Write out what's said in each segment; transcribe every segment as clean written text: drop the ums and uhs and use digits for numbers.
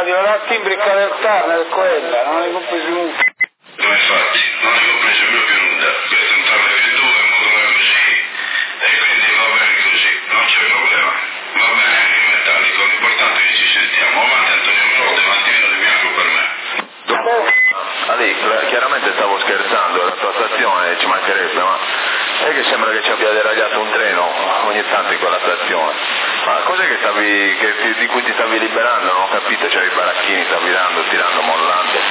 arriverà a timbricare il Turner quella, non hai compreso nulla. No, infatti, non hai compreso proprio nulla. Questo è un Turner più 2, molto così. E quindi va bene così, non c'è problema. Va bene anche il metallico, l'importante è che ci sentiamo. Avanti Antonio Brode, avanti meno di bianco per me. Ali, chiaramente stavo scherzando, la tua stazione ci mancherebbe, ma è che sembra che ci abbia deragliato un treno ogni tanto in quella stazione. Ma cos'è di cui ti stavi liberando? Non ho capito, c'erano i baracchini, stavi dando, tirando, mollando.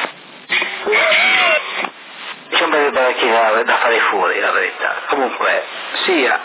C'è un bel di baracchini da fare fuori, la verità. Comunque, sia,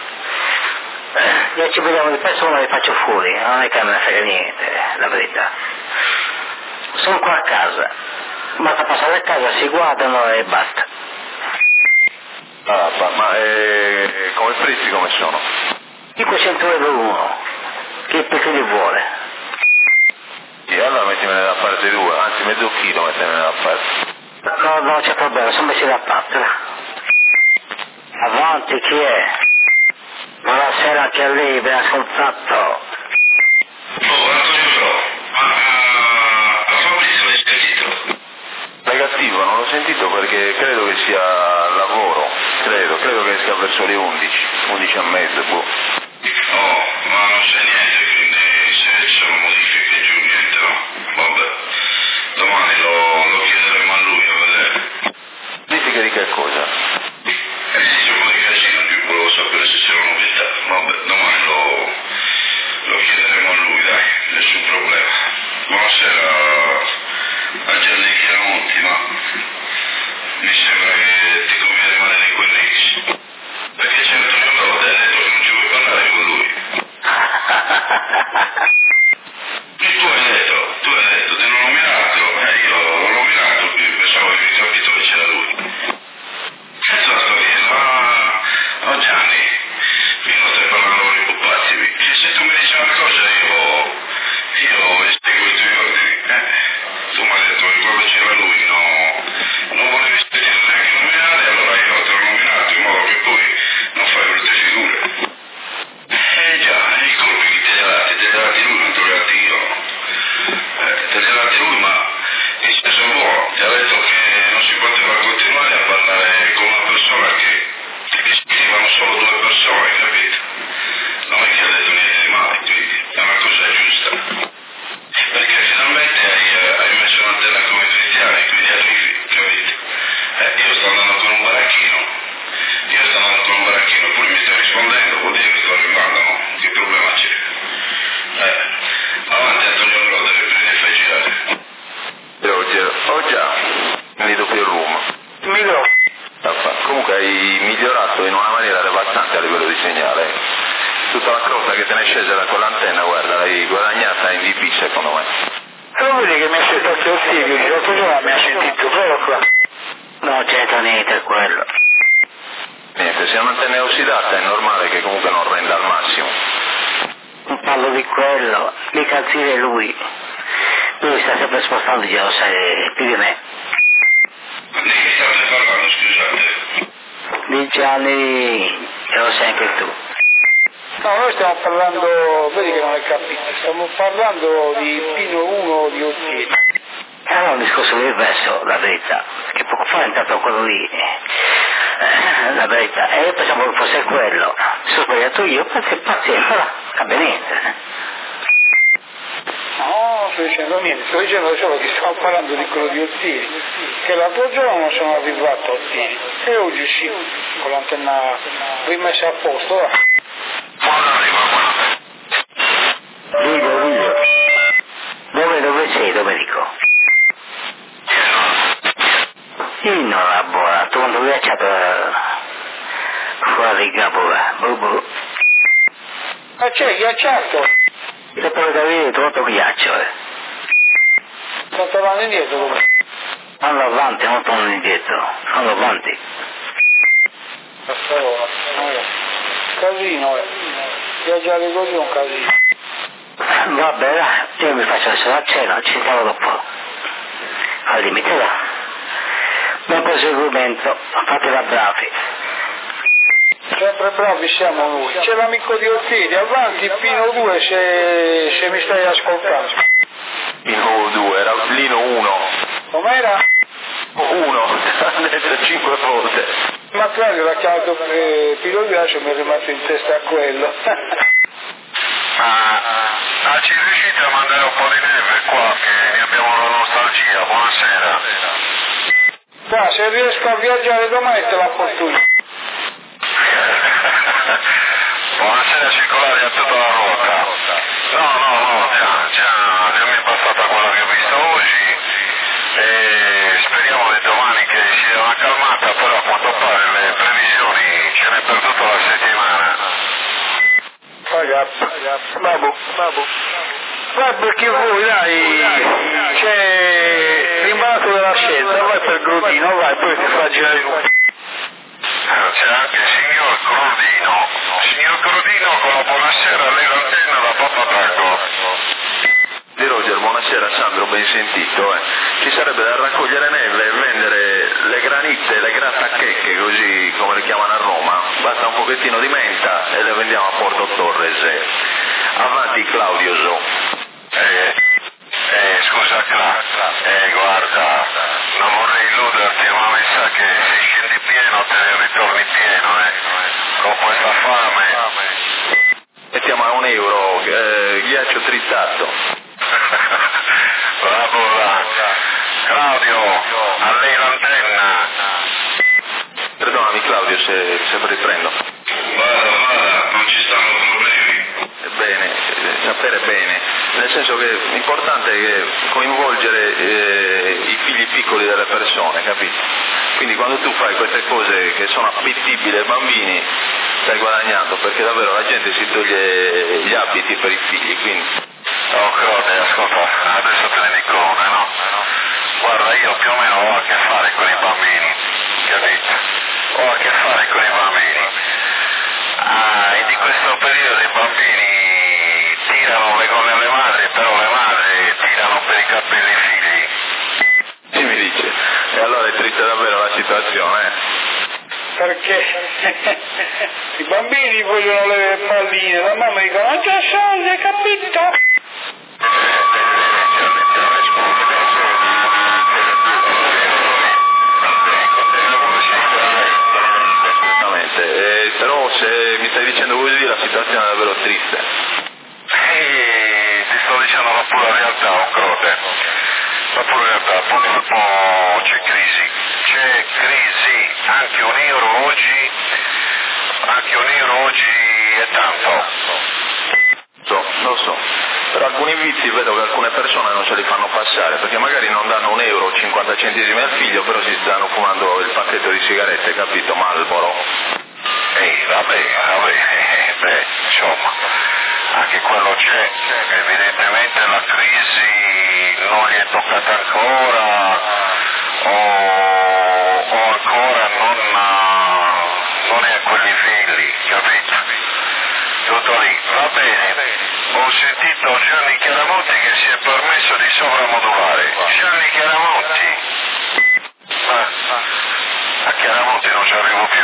io ci vediamo di persona e li faccio fuori, non è che me ne frega niente, la verità. Sono qua a casa, basta passare a casa, si guardano e basta. Ah, ma come prezzi come sono? 500 euro uno, che perché li vuole? Sì, allora mettimene da parte 2, anzi mezzo chilo mettimene da parte. No, non c'è problema, sono messi da parte. Avanti, chi è? Buonasera anche a lei, ben ascoltato. Oh, Antonio Bro, ma a Fabrizio l'hai sentito? Negativo, non l'ho sentito perché credo che sia al lavoro, credo che esca verso le 11, 11 e mezzo, boh. Oh, ma non c'è niente, quindi se ci sono modifiche giù, niente, no? Vabbè, domani lo chiederemo a lui a vedere. Modifiche di che cosa? Diciamo di casino, io volevo sapere se c'era novità. Vabbè, domani lo chiederemo a lui, dai, nessun problema. Buonasera a Gianni Chiaramonti, ma mi sembra che ti conviene rimanere in quell'X. Perché c'è Antonio Brode, ha detto che non ci vuoi parlare con lui. E tu hai detto, ti hanno nominato, io l'ho nominato, pensavo che mi capito che c'era lui. Senza la storia, ma Gianni, io non stai parlando con i pupazzi, se tu mi dici una cosa io eseguo i tuoi ordini, tu mi hai detto che quello c'era lui, non volevi sentire neanche nominare, allora io te l'ho nominato in modo che poi non fai brutte figure. Già, i colpi che te li ha dati lui, non te li ho dati io. Te li ha dati lui, ma in senso buono, ti ha detto che non si poteva continuare a parlare con una persona che scrivano solo 2 persone, capito? Non è che ha detto niente di male, quindi è una cosa giusta. Perché finalmente hai messo un'antenna come cristiani, quindi arrivi, capito? Io sto andando con un baracchino, eppure mi stai rispondendo, vuol dire che sto arrivando, no? Che problema c'è? Avanti Antonio Brode, riprendi e fai girare. Ho già mi doppio room. Milo. Comunque hai migliorato in una maniera devastante a livello di segnale. Tutta la crosta che te ne è scesa da quell'antenna, guarda, l'hai guadagnata in DP secondo me. Non vedi che mi ha sentito Silvio, l'altro giorno mi ha sentito, prova qua. Non c'entra niente quello. Niente, se è un'antenna è ossidata è normale che comunque non renda al massimo. Non parlo di quello, mica zire lui. Lui sta sempre spostando, io lo sai, più di me. Di che state parlando, scusate? Di Gianni, lo sai anche tu. No, noi stiamo parlando, vedi che non hai capito, stiamo parlando di Pino 1 di Ottieri. Era un discorso diverso, la verità, che poco fa è entrato quello lì, la verità, e io pensavo che fosse quello. Se ho sbagliato io, pazienza, va, cambia niente. No, non sto dicendo niente, sto dicendo solo che stiamo parlando di quello di Ottieri, che l'altro giorno non sono arrivato a Ottieri, e oggi sì, con l'antenna rimessa a posto, va. Guido, dove sei Domenico? In laborato, quando lui è stato fuori di capo, bubu. Ma c'è ghiacciato, Dopo che avevi trovato ghiaccio, sto tornando indietro come. Vanno avanti, non torno indietro, vanno avanti. Allora, casino viaggiare così è un casino. Vabbè, dai, io mi faccio adesso la cena, ci sentiamo dopo. Al limite là. Buon proseguimento, fatela bravi. Sempre bravi siamo noi. C'è l'amico di Ottieri, avanti Pino 2 se mi stai ascoltando. Lino 2, era Lino 1. Com'era? 1, ha detto 5 volte. Ma Claudio l'ha chiamato Pino Viace e mi è rimasto in testa a quello. Ci riuscite a mandare un po' di neve qua che ne abbiamo la nostalgia, buonasera. Se riesco a viaggiare domani te la porto io. Buonasera circolare a tutta la ruota. No, già mi è passata quella che ho visto oggi e speriamo di domani che sia una calmata, però a quanto pare le previsioni ce n'è per tutta la settimana. Vai perché voi dai, c'è l'imbarazzo della scelta, vai per Grodino, vai, poi ti fa girare tutto. C'è anche il signor Grodino. Signor Grodino con la buonasera lei l'antenna da Papadrago. Di Roger, buonasera Sandro, ben sentito. Ci sarebbe da raccogliere neve e vendere le granitte, le grattachecche, così come le chiamano a Roma. Basta un pochettino di menta e le vendiamo a Porto Torres. Avanti Claudio. Scusa guarda, non vorrei illuderti, ma mi sa che se scendi pieno te ne ritorni pieno, con questa fame. Mettiamo a €1, ghiaccio trittato. Bravo là. Claudio, a lei l'antenna. Perdonami Claudio se riprendo. Vada, non ci stanno problemi. Bene, sapere bene, nel senso che l'importante è coinvolgere i figli piccoli delle persone, capito? Quindi quando tu fai queste cose che sono appetibili ai bambini stai guadagnando, perché davvero la gente si toglie gli abiti per i figli, quindi... Oh Crote, ascolta, adesso te ne dico una, no? Guarda, io più o meno ho a che fare con i bambini, capito? Ho a che fare con i bambini. E di questo periodo i bambini tirano le gonne alle madri, però le madri tirano per i capelli i figli. Sì, mi dice. E allora è triste davvero la situazione, Perché i bambini vogliono le palline, la mamma dice non c'è soldi, capito? Però se mi stai dicendo così la situazione è davvero triste. Ti sto dicendo la pura realtà, oh Crote. La pura realtà, purtroppo c'è crisi, anche €1 oggi è tanto. Lo so, però alcuni vizi vedo che alcune persone non se li fanno passare, perché magari non danno €1 o 50 centesimi al figlio, però si stanno fumando il pacchetto di sigarette, capito? Marlboro. Vabbè, insomma, anche quello c'è, evidentemente la crisi non gli è toccata ancora, o ancora non è a quei livelli, capito? Tutto lì, va bene, ho sentito Gianni Chiaramonti che si è permesso di sovramodulare. Gianni Chiaramonti? A Chiaramonti non ci arrivo più,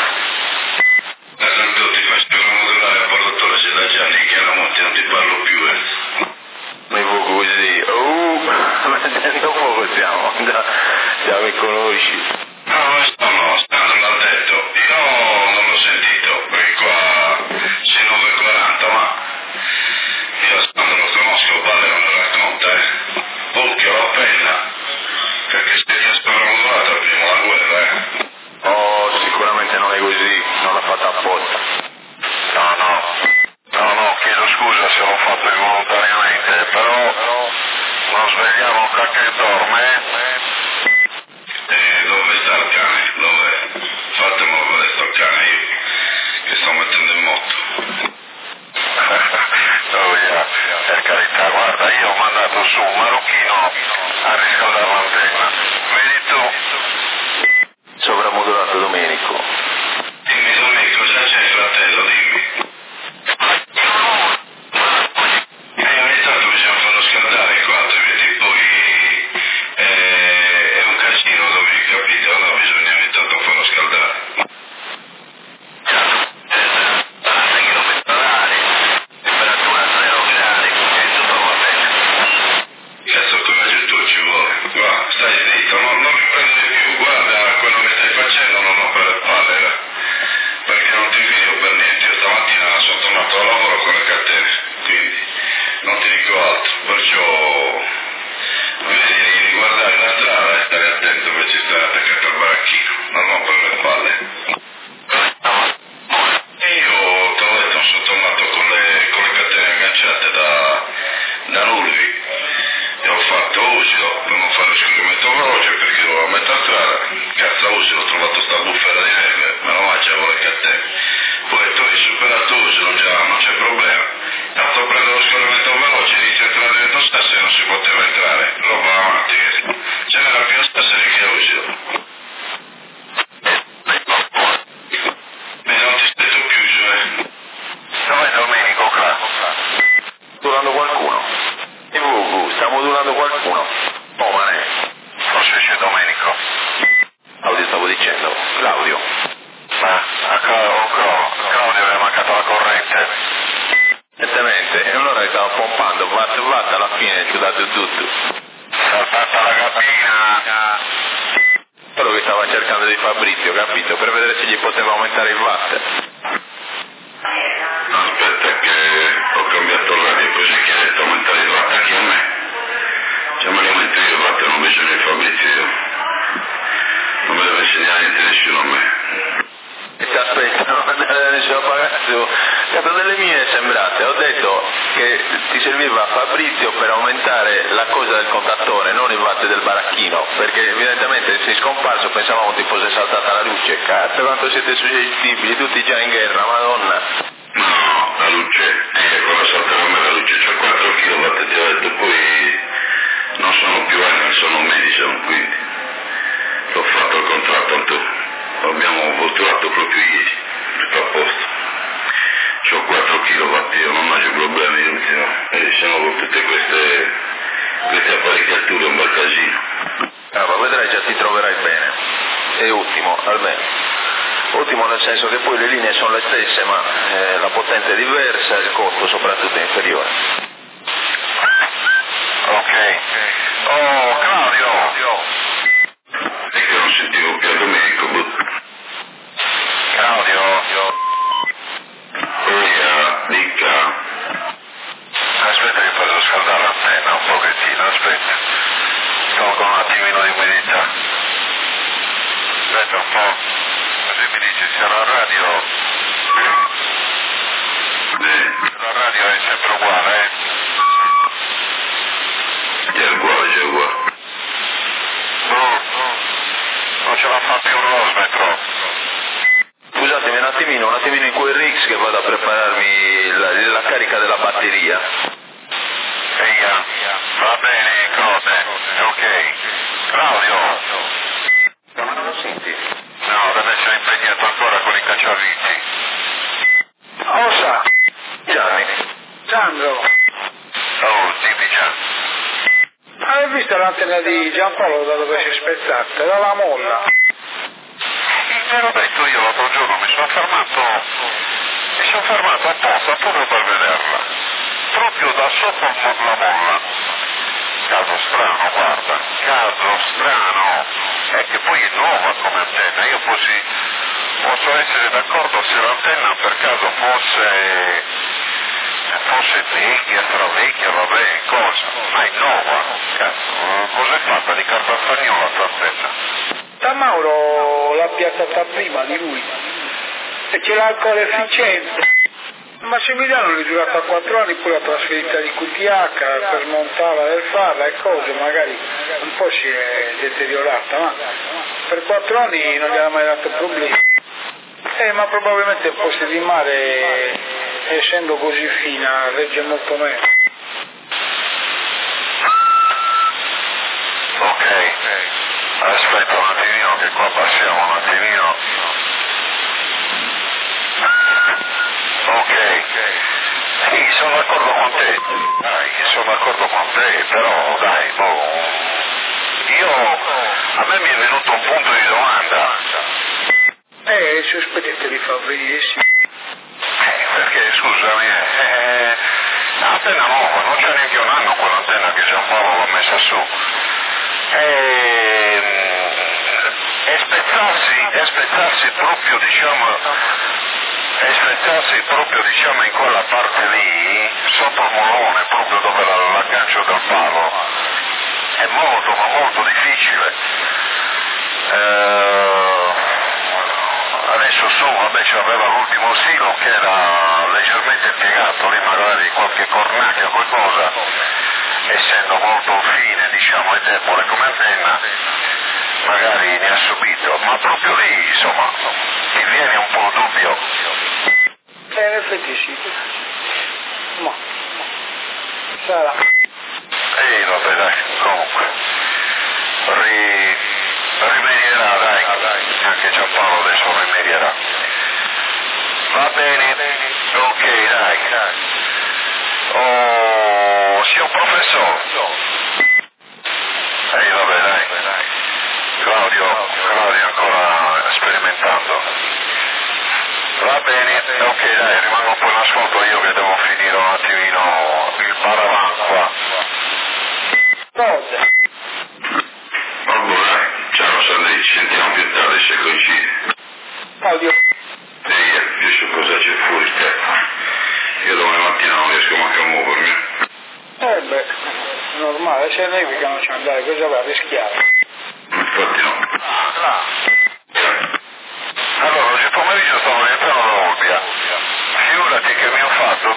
Tanto ti faccio sovramodulare a Porto Torres da Gianni Chiaramonti, non ti parlo più, Mi fu così, dopo possiamo, già mi conosci. No, Sandro l'ha detto, io non l'ho sentito, perché qua si 9:40, ma io Sandro lo conosco, vale non lo racconta, occhio la penna, perché se ti ha sovramodulato prima la guerra, Oh, sicuramente non è così, non l'ha fatta apposta. No, chiedo scusa se l'ho fatto involontariamente, però non svegliamo un cacchio che dorme, dove sta il cane? Dove? Fatemelo vedere sto cane, io che sto mettendo in moto. per carità, guarda, io ho mandato su un marocchino a riscaldare l'antenna, vedi tu? Sovramodulato Domenico. Dimmi Domenico, cosa c'è fratello, dimmi. Ogni tanto bisogna farlo scaldare qua, altrimenti poi è un casino, Domenico, capito? Allora bisogna ogni tanto farlo scaldare. Temperatura 0 gradi, quindi tutto va bene. di Fabrizio, capito? Per vedere se gli poteva aumentare il watt. Aspetta che ho cambiato radio, poi si chiede di aumentare il watt anche a me. Se me lo aumento io il watt non ho bisogno di Fabrizio. Non me deve insegnare niente nessuno a me. Aspetta, delle mie sembrate, ho detto che ti serviva Fabrizio per aumentare la cosa del contattore, non il watt del baracchino, perché evidentemente sei scomparso, pensavamo ti fosse saltata la luce. Cazzo, quanto siete suscettibili, tutti già in guerra, madonna. No, la luce, quando saltava a me la luce, c'ho 4 kW, ti ho detto, poi non sono più Enel, sono Madison, quindi l'ho fatto il contratto a tu. Abbiamo votato proprio ieri, tutto a posto. C'ho 4 kW, io non ho problemi inutili, e siamo con tutte queste apparecchiature un bel casino. Ma vedrai, già ti troverai bene. E ultimo, almeno. Ultimo nel senso che poi le linee sono le stesse, ma la potenza è diversa e il costo soprattutto è inferiore. Ok. Oh, Claudio! È che non sentivo più a Domenico, Claudio? Dica. Aspetta che faccio scaldare l'antenna un pochettino, aspetta. Tolgo un attimino di umidità. Aspetta un po'. Così mi dici se la radio... La radio è sempre uguale, È uguale. No. Non ce la fa più l'osmetro. Scusatemi un attimino in quel Rix che vado a prepararmi la carica della batteria. Eia, va bene, Crote, ok. Claudio. Ma non lo senti? No, deve essere impegnato ancora con i cacciaviti. Osa, Gianni. Sandro, Oh, dimmi già. hai visto l'antenna di Giampaolo da dove si è spezzata? Era la molla. Te l'ho detto io l'altro giorno, mi sono fermato apposta proprio per vederla. Proprio da sotto la molla. Caso strano, guarda, caso strano. È che poi è nuova come antenna, io posso essere d'accordo se l'antenna per caso fosse vecchia, vabbè, cosa? Ma è nuova, cazzo, cos'è fatta di carta stagnola sta antenna? Da Mauro l'ha piazzata prima di lui e ce l'ha ancora efficiente. Massimiliano l'è durata 4 anni, poi l'ha trasferita di QTH per smontarla e farla e cose, magari un po' si è deteriorata, ma per 4 anni non gli ha mai dato problemi. Ma probabilmente il posto di mare, essendo così fina, regge molto meglio. Ok, aspetta un attimino che qua passiamo un attimino. Ok, sì, sono d'accordo con te, però dai, a me mi è venuto un punto di domanda. Sospettate di Fabrizio. Perché scusami, l'antenna nuova, non c'è neanche un anno quell'antenna che Giampaolo l'ha messa su. E spezzarsi proprio diciamo in quella parte lì, sotto il molone, proprio dove l'aggancio del palo, è molto ma molto difficile. Adesso vabbè, c'aveva l'ultimo silo che era leggermente piegato, lì magari qualche cornacchia o qualcosa, essendo molto fine, diciamo, e debole come antenna, magari ne ha subito, ma proprio lì, insomma, ti viene un po' dubbio. In effetti sì. Ma sarà. Vabbè, dai, comunque, rimedierà, dai, anche Giampaolo adesso rimedierà. Va bene, ok, dai. Oh, signor professore. Vabbè, dai. Claudio ancora sperimentando. Va bene, ok, dai, rimango un po' in ascolto io che devo finire un attimino il paravan qua. Cosa? Vabbè, ciao Sandri, ci sentiamo più tardi. vedere se coincide. Oddio. Io so cosa c'è fuori, io domani mattina non riesco manco a muovermi. Beh, normale, se nevica non ci andare, cosa va a rischiare? Infatti no. Allora, oggi pomeriggio stavo rientrando da Olbia. Figurati che mi ho fatto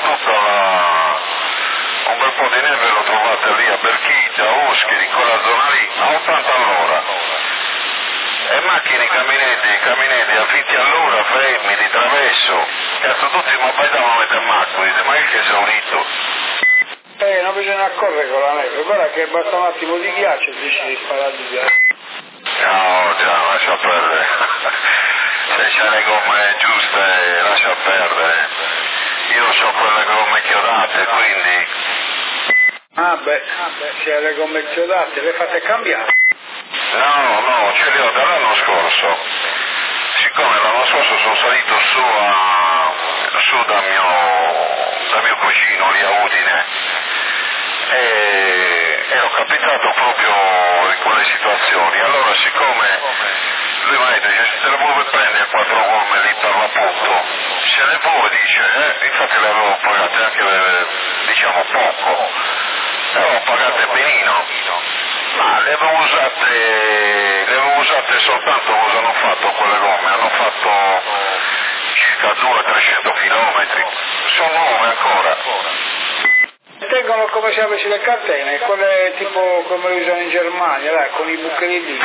un bel po' di neve, l'ho trovata lì a Berchita, Oscheri, in quella zona lì, a 80 all'ora. E macchine, caminetti, affitti all'ora, fermi, di traverso. Cazzo, tutti mi abbaidavano a mettere macchine, dice, ma che esaurito? Non bisogna correre con la neve, guarda che basta un attimo di ghiaccio e dici di sparare di ghiaccio. No, già, lascia perdere. Se c'è le gomme giuste, lascia perdere. Io ho quelle gomme chiodate, quindi... Se hai le gomme chiodate, le fate cambiare? No, ce li ho dall'anno scorso. Siccome l'anno scorso sono salito su da mio cugino lì a Udine e ero capitato proprio in quelle situazioni. Allora, siccome lui mi ha detto che se le vuoi prendere 4 gomme lì per l'appunto, se le vuoi, dice, infatti le avevo pagate anche, diciamo, poco, le avevo pagate benino, ma le avevo usate soltanto, cosa hanno fatto quelle gomme? Hanno fatto circa 200-300 chilometri, sono nuove ancora. Tengono come se avessi le catene, quelle tipo come le usano in Germania, dai, con i bucheri lì.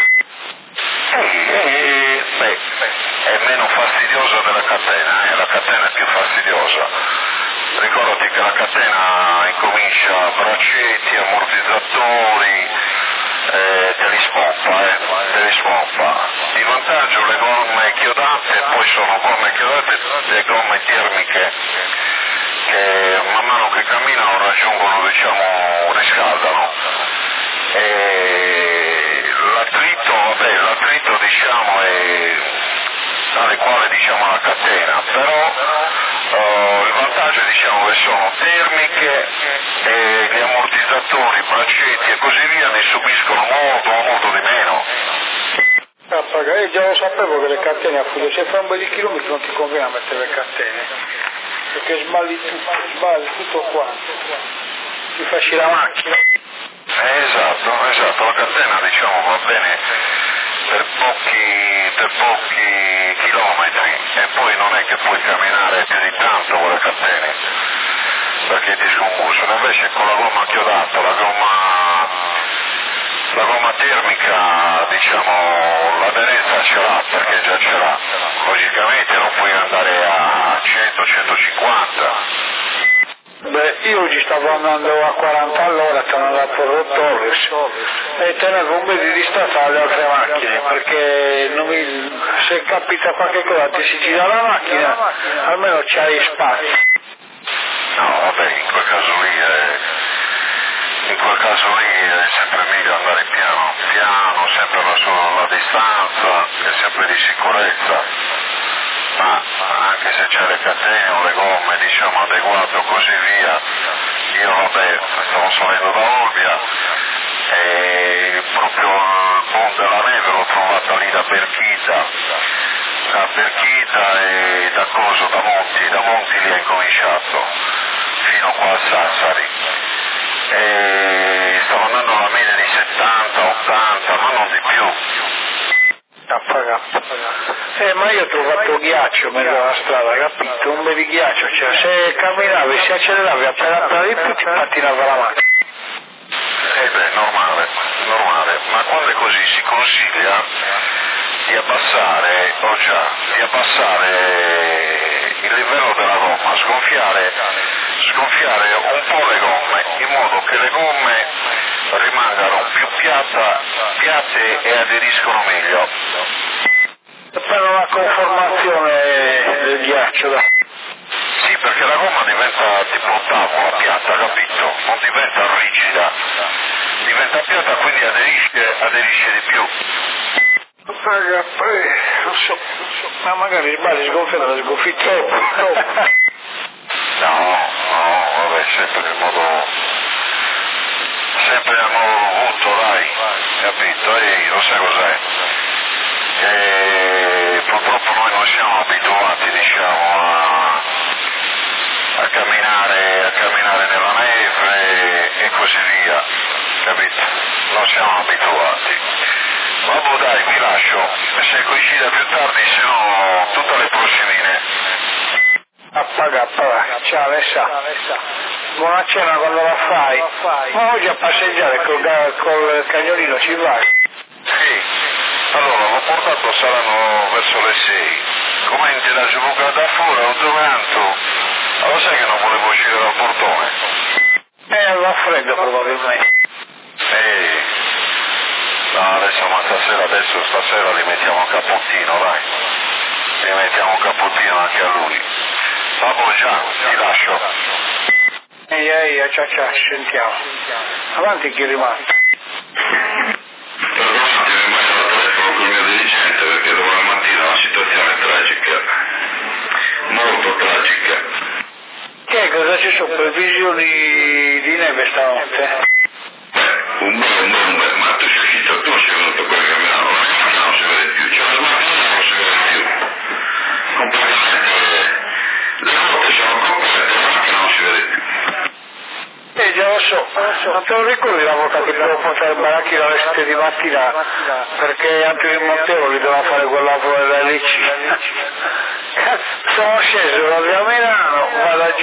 È meno fastidiosa della catena, la catena è più fastidiosa. Ricordati che la catena incomincia braccetti, ammortizzatori, te li spompa. Di vantaggio le gomme chiodate, poi sono gomme chiodate e gomme termiche che man mano che camminano raggiungono, diciamo, riscaldano. L'attrito diciamo è tale quale, diciamo, la catena, però il vantaggio, diciamo, che sono termiche e gli ammortizzatori, braccetti e così via ne subiscono molto di meno. Io già lo sapevo che le catene a fuoco, se fai un bel di chilometri non ti conviene mettere le catene, perché sbagli tutto quanto, ti fasci la macchina. Esatto, la catena, diciamo, va bene per pochi chilometri e poi non è che puoi camminare più di tanto con le catene perché ti scombussono. Invece con la gomma chiodata, la gomma termica, diciamo, l'aderenza ce l'ha perché già ce l'ha, logicamente non puoi andare a 100-150. Io oggi stavo andando a 40 all'ora, tornando a Porto Torres e tenevo un bel di distanza dalle altre macchine perché se capita qualche cosa ti si gira la macchina, almeno c'hai spazio. No, vabbè, in quel caso lì è sempre meglio andare piano, sempre la distanza, è sempre di sicurezza. Ma anche se c'è le catene o le gomme, diciamo, adeguate o così via, io vabbè, stavo salendo da Olbia e proprio il ponte della neve l'ho trovata lì da Berchita e da Monti lì è incominciato, fino qua a Sassari. E stavo andando alla media di 70, 80, ma non di più. Ma io ho trovato ghiaccio in mezzo alla strada, capito? Un bel di ghiaccio, cioè se camminavi, si acceleravi appena di più ti pattinava la macchina. Normale, ma quando è così si consiglia di abbassare il livello della gomma, sgonfiare un po' le gomme, in modo che le gomme rimangano più piatte e aderiscono meglio. Per una conformazione del ghiaccio, dai. Sì, perché la gomma diventa tipo tavola piatta, capito? Non diventa rigida, diventa piatta, quindi aderisce di più. Non so, ma magari sbagli sgonfiata, la sgonfi troppo. No, vabbè, sempre a modo dovuto, dai, capito? Lo sai cos'è? che purtroppo noi non siamo abituati, diciamo, a camminare nella neve e così via, capito? Non siamo abituati. Vabbè dai, vi lascio, se coincide più tardi, se no tutte le prossime. Appaga, ciao Alessa. Buona cena quando la fai. Ma oggi a passeggiare col cagnolino ci vai? Sì, allora l'ho portato, saranno verso le 6. Come in la giocata fuori, ho dovuto. Allora sai che non volevo uscire dal portone? Va freddo probabilmente. No, adesso ma stasera gli mettiamo un cappottino, dai. Gli mettiamo un cappottino anche a lui. Vabbè già, ti lascio. Ehi, ciao, sentiamo. Avanti chi è rimasto? Perdonate, mi è mandato il telefono col mio dirigente perché domani mattina la situazione è tragica. Molto tragica. Che cosa ci sono? Previsioni di neve stanotte? Un bel, ma tu sei uscito, tu sei venuto qua a camminare, la macchina non si vede più, cioè la macchina non si vede più. Completamente, le ruote sono complete, la macchina non si vede più. Già lo so, ma te lo ricordi la volta che devo portare il baracchino alle 7 di mattina perché Antonio Montero gli doveva fare quel lavoro della LC? Sono sceso da via Milano, vado a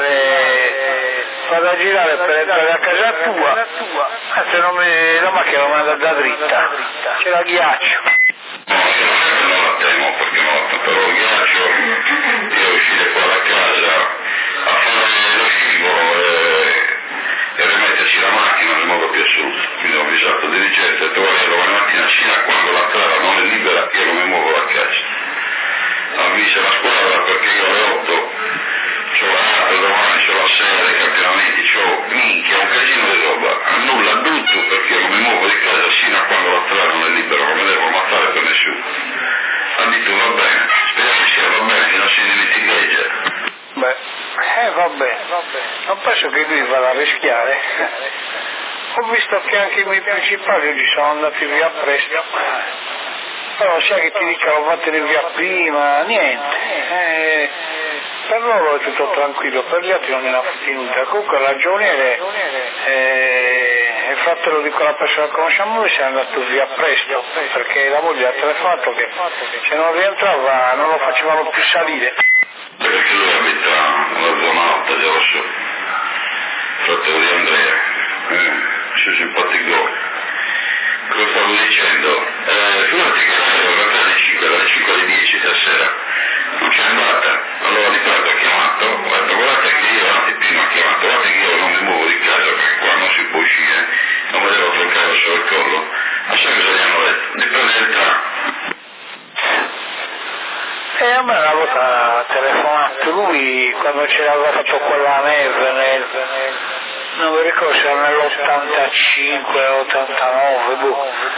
girare per entrare a casa tua, la macchina non mi è andata dritta, c'era ghiaccio. No, non la temo perché no, però il ghiaccio, io uscire qua da casa a fare lo scivolo e rimetterci la macchina nel modo più assoluto. Quindi ho avvisato il dirigente, ho detto guarda, domani mattina fino a quando la strada non è libera io non mi muovo da casa. Avvisa la squadra perché io alle 8 c'ho l'altro domani, c'ho la sera dei campionamenti, c'ho minchia un casino di roba, annulla tutto perché io non mi muovo di casa fino a quando la strada non è libera, non mi devo ammazzare per nessuno. Ha detto va bene, speriamo che sia va bene, che non si dimenticeggia. Va bene, non penso che lui vada a rischiare. Ho visto che anche i miei principali oggi sono andati via presto. Però sai che ti dicono vattene via prima, niente. Per loro è tutto tranquillo, per gli altri non è una tenuta. Comunque il ragioniere, il fratello di quella persona che conosciamo noi si è andato via presto, perché la moglie ha telefonato che se non rientrava non lo facevano più salire. Perché lui abita una zona alta di Rosso, fratello di Andrea, si simpatico. Come stavo dicendo, figurati che dalle 5 alle 10 stasera non c'è andata, allora di fatto ha chiamato, ho detto guardate che io, prima ha chiamato, guardate che io non mi muovo di casa perché qua non si può uscire, non mi devo toccare solo il collo, ma sai cosa gli hanno detto? Di prendere il tram. E a me una volta ha telefonato lui quando c'era fatto quella neve non mi ricordo se era nell'85 o 89,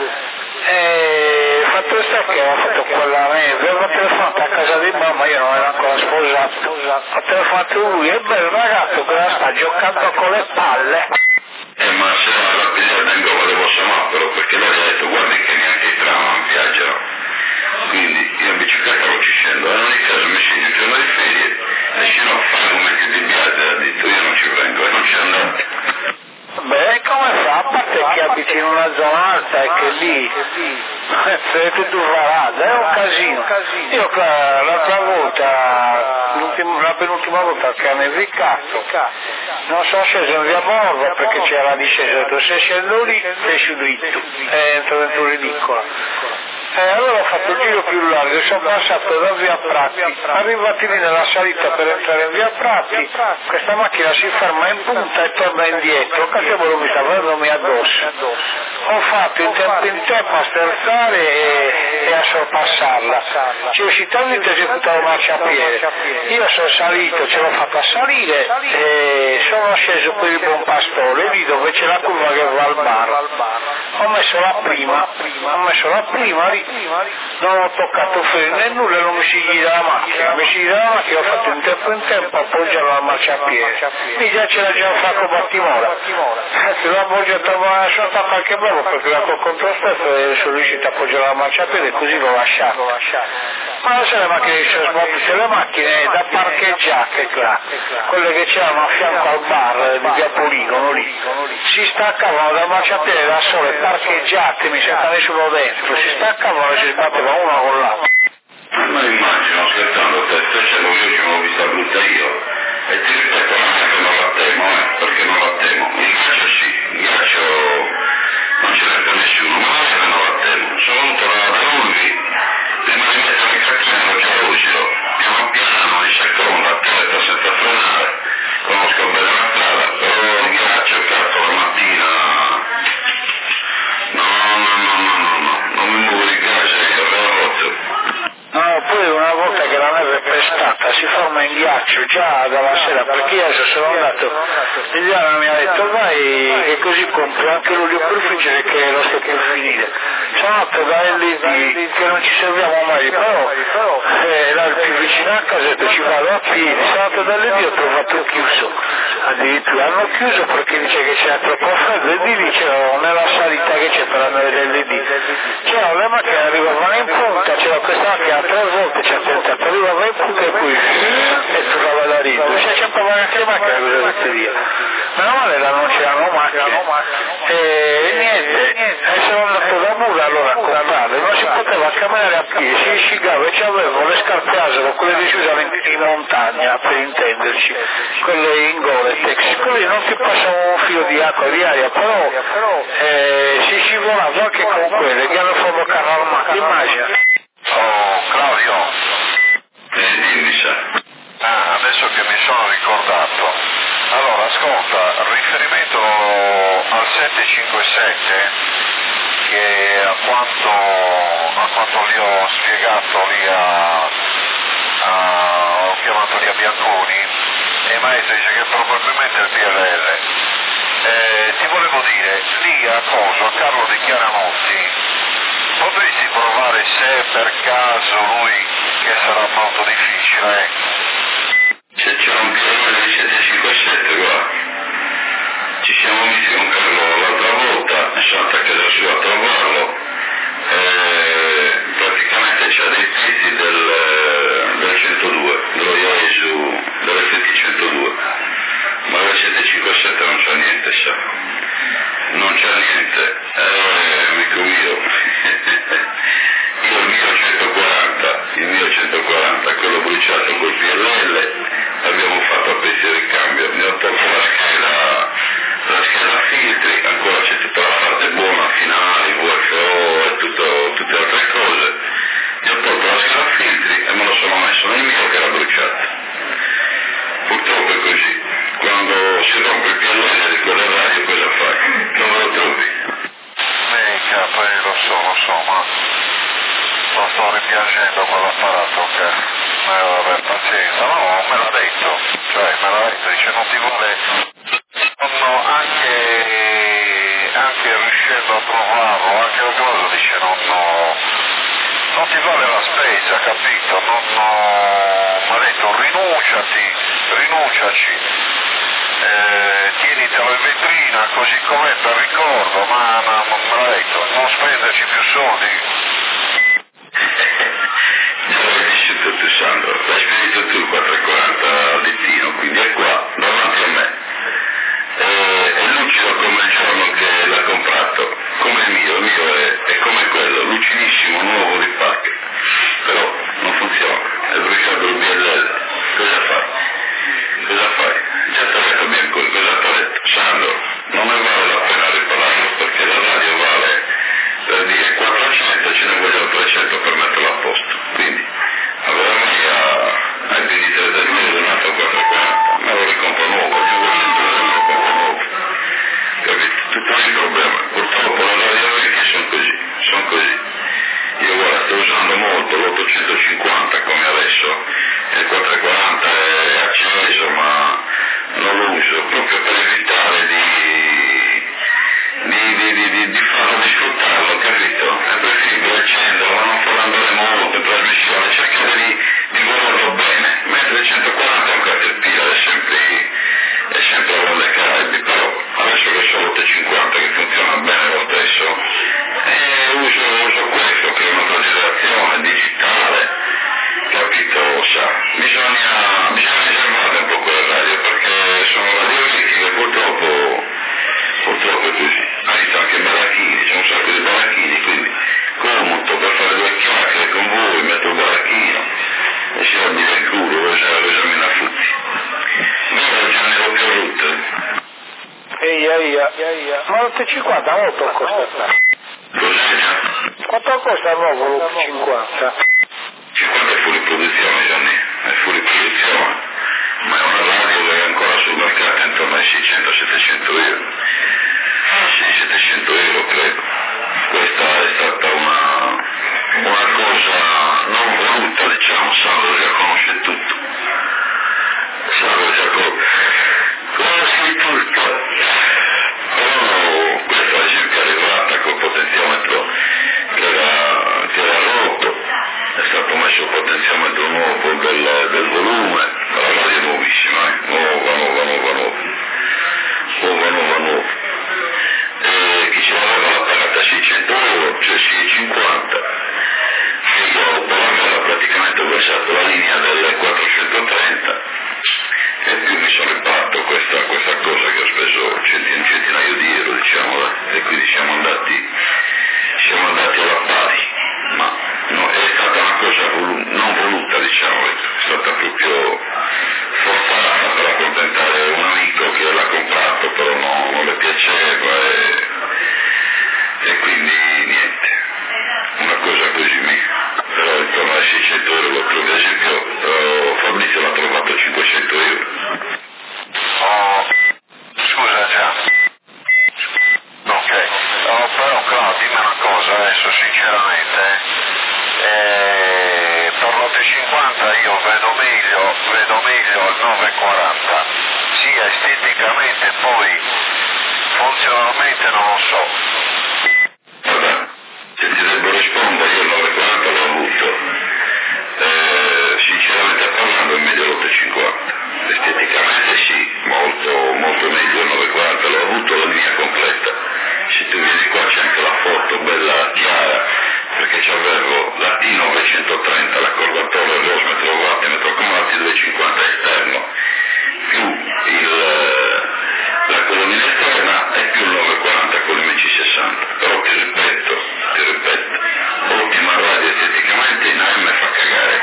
E fatto sta che aveva fatto quella neve, aveva telefonato a casa di mamma, io non ero ancora sposato, ha telefonato lui, è bello ragazzo che sta giocando con le palle. Ma se la pigliata in gomma devo però perché lei ha detto guardi che neanche i tram non viaggiano, quindi io in bicicletta non ci scendo, in ogni caso mi segno il giorno di ferie e se no fai come che ti piace, ha detto io non ci vengo e non ci andate. Beh, come fa? A parte che abiti in una zona alta e che lì è tutto varata, è un casino. Io l'altra volta, la penultima volta che ha nevicato, non sono sceso in via Borgo perché c'era la discesa, ho detto se scendo lì esci dritto, entro dentro un ridicolo. Allora ho fatto il giro più largo, sono passato da via Prati, arrivati lì nella salita per entrare in via Prati, questa macchina si ferma in punta e torna indietro, cacciavolo mi stava venendomi addosso. Ho fatto in tempo a sterzare e a sorpassarla. Ci è uscita lì e eseguitavo marciapiede. Io sono salito, ce l'ho fatta salire e sono sceso per il Buon Pastore, lì dove c'è la curva che va al bar. Ho messo la prima lì, non ho toccato freno né nulla e non mi si gira la macchina, ho fatto in tempo appoggiarlo al marciapiede, lì già c'era già un Franco Battimora, se l'ho appoggiato sotto a qualche volta partiamo perché la col controstato sono riuscito a appoggiare la marciapiede e così l'ho lasciato. Ma non so le macchine, c'è le macchine da parcheggiate qua, quelle che c'erano a fianco al bar di via Poligono lì, si staccavano dal marciapiede da sole, parcheggiate, mi sembra nessuno dentro, si staccavano e si sbattevano una con l'altra. Ma immagino, scherzando, te c'è io che l'ho vista brutta io, e ti ripeto, non è che non la temo, perché non la temo, il ghiaccio sì, il ghiaccio non ce n'è per nessuno, ma non è che non la temo, sono venuto da lui, prima di mettere il cacchino nello Chiarusio, piano piano, in seconda, a terra, senza frenare, conosco bene la strada, però il ghiaccio, cazzo, la mattina, no, non mi muovo di casa, io ho rotto. No, poi una volta che la neve è pestata si forma in ghiaccio già dalla sera, perché io sono andato, Liliana mi ha detto vai che così compri anche l'olio per friggere che lo sto per finire. Sono andato da LED che non ci serviamo mai, però là il più vicino a casa ci vado a piedi, sono andato da LED e ho trovato chiuso, addirittura hanno chiuso perché dice che c'era troppo freddo e di lì c'era nella salita che c'è per andare dall'LD, c'erano le macchine arrivavano in punta, c'era questa macchina 3 volte ci ha tentato, arrivava in punta e poi e tornava da ridere, cioè c'è proprio anche le macchine con le batterie, meno male là non c'erano macchine e niente, e sono andato da Mura allora a comprarle, non si poteva camminare a piedi, si scigava e c'avevo le scarpe Asolo, quelle che si usano in montagna per intenderci, quelle in Gore-Tex, così non ti passava un filo di acqua di aria, però si scivolava anche con quelle che hanno provocato l'armato, immagina. Oh, Claudio. Dimmi, sa. Adesso che mi sono ricordato. Allora, ascolta, riferimento al 757, che a quanto gli ho spiegato lì ho chiamato lì a Bianconi, e il maestro dice che probabilmente è il PLL. Ti volevo dire, lì a Carlo di Chiaramonti, potresti provare se per caso lui, che sarà molto difficile, Se c'è un problema del 757 qua, ci siamo visti con Carlo l'altra volta, sono attaccato a su a trovarlo, praticamente c'ha dei pezzi del 102, dello IAESU, dell'FT 102, ma del 757 non c'ha niente, sa, non c'ha niente, amico mio, io il mio 140, quello bruciato col PLL, abbiamo fatto a pezzi di ricambio, mi ho tolto la scheda filtri, ancora c'è tutta la parte buona, finale, VFO e tutte le altre cose, mi ho tolto la scheda filtri e me lo sono messo nel mio che era bruciato. Purtroppo è così, quando si rompe il PLL di quelle radio cosa fai? Come lo trovi? poi lo so, ma lo sto ripiangendo quell'apparato che deve aver pazienza. No, me l'ha detto, dice non ti vuole, anche riuscendo a trovarlo, anche la cosa dice non ti vale la spesa, capito? Mi ha detto rinunciaci, tienitelo in vetrina così com'è per ricordo, ma me l'ha detto, non spenderci più soldi. L'hai vissuto tu, Sandro, l'hai spedito tu il 440 al Littino, quindi è qua, davanti a me. È lucido come il giorno che l'ha comprato, come il mio è come quello, lucidissimo, nuovo di pacche, però non funziona, è bruciato il BLL, cosa fai? Già ti ho detto Bianconi, cosa ti ho detto? Sandro, non ne vale la pena ripararlo, perché la radio vale, per dire 400, ce ne vogliono 300 per metterlo a posto, quindi allora Ma l'850 molto costa? Quanto costa il nuovo l'850? 50 è fuori produzione, Gianni, è fuori produzione, ma è una radio che è ancora sul mercato intorno ai 600-700 euro. Sì, 700 euro credo. Questa è stata una cosa non voluta, diciamo, Sandro già conosce tutto. Sandro già conosce tutto. Però questa ad esempio è arrivata col potenziometro che era rotto, è stato messo il potenziometro nuovo del volume, la radio è nuovissima, nuova. Chi ce l'aveva l'ha pagata a 600 euro, cioè 650, e io per averla praticamente ho versato la linea delle 430 e più mi sono riparto questa cosa che ho speso un centinaio di euro, diciamo, e quindi siamo andati alla pari, ma no, è stata una cosa non voluta, diciamo, è stata proprio forzata per accontentare un amico che l'ha comprato, però non le piaceva e quindi niente, una cosa così però intorno ai 600 euro lo trovo, ad esempio Fabrizio l'ha trovato a 500 euro. Oh, scusa già. Ok, però Claudio, dimmi una cosa adesso sinceramente, per l'850 io vedo meglio il 940, sia esteticamente poi funzionalmente non lo so. Guarda, se ti devo rispondere, io il 940 l'ho avuto, sinceramente parlando è meglio l'850, esteticamente sì, molto meglio il 940, l'ho avuto la linea completa, se tu vieni qua c'è anche la foto bella chiara, perché c'avevo la T930, l'accordatore, l'osmetro watt, metro comati 250 esterno, più la colonnina esterna e più il 940 con l'MC60, però ti ripeto, ottima radio esteticamente in AM fa cagare,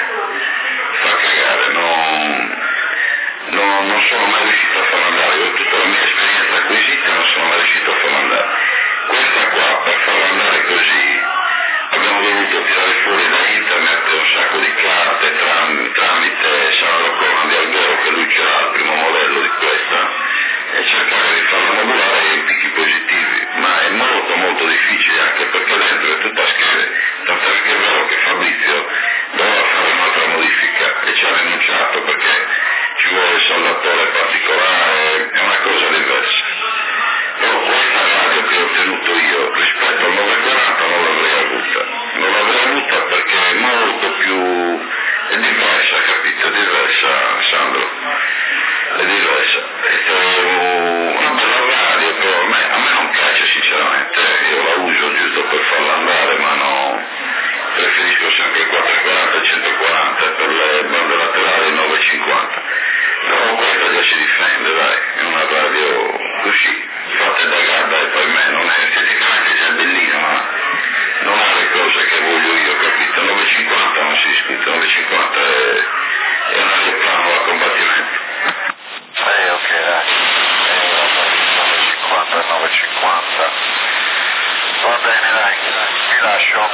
non sono mai riuscito a farlo andare, io tutta la mia esperienza acquisita non sono mai riuscito a farlo andare. Questa qua, per farlo andare così, abbiamo dovuto tirare fuori da internet un sacco di carte tramite Sandro Conan di Alghero, che lui ce l'ha il primo modello di questa, e cercare di farla modulare in picchi positivi, ma è molto difficile, anche perché dentro è tutta schede, tant'è che è vero che Fabrizio doveva fare un'altra modifica e ci ha rinunciato perché ci vuole il saldatore particolare, è una cosa diversa. Però questa radio che ho ottenuto io rispetto al 940 non l'avrei avuta perché è molto più, è diversa, capito? È diversa, Sandro, è diversa. È una bella radio, però a me non piace sinceramente, io la uso giusto per farla andare, ma no, preferisco sempre il 440 e 140 per le bande laterali 950. Però questa già si difende, dai, è una radio così, fatta da Garda e per me, non è esteticamente già bellina, ma non ha le cose che voglio io, capito? 950 non si discute, 950 è un aeroplano a combattimento. Ok, dai, 950, va bene, dai, ti lascio.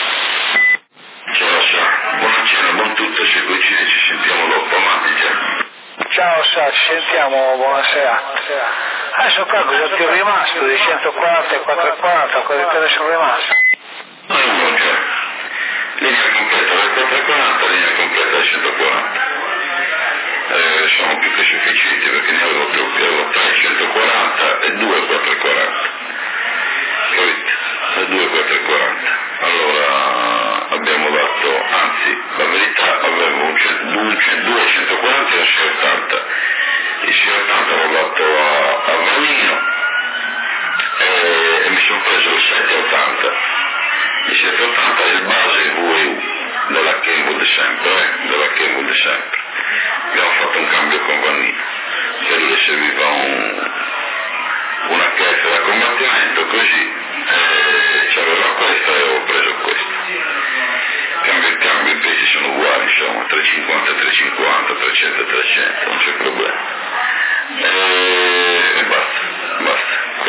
Ciao, buona cena, buon tutto, se coincide ci sentiamo dopo, amati già. Ciao Sa, ci sentiamo, buonasera. Adesso qua cosa ti è rimasto di 140 e 440, cosa te ne sono rimasto? Non c'è. Linea completa del 440, linea completa del 140. Sono più che sufficienti perché ne avevo troppi, avevo 3 140 e 2 440. Capite? E 2 440. Allora abbiamo dato, anzi la verità avevo 2 140 e un 680. Il 680 l'ho dato a Vanino e mi sono preso il 780. Il 780 è il base VU della Kenwood sempre. Abbiamo fatto un cambio con Vanino, se gli serviva una chiesa da combattimento, così c'aveva questa e ho preso questa. Cambio, i pesi sono uguali, insomma, 350, 300, non c'è problema. E basta.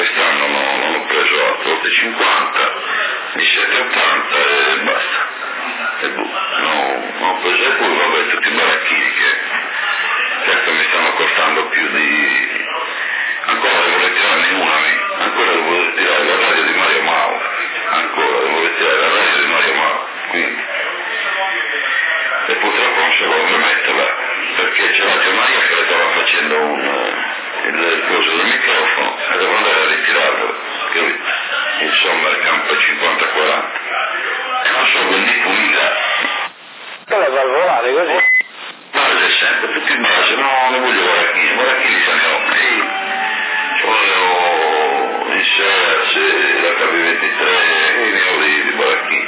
niente, tutti in base, no, non voglio Baracchini se ne ho, ci vogliono in Serse, la KV23, ne ho di Baracchini.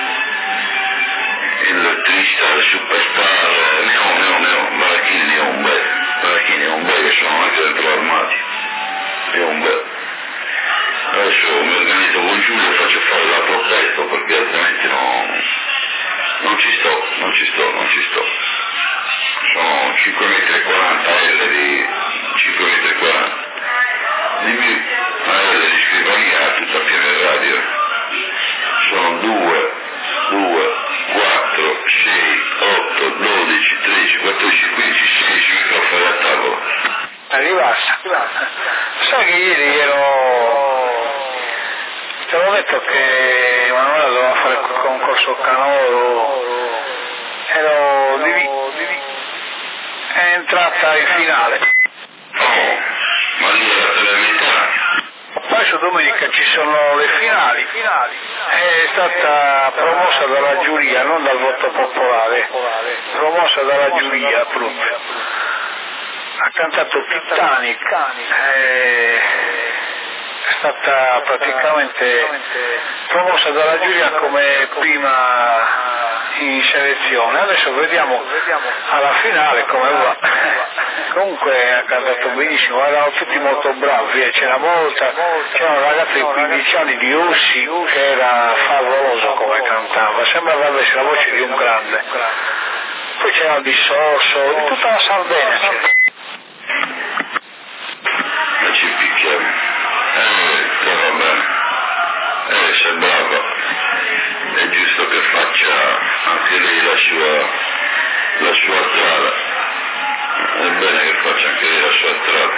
Il Tristar, il Superstar, ne ho, Baracchini ne ho un bel, che sono anche dentro l'armadio, ne ho un bel. Adesso mi organizzo con Giulio e faccio fare l'altro pezzo perché altrimenti non ci sto. Sono 5,40 m L di 5,40 m. Di più, una L di scrivania tutta piena di radio. Sono 2, 4, 6, 8, 12, 13, 14, 15, 16 microfoni a tavola. Arrivassa. Sai che ieri te l'ho detto che Emanuele doveva fare il concorso Canoro, ero di lì, è entrata in finale. Oh, ma lì era telemetà. Poi su domenica ci sono le finali, è stata promossa dalla giuria, non dal voto popolare, promossa dalla giuria proprio. Ha cantato Titanic, è stata praticamente promossa dalla giuria come prima in selezione. Adesso vediamo alla finale come va. Comunque ha cantato benissimo, erano tutti molto bravi, c'era un ragazzo di 15 anni di Ossi che era favoloso come cantava, sembrava avesse la voce di un grande. Poi c'era di Sorso, di tutta la Sardegna c'era. Ci picchiamo. Vabbè. Se è brava, è giusto che faccia anche lei la sua strada. È bene che faccia anche lei la sua strada.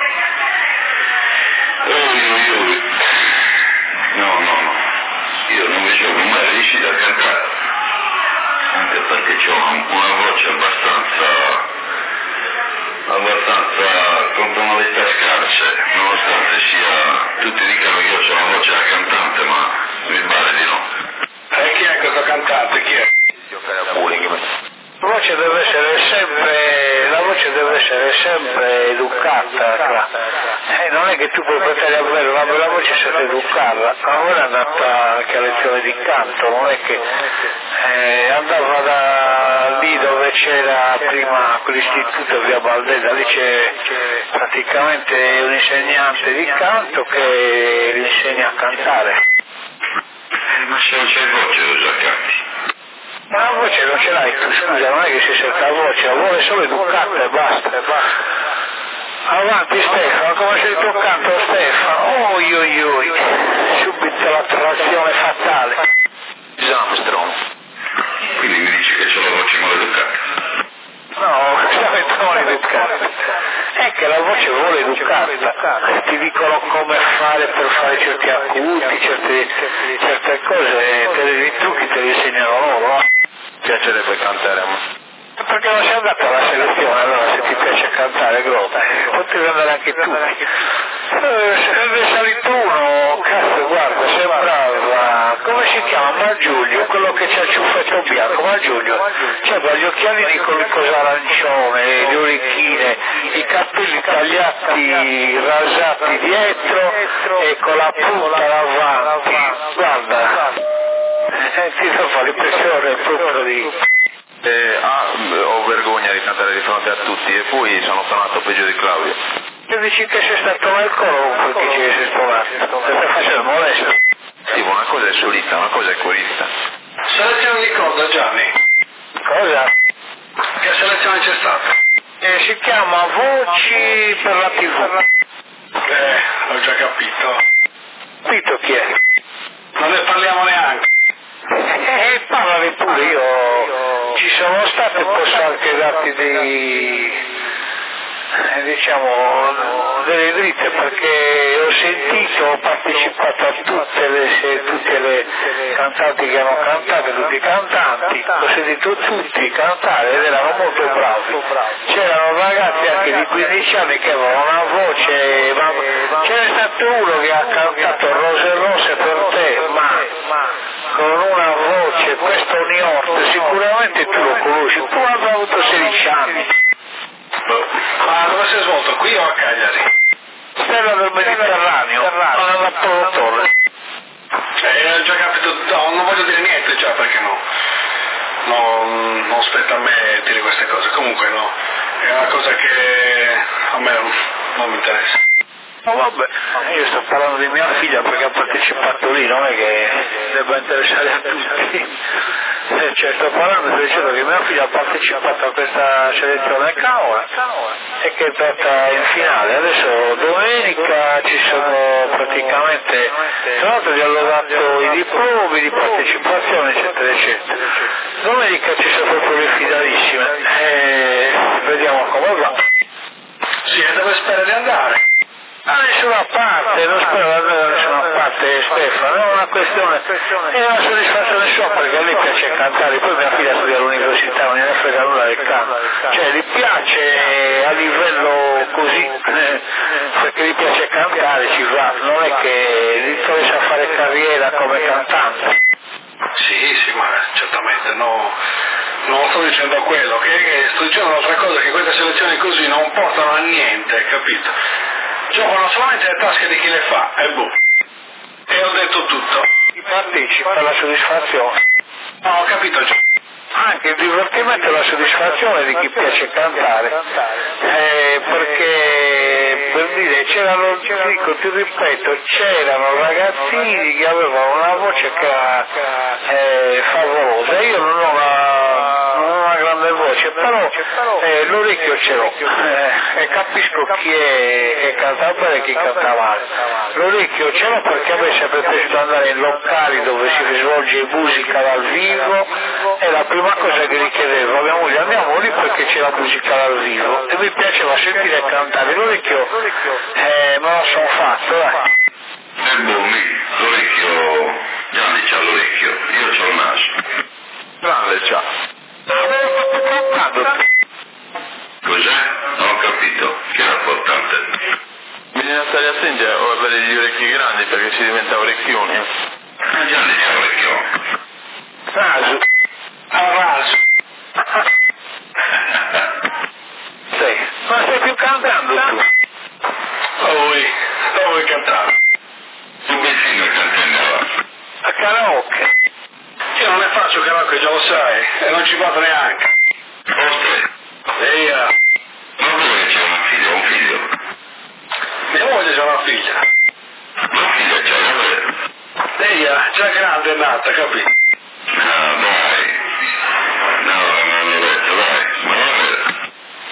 Io non mi sono mai riuscito a cantare, anche perché ho una voce abbastanza con tonalità scarse, nonostante tutti dicano che io ho una voce da cantante, ma mi pare di no. E chi è questo cantante? Chi è? Giocare a bowling. La voce deve essere sempre educata, non è che tu puoi portare a avere una bella voce senza educarla. Ora è andata anche a lezione di canto, non è che andava da lì dove c'era prima quell'istituto via Baldeda, lì c'è praticamente un insegnante di canto che gli insegna a cantare. Ma se non c'è voce lo già canti. Ma la voce non ce l'hai tu, scusa, non è che si sente la voce, la vuole solo educata e basta. Avanti Stefano, come sei toccando Stefano? Oi, subito l'attrazione fatale. Armstrong. Quindi mi dici che c'ho la voce maleducata? No, avete maleducata. È che la voce vuole educata, ti dicono come fare per fare certi acuti, certe cose, i trucchi te li insegnano loro. Piacerebbe cantare a me. Perché non sei andato alla selezione, allora se ti piace cantare Grotta, potevi andare anche tu. Sarebbe salito uno, cazzo guarda, sembrava, come si chiama? Malgiulio, quello che c'ha il ciuffetto bianco, Malgiulio, c'aveva gli occhiali di quel coso arancione, le orecchine, i capelli tagliati, rasati dietro e con la punta davanti, guarda, ti fa l'impressione proprio di... ho vergogna di cantare di fronte a tutti e poi sono suonato peggio di Claudio. Tu dici che sei stato nel coro perché ci sei stonato? Stai facendo molesto? Sì, una cosa è solista, una cosa è corista. Selezione di cosa, Gianni? Cosa? Che selezione c'è stata? Si chiama Voci per la TV. Ho già capito. Capito chi è? Non ne parliamo neanche. Parlane pure, io ci sono stato e posso anche darti delle dritte perché ho partecipato a tutte le cantanti che hanno cantato, tutti i cantanti, ho sentito tutti cantare ed erano molto bravi. C'erano ragazzi anche di 15 anni che avevano una voce, ma c'era stato uno che ha cantato Rose Rose per te, ma con una voce, questo Niort, sicuramente tu lo conosci, tu avrai avuto 16 anni. spetta a me dire queste cose, comunque no, è una cosa che a me non mi interessa. No, vabbè, io sto parlando di mia figlia perché ha partecipato lì, non è che debba interessare a tutti. Cioè, sto parlando dicendo che mia figlia ha partecipato a questa selezione a Caola e che è stata in finale. Adesso domenica ci sono praticamente, tra l'altro gli hanno dato i diplomi di partecipazione eccetera eccetera. Domenica ci sono proprio le finalissime e vediamo come va. Sì, e dove spera di andare? Da nessuna parte, non spero di andare da nessuna parte Stefano, è una questione, è una soddisfazione sua perché a lei piace cantare, poi mia figlia studia all'università, non gliene frega nulla del canto, cioè gli piace a livello così, perché gli piace cantare, ci va, non è che gli interessa fare carriera come cantante. Sì, ma certamente no. Non sto dicendo quello, che sto dicendo un'altra cosa, che queste selezioni così non portano a niente, capito? Giocano solamente le tasche di chi le fa, e boh. E ho detto tutto. Chi partecipa alla soddisfazione. No, ho capito già. Anche il divertimento e la soddisfazione di chi piace cantare, perché per dire c'erano, ti ripeto, c'erano ragazzini che avevano una voce che era favolosa, io non ho una grande voce, però l'orecchio ce l'ho e capisco chi è che canta bene e chi canta male. L'orecchio ce l'ho perché a me è sempre piaciuto andare in locali dove si svolge musica dal vivo, è la prima cosa che gli chiedevo a mia moglie, andiamo lì perché c'è la musica dal vivo e mi piaceva sentire cantare, l'orecchio me lo sono fatto, dai. L'orecchio, Gianni c'ha l'orecchio, io c'ho il naso. Grande c'ha. Cos'è? Non ho capito, che era importante? Bisogna stare attenti a avere gli orecchi grandi perché si diventa orecchioni. Gianni c'ha l'orecchio. Naso. Raso. Sì. Ma stai più cantando tu? Dove cantare? Tu che figlio cantava? A karaoke. Io non ne faccio karaoke, già lo sai, e non ci vado neanche. Forse? Ma dove c'è una figlia, un figlio? Mia moglie c'ha una figlia. Ma figlia c'è davvero? Lei è già grande è nata, capito? No, dai. No, non l'ho detto, dai. Ma davvero?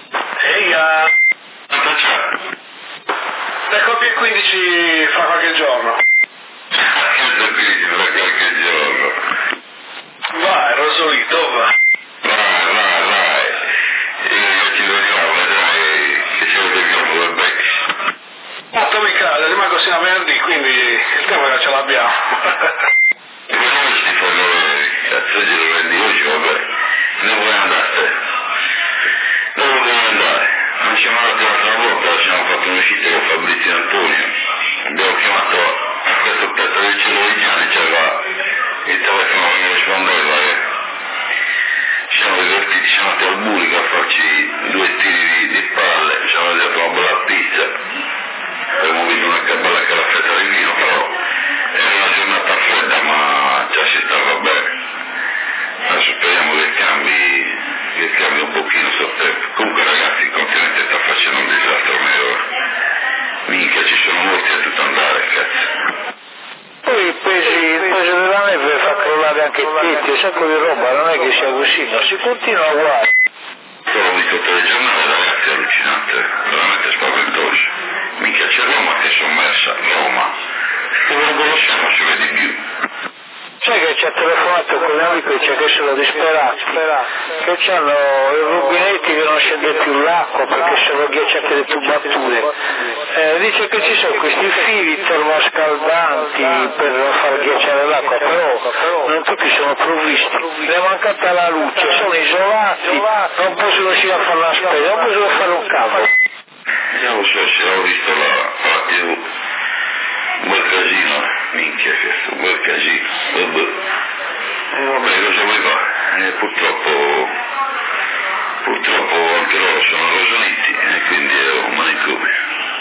Quanto c'è? Le compie 15 fra qualche giorno. Che capiti fra qualche giorno? Vai, Rosolito, va. Vai. Io ci vediamo, vedrai che ce lo beviamo dal becchi. Molto mi cade, rimango sino a venerdì, quindi il tempo che ce l'abbiamo. E come ci fanno cazzo glielo prendi oggi, vabbè. Non vuoi andare? Dove vuoi andare? Non siamo andati l'altra volta, ci abbiamo fatto un'uscita con Fabrizio e Antonio. Abbiamo chiamato a questo pezzo del cielo di Gianni, c'era il telefono che mi rispondeva e ci siamo divertiti, siamo andati al Burico a farci 2 tiri di palle, ci hanno dato una bella pizza, abbiamo visto una bella caraffetta di vino, però era una giornata fredda ma già si stava bene. Adesso speriamo che cambi un pochino sto tempo. Comunque ragazzi, il continente sta facendo un disastro mio. Minchia, ci sono molti a tutto andare, cazzo. Poi il peso della neve fa crollare anche i tetti, un sacco di roba, non è che sia così, non si continua a guardare. L'ho visto il telegiornale, ragazzi, è allucinante, veramente spaventoso. Minchia, c'è Roma che è sommersa, Roma. Se non lo conosciamo ci vedi più. Sai che ci ha telefonato con un amico e dice che sono disperati, che hanno i rubinetti che non scende più l'acqua perché sono ghiacciate le tubature. Dice che ci sono questi fili termoscaldanti per far ghiacciare l'acqua, però non tutti sono provvisti. Ne è mancata la luce, sono isolati, non possono uscire a fare la spesa, non possono fare un cavo. Io lo so, se l'ho visto la TV. Un bel casino, minchia questo, un bel casino, vabbè. E vabbè, cosa vuoi fare? Purtroppo anche loro sono rosonitti e quindi è un manicomio.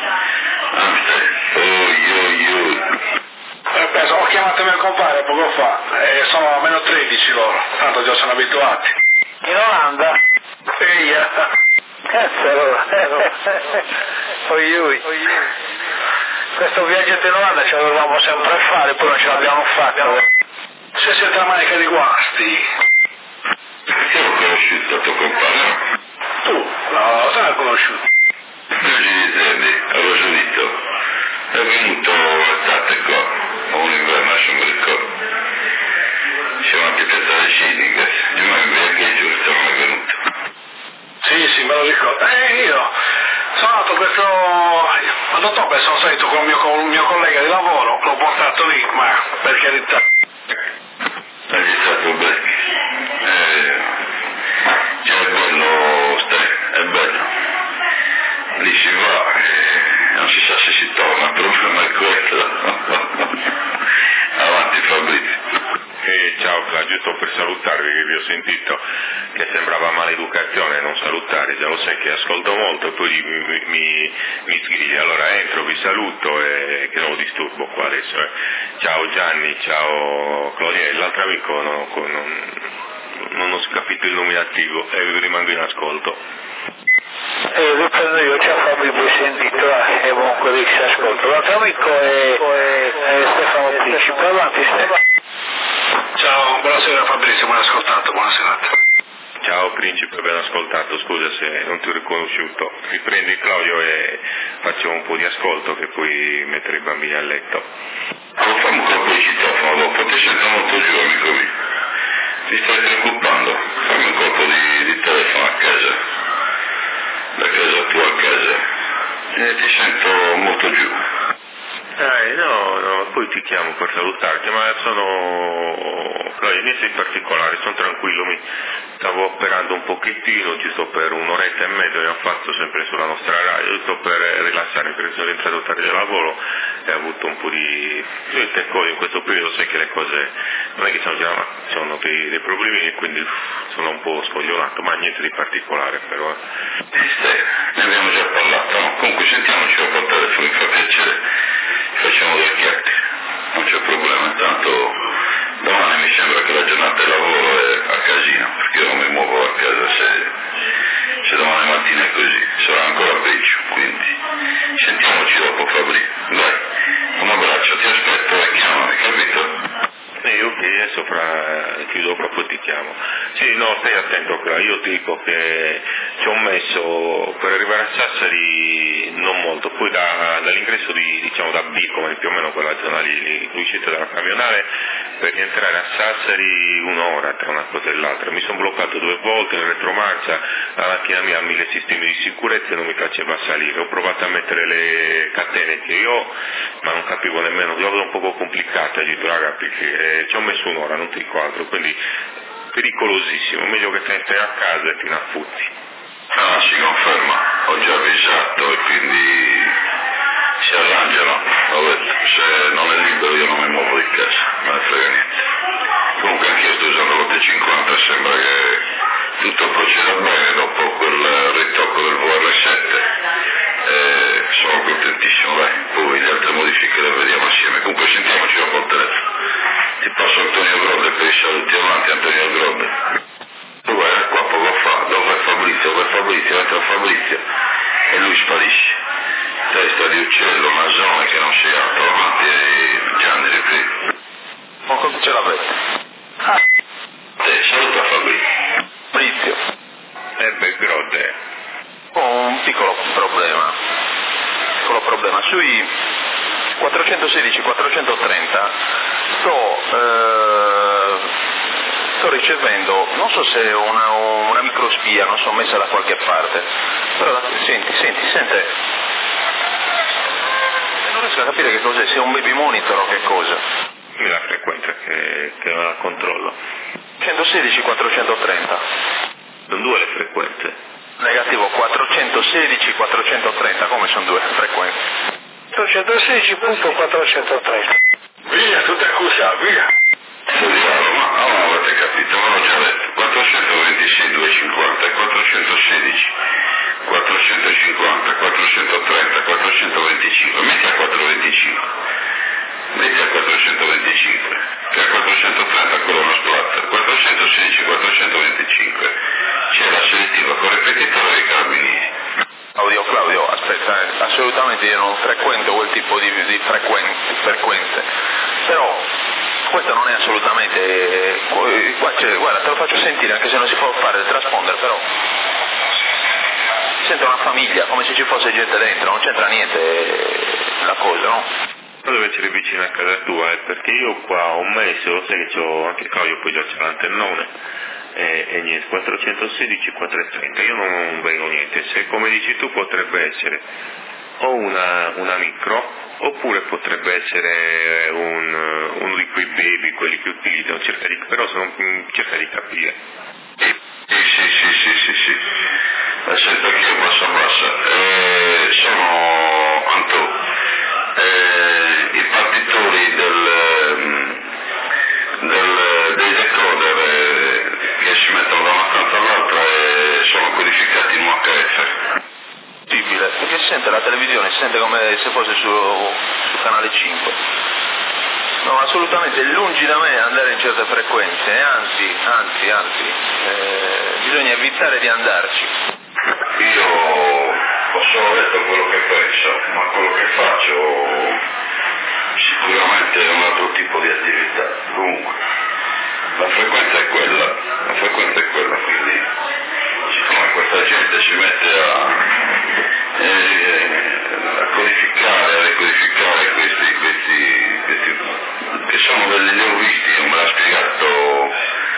Penso, ho chiamato mio compare poco fa, sono a -13 loro, tanto già sono abituati. In Olanda? Cazzo allora. Questo viaggetto in Olanda ce l'avevamo sempre a fare, poi non ce l'abbiamo fatto. Se siete a manica di guasti. Perché ho conosciuto tuo compagno? Tu? No, te l'hai conosciuto. Avevo sentito. È venuto l'estate qua, o un inverno, se mi ricordo. Siamo anche piazza di Cinica, di me in che giusto non è venuto. Sì, me lo ricordo. Io sono andato questo... ad ottobre sono salito con un mio collega di lavoro, l'ho portato lì, ma per carità. È stato bene. Cioè è bello, è bello. Lì si va e non si sa se si torna, il problema è questo. Avanti Fabrizio. Ciao Claudio, giusto per salutarvi che vi ho sentito che sembrava maleducazione non salutare, già lo sai che ascolto molto e poi mi sgrigli, allora entro, vi saluto e che non lo disturbo qua adesso. Ciao Gianni, ciao Claudia, l'altro amico non ho capito il nominativo e rimango in ascolto. Riprendo io, ciao Fabio, voi sentito e buon quello che si ascolta. L'altro amico è Stefano Principe, avanti Stefano. Ciao, buonasera Fabrizio, buon ascoltato, buona serata. Ciao Principe, ben ascoltato, scusa se non ti ho riconosciuto. Riprendi Claudio e facciamo un po' di ascolto che puoi mettere i bambini a letto. Fammi un colpo di citofono dopo, ti sento molto giù amico mio. Ti stai preoccupando? Fammi un colpo di telefono a casa. Da casa tua a casa. Ti sento molto giù. No, poi ti chiamo per salutarti, ma Claudio, niente di particolare, sono tranquillo, stavo operando un pochettino, giusto per un'oretta e mezza, abbiamo fatto sempre sulla nostra radio, giusto per rilassarmi, perché sono rientrato tardi del lavoro e ho avuto un po' di cose in questo periodo, sai che le cose non è che sono dei problemi e quindi sono un po' scoglionato, ma niente di particolare però. Ne abbiamo già parlato, no? Comunque sentiamoci dopo il telefono, mi fa piacere. Facciamo due chiacchiere, non c'è problema, intanto domani mi sembra che la giornata di lavoro è a casino, perché io non mi muovo a casa se domani mattina è così, sarà ancora peggio, quindi sentiamoci dopo Fabrizio, dai, un abbraccio, ti aspetto e chiamami, capito? Ok, adesso chiudo proprio ti chiamo. Sì, no, stai attento, io ti dico che ci ho messo per arrivare a Sassari non molto, poi dall'ingresso da B, come più o meno quella zona lì, l'uscita dalla camionale, per rientrare a Sassari un'ora tra una cosa e l'altra. Mi sono bloccato 2 volte in retromarcia, la macchina mia ha 1000 sistemi di sicurezza e non mi faceva salire. Ho provato a mettere le catene che io ho, ma non capivo nemmeno, l'ho un po' complicata, raga, perché ci ho messo un'ora, non ti dico altro, quindi pericolosissimo, meglio che te ne stai a casa e ti innaffutti. Ah, si conferma, ho già avvisato e quindi si arrangiano, ho detto, se non è libero io non mi muovo di casa, non ne frega niente. Comunque anch'io sto usando l'850, sembra che tutto proceda bene dopo quel ritocco del VR7, sono contentissimo, dai, poi le altre modifiche le vediamo assieme. Comunque sentiamoci dopo il telefono. Ti passo Antonio Grodde per i saluti, avanti Antonio Grodde. Tu vai qua poco fa, dove Fabrizio, entra Fabrizio e lui sparisce. Testa di uccello, masone che non si apre, avanti e Gianni riprende. Ma come ce l'avete? Saluta Fabrizio. Fabrizio. Grodde. Ho un piccolo problema. Sui 416-430 sto ricevendo, non so se è una microspia, non so, messa da qualche parte, però sente, non riesco a capire che cos'è, se è un baby monitor o che cosa. La frequenza che non la controllo. 116-430. Sono 2 le frequenze. Negativo 416-430, come sono 2 frequenze? 416.430. Via, tutte accusate, via. Ma non avete capito, ma l'ho già detto. 426, 250 e 416, 450, 430, 425. Metti a 425. Metti a 425. 425, che è 430 quello uno splatter, 416, 425, c'è la selettiva con ripetitore dei carabinieri. Claudio, aspetta, assolutamente io non frequento quel tipo di frequenze, però questo non è assolutamente, qua c'è, guarda, te lo faccio sentire anche se non si può fare il transponder, però sento una famiglia, come se ci fosse gente dentro, non c'entra niente la cosa, no? Però deve essere vicino a casa tua, perché io qua ho un mese, lo sai che c'ho anche Claudio, poi già c'è l'antennone, e niente, 416, 430, io non vedo niente, se come dici tu potrebbe essere o una micro, oppure potrebbe essere un liquid baby, quelli che utilizzano, però cerca di capire. Sì. Sento anch'io bassa. Sono Antò. I partitori dei decoder che si mettono da una parte all'altra sono codificati in UHF. Perché si sente la televisione, si sente come se fosse su canale 5. No, assolutamente, lungi da me andare in certe frequenze, anzi, bisogna evitare di andarci. Io ho solo detto quello che penso, ma quello che faccio sicuramente è un altro tipo di attività. Comunque, la frequenza è quella, quindi siccome questa gente si mette a codificare, a recodificare questi che sono degli ovisti, come l'ha spiegato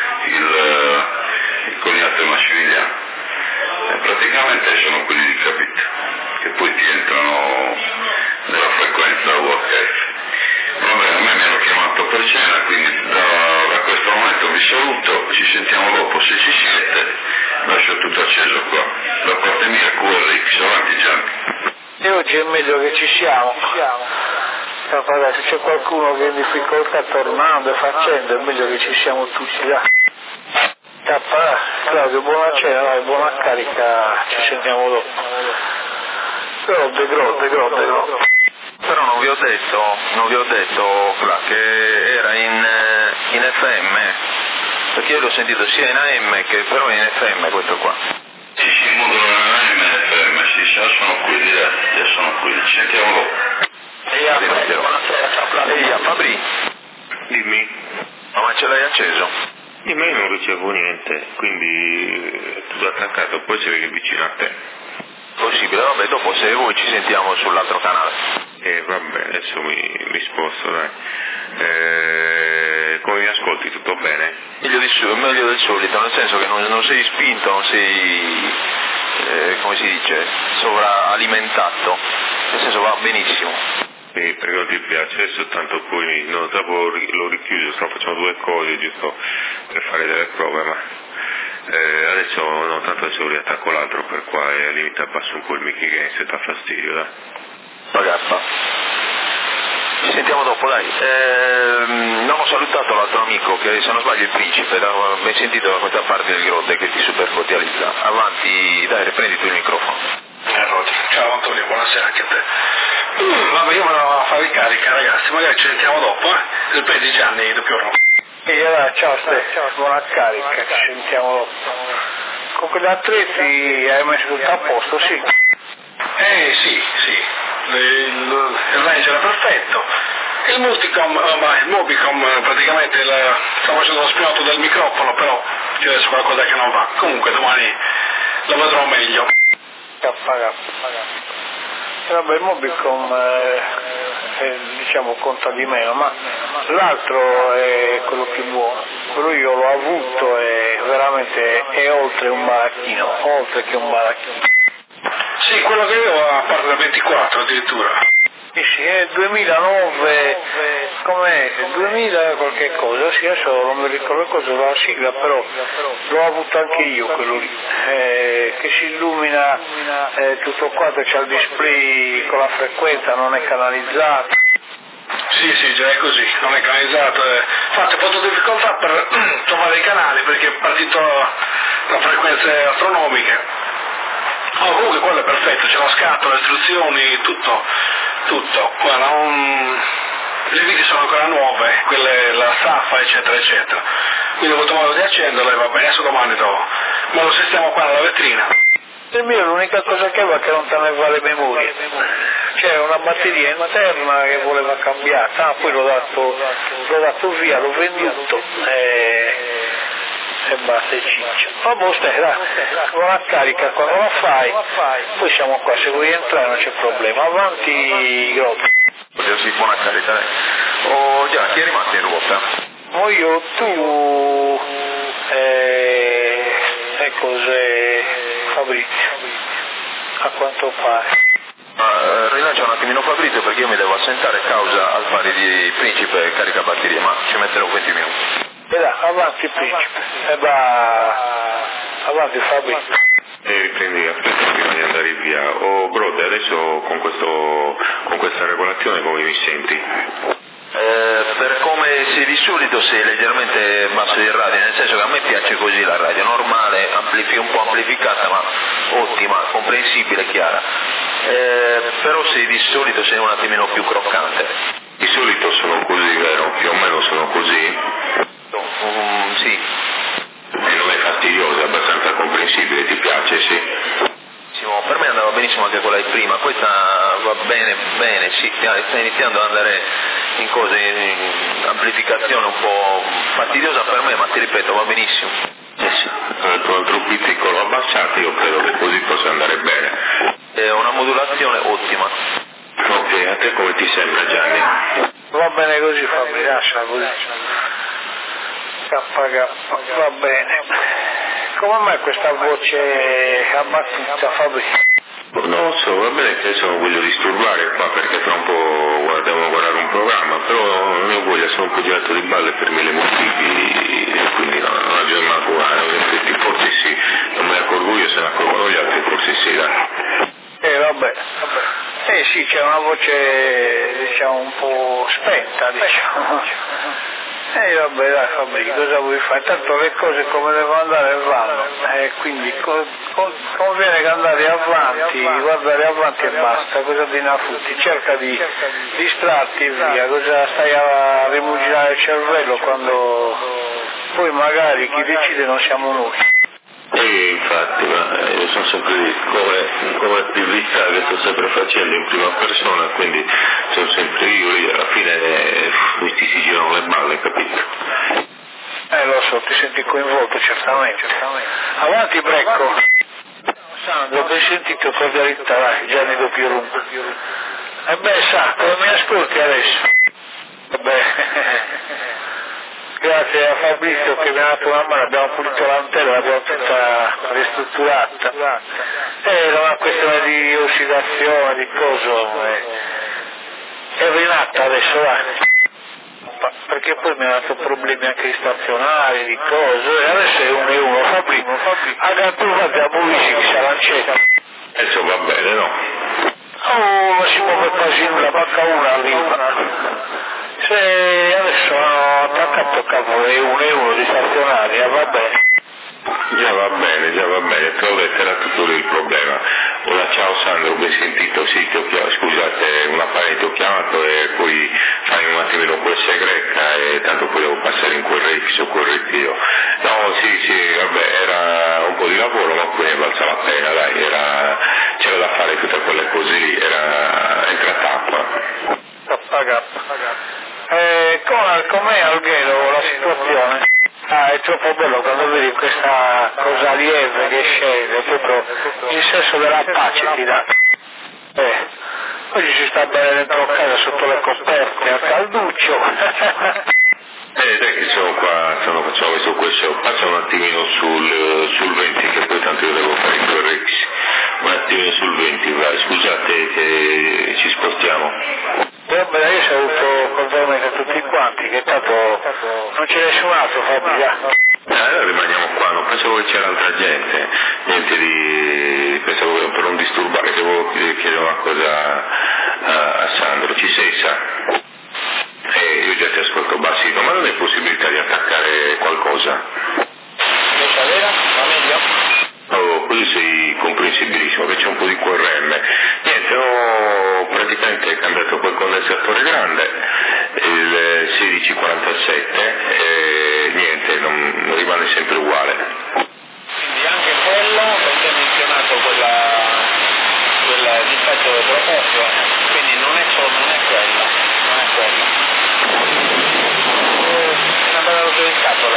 il cognato Massimiliano, praticamente sono quelli di capito, che poi ti entrano nella frequenza UHF. Vabbè, a me mi hanno chiamato per cena, quindi da questo momento vi saluto, ci sentiamo dopo, se ci siete lascio tutto acceso qua. Da parte mia QRX, avanti Gianni. E oggi è meglio che ci siamo. Se c'è qualcuno che è in difficoltà tornando e facendo, è meglio che ci siamo tutti là. Claudio, buona cena, dai, buona carica, ci sentiamo dopo. Grotte. Però non vi ho detto Fra, che era in FM, perché io l'ho sentito sia in AM che però in FM questo qua. Sì, il modulo in AM e FM, sì, sono qui diretti, sono qui, ci sentiamo dopo. Ehi, Fabri? Dimmi. Ma ce l'hai acceso? Di me non ricevo niente, quindi tutto attaccato, poi si vede vicino a te. Possibile, vabbè, dopo se vuoi ci sentiamo sull'altro canale. Vabbè, adesso mi sposto, dai. Come mi ascolti, tutto bene? Meglio del solito, nel senso che non sei spinto, non sei, come si dice, sovraalimentato, nel senso va benissimo. Perché non ti piace, adesso tanto poi dopo lo richiuso, sto facendo due cose giusto per fare delle prove, ma adesso no, tanto adesso riattacco l'altro per qua e al limite abbasso un po' il Mickey Games se dà fastidio, dai. Ragazza, ci sentiamo dopo, dai. Non ho salutato l'altro amico che se non sbaglio è il principe, l'ho ben sentito da questa parte del Grotte che ti super cordializza. Avanti, dai, riprendi tu il microfono. Ciao Antonio, buonasera anche a te. Vabbè, io me la vado a fare carica, ragazzi, magari ci sentiamo dopo, Ripeti Gianni, doppio no. E allora, ciao buona carica, ci sentiamo dopo. Con quegli attrezzi hai messo tutto a posto, sì? Sì. Il range era perfetto. Il Mobicom praticamente sta facendo lo spinato del microfono, però c'è adesso qualcosa che non va. Comunque domani lo vedrò meglio. Vabbè, il Mobicom diciamo conta di meno, ma l'altro è quello più buono. Quello io l'ho avuto e veramente è oltre un baracchino, oltre che un baracchino. Sì, quello che io a parte da 24 addirittura. Sì, è 2009, com'è? 2000 qualche cosa, sì, adesso non mi ricordo cosa la sigla, però l'ho avuto anche io quello lì, che si illumina tutto quanto, c'è il display con la frequenza, non è canalizzato. Sì, già è così, non è canalizzato. Infatti ho fatto difficoltà per trovare i canali perché è partito da frequenze astronomiche. Comunque quello è perfetto, c'è la scatola, le istruzioni, tutto. Guarda, le viti sono ancora nuove, quelle, la staffa eccetera eccetera, quindi ho avuto modo di accenderlo e va bene, adesso domani me lo sistemo qua nella vetrina. Il mio l'unica cosa che va è che non teneva le memorie, c'è una batteria interna che voleva cambiare, poi l'ho dato via, l'ho venduto e basta, e ciccia. Vabbè, stai, dai, buona carica quando la fai, poi siamo qua, se vuoi entrare non c'è problema, avanti Grotta. Sì, buona carica, dai. Oh già, chi è rimasto in ruota? Io, tu e cos'è Fabrizio, a quanto pare. Rilancia un attimino Fabrizio perché io mi devo assentare causa al pari di Principe carica batterie, ma ci metterò 20 minuti. E dai, avanti Principe, e avanti Fabrizio. E riprendi, aspetta prima di andare via. Oh Brode, adesso con questa regolazione come mi senti? Per come si di solito sei leggermente basso di radio, nel senso che a me piace così la radio, normale, un po' amplificata ma ottima, comprensibile, chiara. Però se di solito sei un attimino più croccante. Di solito sono così, vero? Più o meno sono così? Sì. E non è fastidioso, è abbastanza comprensibile, ti piace, sì? Per me andava benissimo anche quella di prima, questa va bene, sì, sta iniziando ad andare in cose, in amplificazione un po' fastidiosa per me, ma ti ripeto, va benissimo. Sì. Troppo piccolo abbassato, io credo che così possa andare bene. È una modulazione ottima. Ok, a te come ti sembra Gianni? Va bene così Fabri, lascia così. Va bene. Come mai questa voce abbattuta Fabri? Non lo so, va bene che adesso non voglio disturbare qua perché fra un po' devono guardare un programma, però non ho voglia, sono un po' girato di balle per 1000 motivi e quindi non ha bisogno manco forse sì, non me ne accorgo io, se ne accorgono gli altri forse sì, dai. Vabbè. Sì, c'è una voce diciamo un po' spenta, diciamo. Vabbè dai Fabri, cosa vuoi fare? Tanto le cose come devono andare vanno, quindi conviene che andare avanti, guardare avanti e basta, cosa ti nafutti, cerca di distrarti via, cosa stai a rimuginare il cervello quando poi magari chi decide non siamo noi. Infatti, ma io sono sempre come attività che sto sempre facendo in prima persona, quindi sono sempre io lì, alla fine questi si girano le balle, capito? Lo so, ti senti coinvolto certamente. Avanti Brecco. Sandro, che hai sentito cordialità, dai, Gianni doppio lungo. Sa, come mi ascolti adesso? Grazie a Fabrizio che mi ha dato una mano, abbiamo pulito l'antenne, l'abbiamo tutta ristrutturata. Era una questione di ossidazione, di coso. È rinata adesso, perché poi mi ha dato problemi anche di stazionari, di cose, e adesso è 1-1. Fabrizio, a Gattuso abbiamo visto che si lancetta. Adesso va bene, no? Non si muove quasi nulla, manca una arriva. Se adesso ho attaccato capo è 1-1 di stazionaria, va bene. Già va bene, però era tutto lì il problema. Ora ciao Sandro, ben sentito, sì, scusate, una parte ti ho chiamato e poi fai un attimino quel segreta e tanto poi devo passare in quel ritiro. No, sì, vabbè, era un po' di lavoro, ma poi ne valsa la pena, dai, c'era da fare tutte quelle cose lì, era tappa. Com'è Alghero la situazione? È troppo bello quando vedi questa cosa lieve che scende, proprio il senso della pace ti dà. Oggi si sta bene dentro casa sotto le coperte, al calduccio. Dai che facciamo questo show, passa un attimino sul 20 che poi tanto io devo fare i corretti. Un attimino sul 20, vai, scusate che ci spostiamo. Vabbè, io saluto conformemente tutti quanti, che tanto non c'è nessun altro Fabio. Allora rimaniamo qua, non pensavo che c'era altra gente, niente pensavo che per non disturbare, che volevo chiedere una cosa a Sandro, ci sei sa? Io già ti ascolto bassino, ma non è possibilità di attaccare qualcosa? Questa vera? Va meglio? Oh, così sei comprensibilissimo, che c'è un po' di QRM. Niente, ho praticamente cambiato quel condensatore grande stato proposto, quindi non è quello. Una bella rottura di scatole.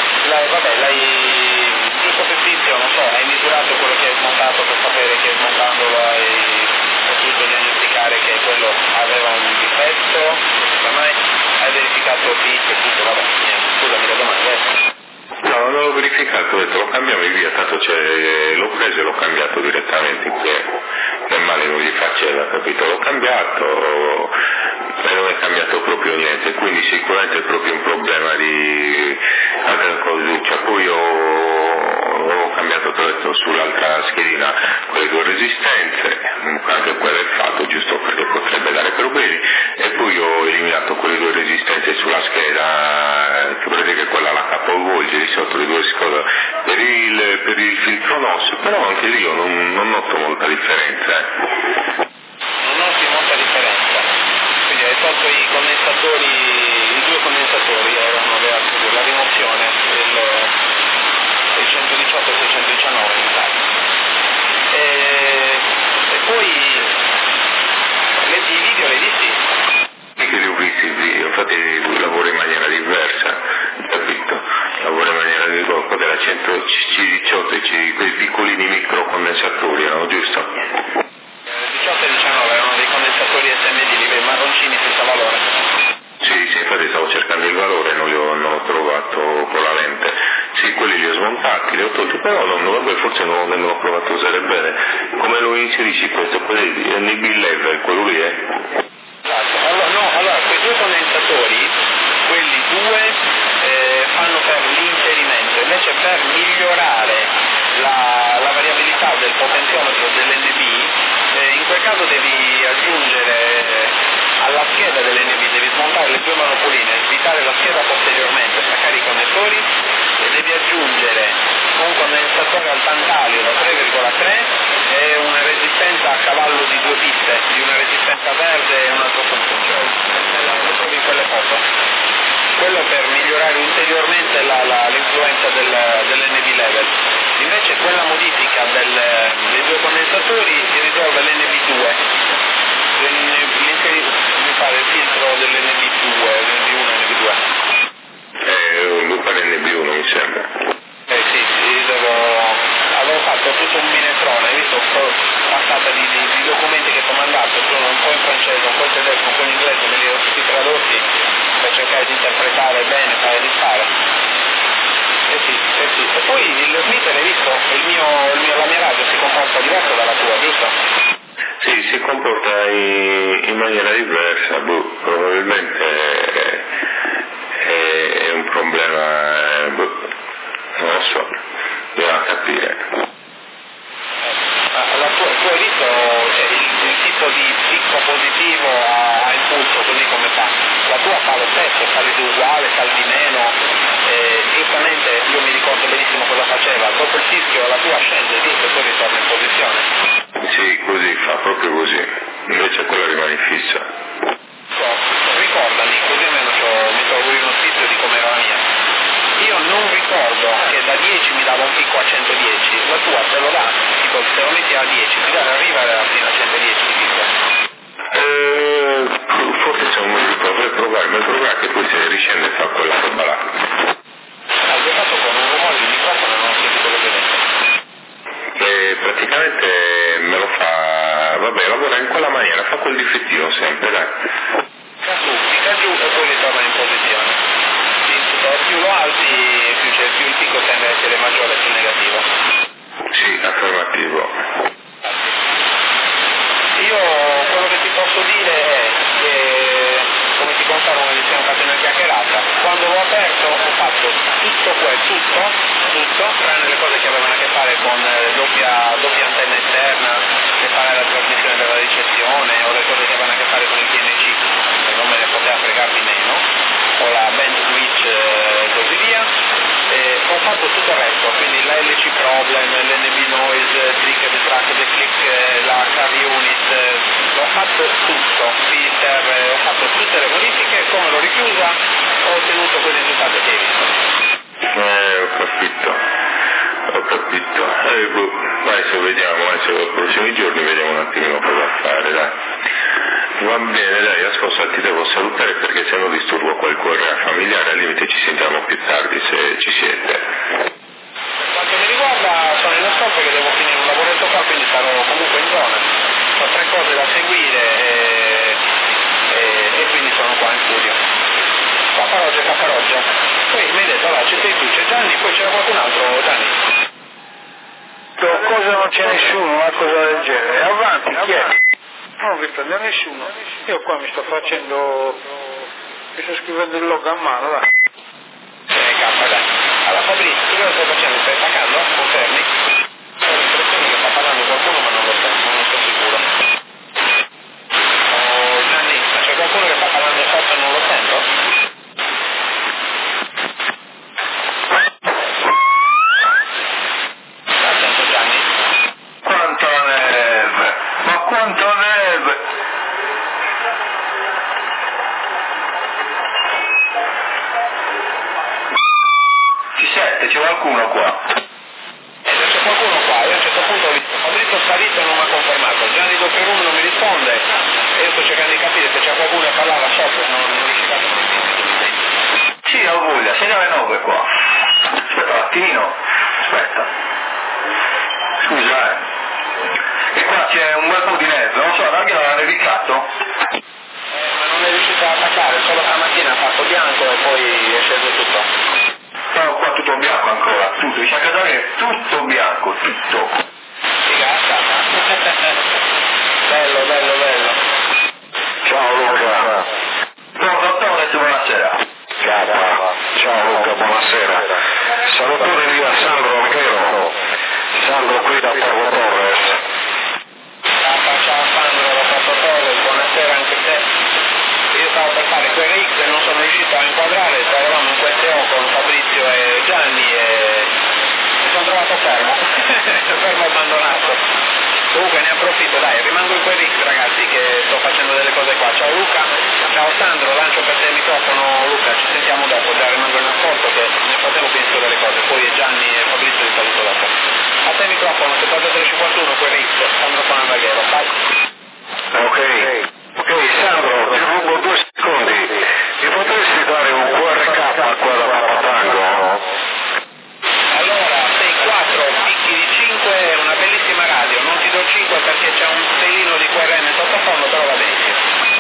Giusto per tizio, non so, hai misurato quello che hai smontato per sapere che smontandolo hai potuto diagnosticare che quello aveva un difetto, ormai hai verificato pizze e tutto, vabbè, niente, scusami la domanda. No, non l'ho verificato, ho detto lo cambiamo via, tanto l'ho preso e l'ho cambiato direttamente, che male non gli faceva, capito? L'ho cambiato e non è cambiato proprio niente, quindi sicuramente è proprio un problema di altra cosuccia. Poi ho cambiato, te l'ho detto, sull'altra schedina quelle due resistenze, anche quello è fatto, giusto perché potrebbe dare problemi, e poi ho eliminato quelle due resistenze sulla scheda, che praticamente quella la capovolge di sotto le due scode per il filtro NOS, però anche lì io non noto molta differenza. Non noti molta differenza, quindi hai tolto i condensatori, i due condensatori erano la rimozione del 118 e 619 in Italia. E poi leggi i video, l'hai visti? Che li ho visti, infatti lavoro in maniera diversa, capito? Lavoro in maniera diversa, quello era 100 C18 e quei piccolini microcondensatori, no? Giusto? 18 e 19 erano dei condensatori SMD, dei marroncini senza valore. Sì, infatti stavo cercando il valore, non l'ho trovato con la lente. Sì, quelli li ho smontati, li ho tolti, però vabbè, forse non l'ho provato a usare bene. Come lo inserisci questo? Quelli NB level, quello lì è? Allora, quei due condensatori, quelli due, fanno per l'inserimento, invece per migliorare la variabilità del potenziometro dell'NB, in quel caso devi aggiungere alla scheda dell'NB, devi smontare le due manopoline, svitare la scheda posteriormente, staccare i connettori e devi aggiungere un condensatore al tantalio da 3,3 e una resistenza a cavallo di due piste, di una resistenza verde e un altro conteggio. Lo trovi in quelle foto. Quello per migliorare ulteriormente l'influenza dell'NB level. Invece quella modifica dei due condensatori si risolve l'NB2. Mi pare il filtro dell'NB2, NB1 e NB2. Mi pare NB1 mi sembra. Sì, avevo fatto tutto un minestrone, hai visto passata di documenti che ti ho mandato, sono un po' in francese, un po' in tedesco, un po' in inglese, me li ho tutti tradotti per cercare di interpretare bene, fare e dispare. Sì. E poi il meter, hai visto, la mia radio si comporta diverso dalla tua, giusto? Sì, si comporta in maniera diversa, probabilmente è un problema, non lo so, bisogna capire. Tu hai visto il tipo di picco positivo a impulso, così come fa? La tua fa lo stesso, sali di uguale, sali di meno, giustamente io mi ricordo benissimo cosa faceva, dopo il fischio la tua scende giusto e poi ritorna in posizione. Sì, così, fa proprio così, invece quella rimane fissa. Ricordami, così almeno mi trovo io uno spizio di come era la mia. Io non ricordo che da 10 mi dava un picco a 110, la tua te lo dà, tipo se lo metti a 10, ti dà arriva fino a 110 di picco. Forse c'è un modo di provare che poi se riscende fa quella roba là. Hai fatto con un rumore di microfono, non ho sentito quello che hai detto. Praticamente me lo fa, vabbè, lavora in quella maniera, fa quel difettino sempre, dai. Pica giù e poi ritorna in posizione. Più lo alzi, più il picco tende a essere maggiore sul negativo. Sì, affermativo. Io quello che ti posso dire è che, come ti contavo quando siamo fatti una chiacchierata, quando l'ho aperto ho fatto tutto, tranne le cose che avevano a che fare con doppia antenna esterna, che fare la trasmissione della ricezione, o le cose che avevano a che fare con il PNC, che non me ne poteva fregar di meno, o la band switch e così via. Ho fatto tutto il resto, quindi l'LC problem, l'NB noise, trick and track, the click, la car unit, ho fatto tutto, filter, ho fatto tutte le modifiche, come l'ho richiusa ho ottenuto quel risultato che hai visto. Ho capito. Adesso vediamo, nei prossimi giorni vediamo un attimino cosa fa. salutare, dai. Va bene, dai, ascolta, ti devo salutare perché se no disturbo qualcuno familiare, al limite ci sentiamo più tardi se ci siete. Quanto mi riguarda sono in ascolto che devo finire un lavoretto qua, quindi sarò comunque in zona. Ho 3 cose da seguire e quindi sono qua in studio. Caparoggia. Poi mi hai detto, allora ci sei tu, c'è Gianni, poi c'era qualcun altro, Gianni. Cosa non c'è nessuno, una cosa del genere. Avanti, chi è? Non riprende nessuno. Io qua mi sto scrivendo il log a mano, va. Dai. Allora Fabrizio, tu cosa stai facendo? Stai staccando? Confermi? Ho l'impressione che sta parlando qualcuno ma non lo sento, non sono sicuro. Oh Gianni, ma c'è qualcuno che sta parlando sotto e non lo sento? La sento Gianni? Quanta neve! Ma quanta neve! Ci sente, c'è qualcuno qua? C'è qualcuno qua, io a un certo punto ho visto Fabrizio sparito e non mi ha confermato, Gianni Doppio Room non mi risponde e io sto cercando di capire se c'è qualcuno che parlava sotto e non riusciva a capire. Sì, ho voglia, segnale 9 qua. Aspetta un attimino, aspetta. Scusa, E qua c'è un bel po' di neve, non so, anche non ha nevicato? Ma non è riuscito a attaccare, solo stamattina ha fatto bianco e poi è sceso tutto. No, qua tutto bianco ancora, tutto, dice a casa mia, tutto bianco, tutto. Figata. Bello. Ciao Luca. Dottore, buonasera. Ciao Luca, buonasera. Salutone via Sandro Alghero. Sandro qui da Porto Torres. Ciao Sandro, da Porto Torres, buonasera anche a te. Io stavo per fare QRX e non sono riuscito a inquadrare, eravamo in QSO con Fabrizio e Gianni e mi sono trovato fermo, fermo abbandonato. Comunque ne approfitto, dai, rimango in QRX ragazzi che sto facendo delle cose qua. Ciao Luca, ciao Sandro, lancio per te il microfono Luca, ci sentiamo dopo, già rimango in ascolto che nel frattempo finisco delle cose, poi Gianni e Fabrizio li saluto dopo. A te il microfono, 7351 QRX, Sandro Panavaghero, vai. Ok, Sandro, ti rubo 2 secondi. Mi potresti dare un QRK qua da Papatango? Allora, 6-4, picchi di 5 è una bellissima radio, non ti do 5 perché c'è un pelino di QRM sottofondo, però va benissimo.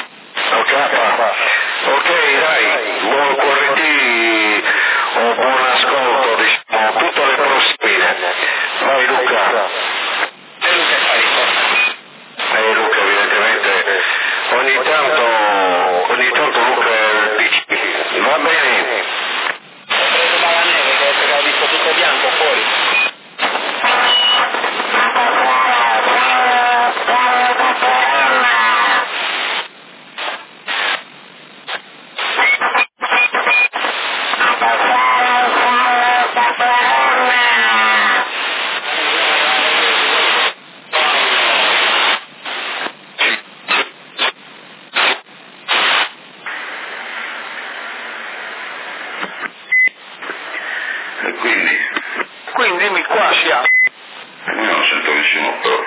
Ok, dai, buon QRT o buon ascolto, diciamo, tutte le prossime. Vai Luca. E Luca è sparito. Luca evidentemente ogni tanto Luca dice, va bene. Ho preso dalla neve che ho visto tutto bianco fuori. E quindi? Quindi dimmi, qua siamo. Io non sento nessuno però.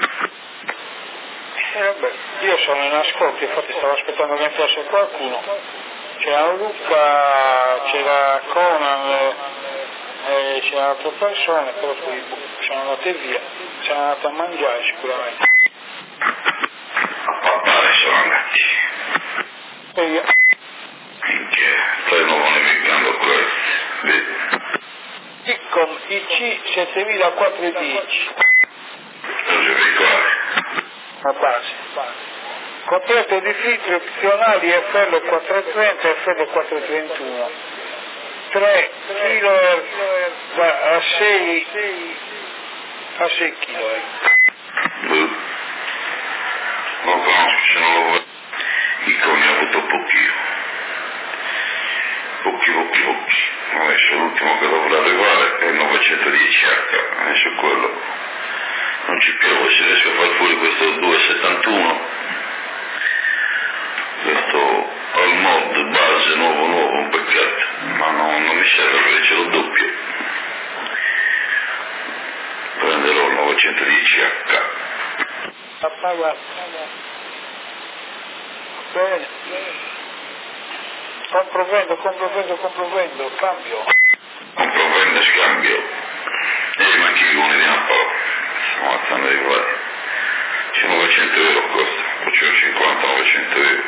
Vabbè, io sono in ascolto, infatti stavo aspettando che entrasse qualcuno. C'era Luca, c'era Conan, c'erano altre persone, però poi sono andate via, sono andate a mangiare sicuramente. A papare sono andati. Poi Minchia, stai nuovo nevicando questo. Icom IC 7410, Non si ricordare. a base. Completo di filtri opzionali FL 430 e FL 431. 3 kHz a 6 kHz. Lo conosco, se non lo vuoi. Icom ne ha avuto pochino. Pochi. Adesso l'ultimo che dovrà arrivare è il 910H, adesso quello non ci piove, si riesce a far fuori questo 271, questo al mod base nuovo, un peccato, ma non mi serve perché ce l'ho doppio. Prenderò il 910H. Papà, guarda, Bene. Compro, vendo, cambio. Compro, vendo, scambio. E manchi i comuni di Napoli. Stiamo ammazzando di guardi. 900 euro costa, facevo 50, 900 euro.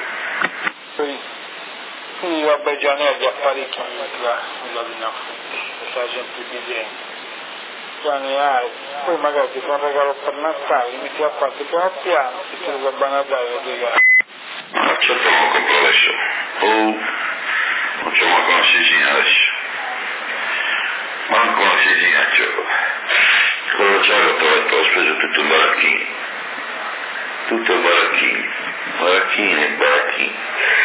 Quindi vabbè già ne ha gli apparecchi quella di Napoli, sta sempre di dentro. Già ne hai, poi magari ti fa un regalo per Natale, li metti a parte piano piano, ti trovi a Banadare e regali. Ma certo non lo compro adesso. Non c'è manco una sesina adesso. Manco una sesina c'ho. Quello che c'è l'ho speso tutto in baracchini. Tutto baracchini. Baracchini.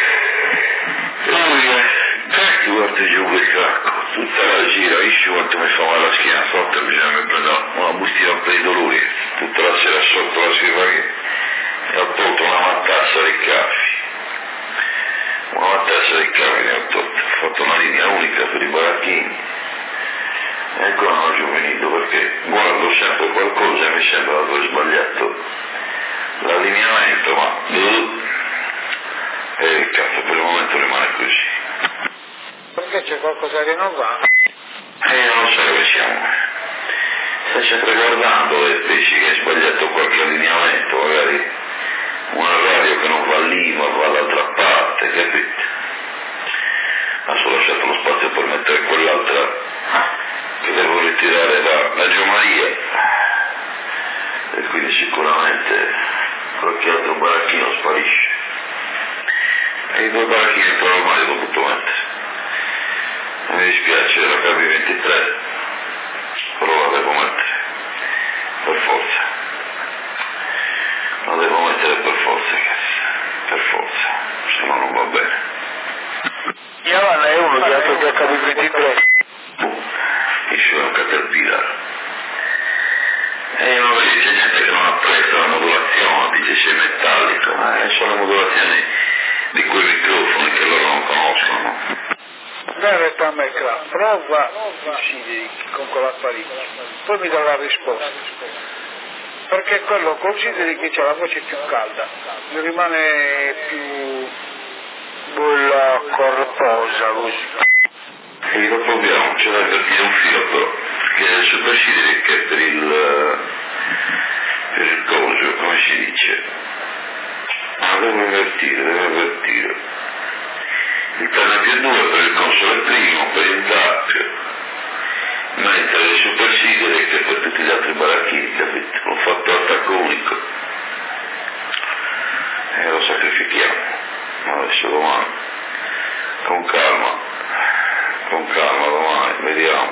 Cacchio quanto giù quel cacco. Tutta la gira, esci quanto mi fa male la schiena, sotto bisogna prendere una bustina per i dolori. Tutta la sera sotto la scrivania. E ho tolto una matassa dei caffi. Una matassa dei caffi ne ho tolto. Ho fatto una linea unica per i baracchini. E ancora non ci ho finito perché guardo sempre qualcosa e mi sembra di aver sbagliato l'allineamento, ma cazzo, per il momento rimane così. Perché c'è qualcosa che non va? Non lo so dove siamo. Stai sempre guardando e pensi che hai sbagliato qualche allineamento, magari una radio che non va lì ma va dall'altra parte, capito? Ma solo lasciato lo spazio per mettere quell'altra che devo ritirare da Gio Maria. E quindi sicuramente qualche altro baracchino sparisce. E i due baracchini però ormai l'ho potuto mettere. Mi dispiace, era KB23, però la devo mettere, per forza. La devo mettere per forza, se no non va bene. Giovanna è uno che ha toccato il KB23. Esce un Caterpillar. E non vedi, c'è gente che non apprezza la modulazione, dice c'è metallico, ma sono modulazioni di quei microfoni che loro non conoscono. Dai retta a me, prova consigli con quell'apparecchio, poi mi dà la risposta. Perché quello consideri che c'ha la voce più calda, mi rimane più bella corposa così. E lo proviamo, ce l'hai per dire un filo però, perché il supercidere che per il coso, come si dice? Devo invertire. Il canale più 2 per il console primo, per il DAC, mentre il supercidere che per tutti gli altri baracchini, capito? L'ho fatto attacco unico. E lo sacrifichiamo. Adesso domani, con calma domani,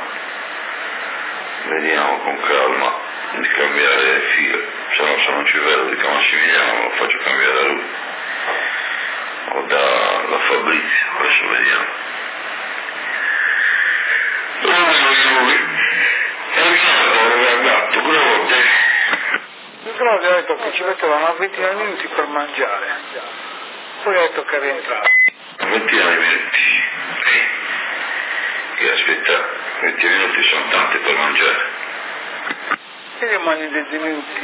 vediamo con calma di cambiare filo, se no se non ci vedo di Massimiliano lo faccio cambiare a lui o da Fabrizio, adesso vediamo. Il Claudio ha detto che ci metteva una ventina di minuti per mangiare, poi ha detto che rientrava. 20 minuti, che aspetta, 20 minuti sono tanti per mangiare. E rimani 20 minuti,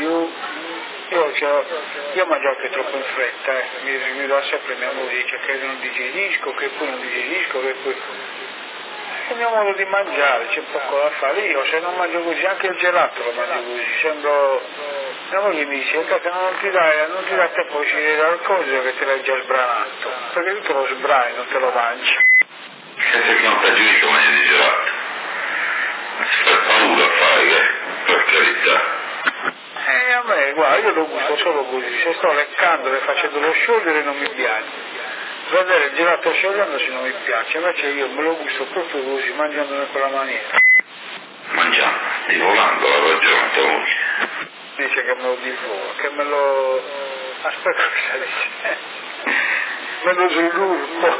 io mangio anche troppo in fretta, mi dà sempre mia moglie, dice che non digerisco, che poi non digerisco, che poi... È il mio modo di mangiare, c'è poco da fare, io se non mangio così, anche il gelato lo mangio così, sembro... Mia moglie mi dice, che non ti dà tempo di uscire dal coso che te l'hai già sbranato, perché tu te lo sbrani, non te lo mangi. Senza che non ti aggiungi mangi di gelato. Per paura fai, per carità. A me, guarda, io lo gusto solo così, se sto leccandolo e facendolo sciogliere non mi piace. Vedere il gelato sciogliendosi non mi piace, invece io me lo gusto proprio così, mangiandolo in quella maniera. Mangiando, divorando la ragione, tua moglie. Dice che me lo divora, che me lo... Aspetta che dice. Me lo sviluppo.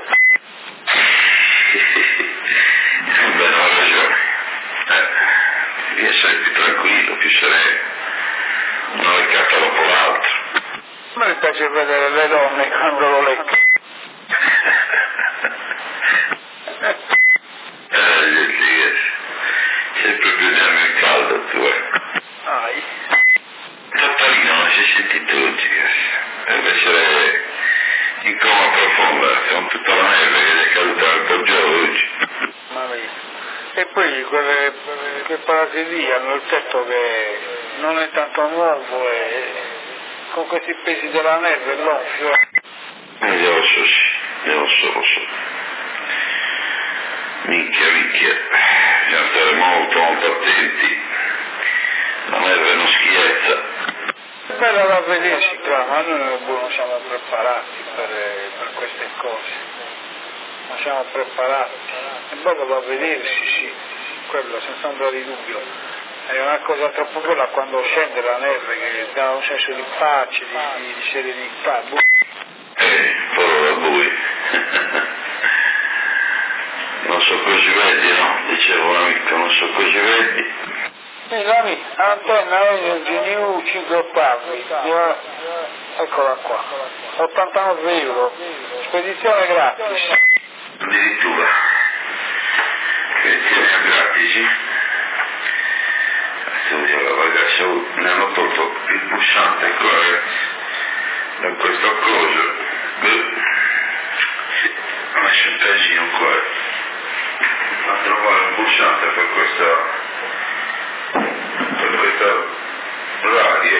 Beh, ha ragione. Devi essere più tranquillo, più sereno. Una leccata dopo l'altra. A me piace vedere le donne quando lo lecco. Sempre più nel caldo tu, Ai. Tattarino non si è sentito oggi. con tutta la neve che è caduta dal Poggiolo oggi. E poi quei palazzi lì hanno il tetto che non è tanto nuovo e con questi pesi della neve l'onfio. Lo so, sì, lo so. Minchia, bisogna stare molto attenti, la neve è una schiezza. È bella da vedersi, claro, ma noi non siamo preparati per queste cose, non siamo preparati, è bello da vedersi, sì, quello senza ombra di dubbio, è una cosa troppo bella quando scende la neve che dà un senso di pace, di serenità. Però da voi. Non so cosa vedi, no? Dicevo un'amica, non so cosa vedi. Antenna del GNU 5 ottavi, eccola qua, 89 euro, spedizione gratis. Addirittura, spedizione gratis. Adesso ne hanno tolto il pulsante qua da questo coso. Ho messo un casino qua. A trovare un pulsante per questa radio,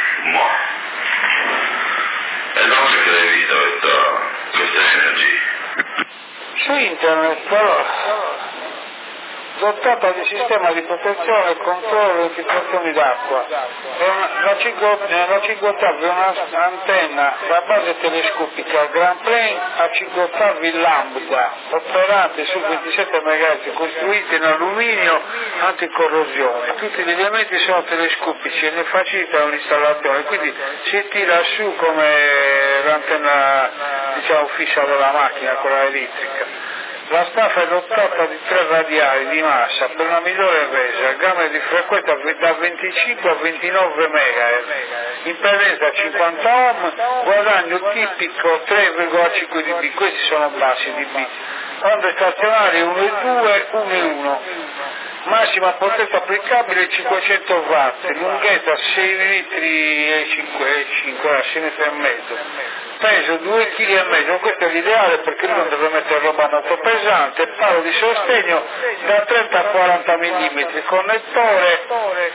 e non so che l'hai vista questa energy. Su internet però, dotata di sistema di protezione e controllo di infiltrazioni d'acqua. La 5 ottavi è un'antenna da base telescopica Grand Plane a 5 ottavi lambda, operante su 27 MHz, costruita in alluminio anticorrosione. Tutti gli elementi sono telescopici e ne facilitano l'installazione, quindi si tira su come l'antenna, diciamo, fissa della macchina, quella elettrica. La staffa è dotata di 3 radiali di massa per una migliore resa, gamma di frequenza da 25 a 29 MHz, impedenza 50 ohm, guadagno tipico 3,5 dB, questi sono bassi dB, onde stazionarie 1,2, 1,1, massima potenza applicabile 500 watt, lunghezza 6 metri e 6 metri e mezzo. Peso 2,5 kg, questo è l'ideale perché lui non deve mettere roba molto pesante, palo di sostegno da 30 a 40 mm, connettore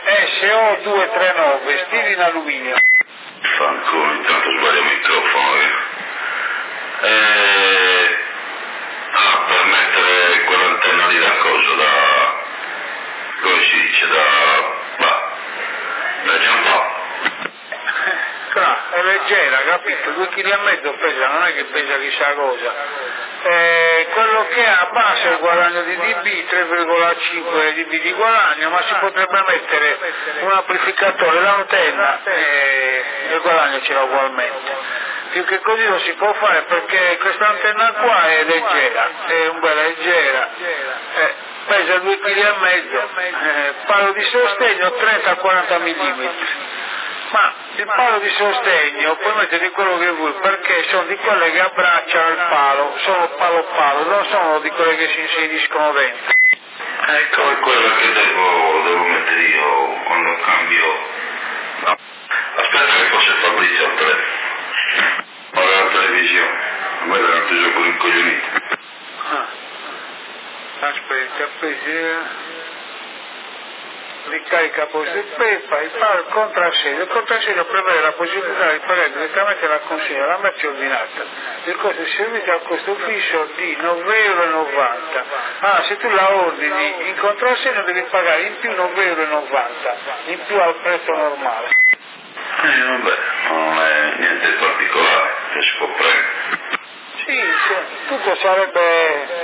SO239, stile in alluminio. Fanculo, intanto sbaglio il microfono per mettere quell'antenna lì da coso, come si dice, da giampa. È leggera, capito? 2,5 kg pesa, non è che pesa chissà cosa. Quello che ha a base il guadagno di dB, 3,5 dB di guadagno, ma si potrebbe mettere un amplificatore, l'antenna e il guadagno ce l'ha ugualmente. Più che così non si può fare perché questa antenna qua è leggera, è un bel leggera. Pesa 2,5 kg, palo di sostegno 30-40 mm. Ma il palo di sostegno puoi mettere quello che vuoi perché sono di quelle che abbracciano il palo, sono palo, non sono di quelle che si inseriscono dentro. Ecco, è quello che devo mettere io quando cambio. No. Aspetta che forse Fabrizio al telefono. Guarda la televisione, guarda l'altro gioco rincoglionito. Aspetta, ricarica posto PayPal, contrassegno. Il contrassegno prevede la possibilità di pagare direttamente la consegna della merce ordinata. Il costo di servizio ha un costo fisso di 9,90 €. Se tu la ordini in contrassegno devi pagare in più 9,90 €, in più al prezzo normale. Vabbè, non è niente di particolare, che si può prendere. Sì, tutto sarebbe...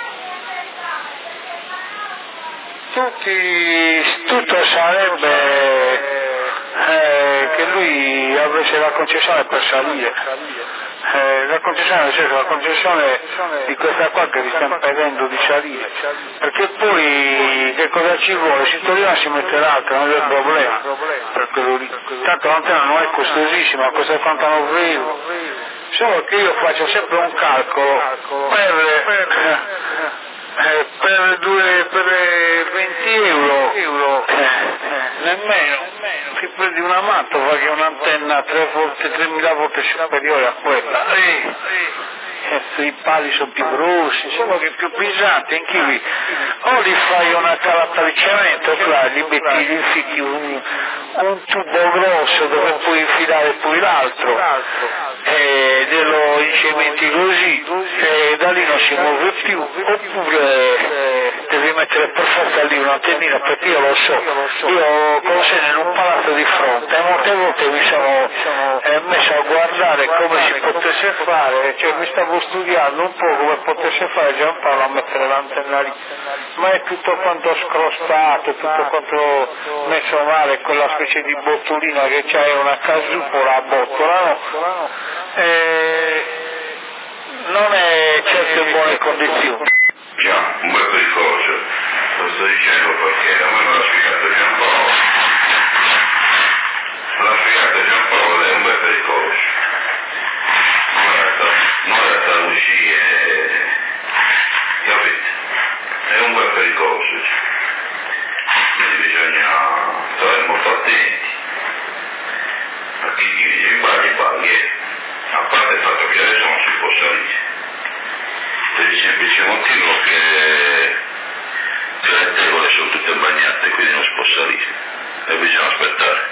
Tutto sarebbe che lui avesse la concessione per salire, la concessione, nel senso, la concessione di questa qua che vi sta impedendo di salire, perché poi che cosa ci vuole? Si Torino si metterà altro, non è problema, per quello lì. Tanto l'antenna non è costosissima, costa 89 €, solo che io faccio sempre un calcolo per 20 €, nemmeno, ti prendi una mantova che è un'antenna 3.000 volte superiore a quella, i pali sono più grossi, solo che più pesanti, in cui o li fai una calata di cemento, gli metti, gli infichi un tubo grosso dove puoi infilare poi l'altro, e lo incementi così, e da lì non si muove più, oppure devi mettere per forza lì un'antennina, perché io lo so, io consegno in un palazzo di fronte e molte volte mi sono messo a guardare come si potesse fare, cioè mi stavo studiando un po' come potesse fare Giampaolo a mettere l'antenna lì, ma è tutto quanto scrostato, tutto quanto messo male, quella specie di bottolina che c'è, una casupola a botola, no? Non è certo in buone condizioni. Già, un bel pericoloso, lo sto dicendo perché a me me l'ha spiegato Giampaolo. L'ha spiegato Giampaolo, è un bel pericoloso. Non è da uscire, capite? È un bel pericoloso. Quindi bisogna stare molto attenti. A chi dice i baghi, a parte il fatto che adesso non si può salire. Per il semplice motivo che le tegole sono tutte bagnate, quindi non si può salire e bisogna aspettare.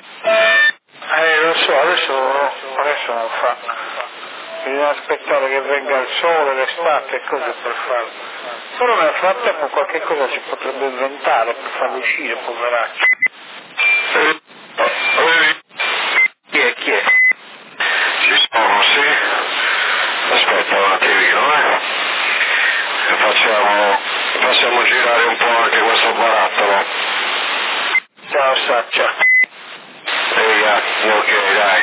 Lo so, adesso non fa. Bisogna aspettare che venga il sole, l'estate e cose per farlo. Però nel frattempo qualche cosa si potrebbe inventare per farlo uscire, poveraccio. Chi è? Ci sono, sì. Aspetta un attimino, facciamo girare un po' anche questo barattolo. Ciao Saccia. Ok, dai.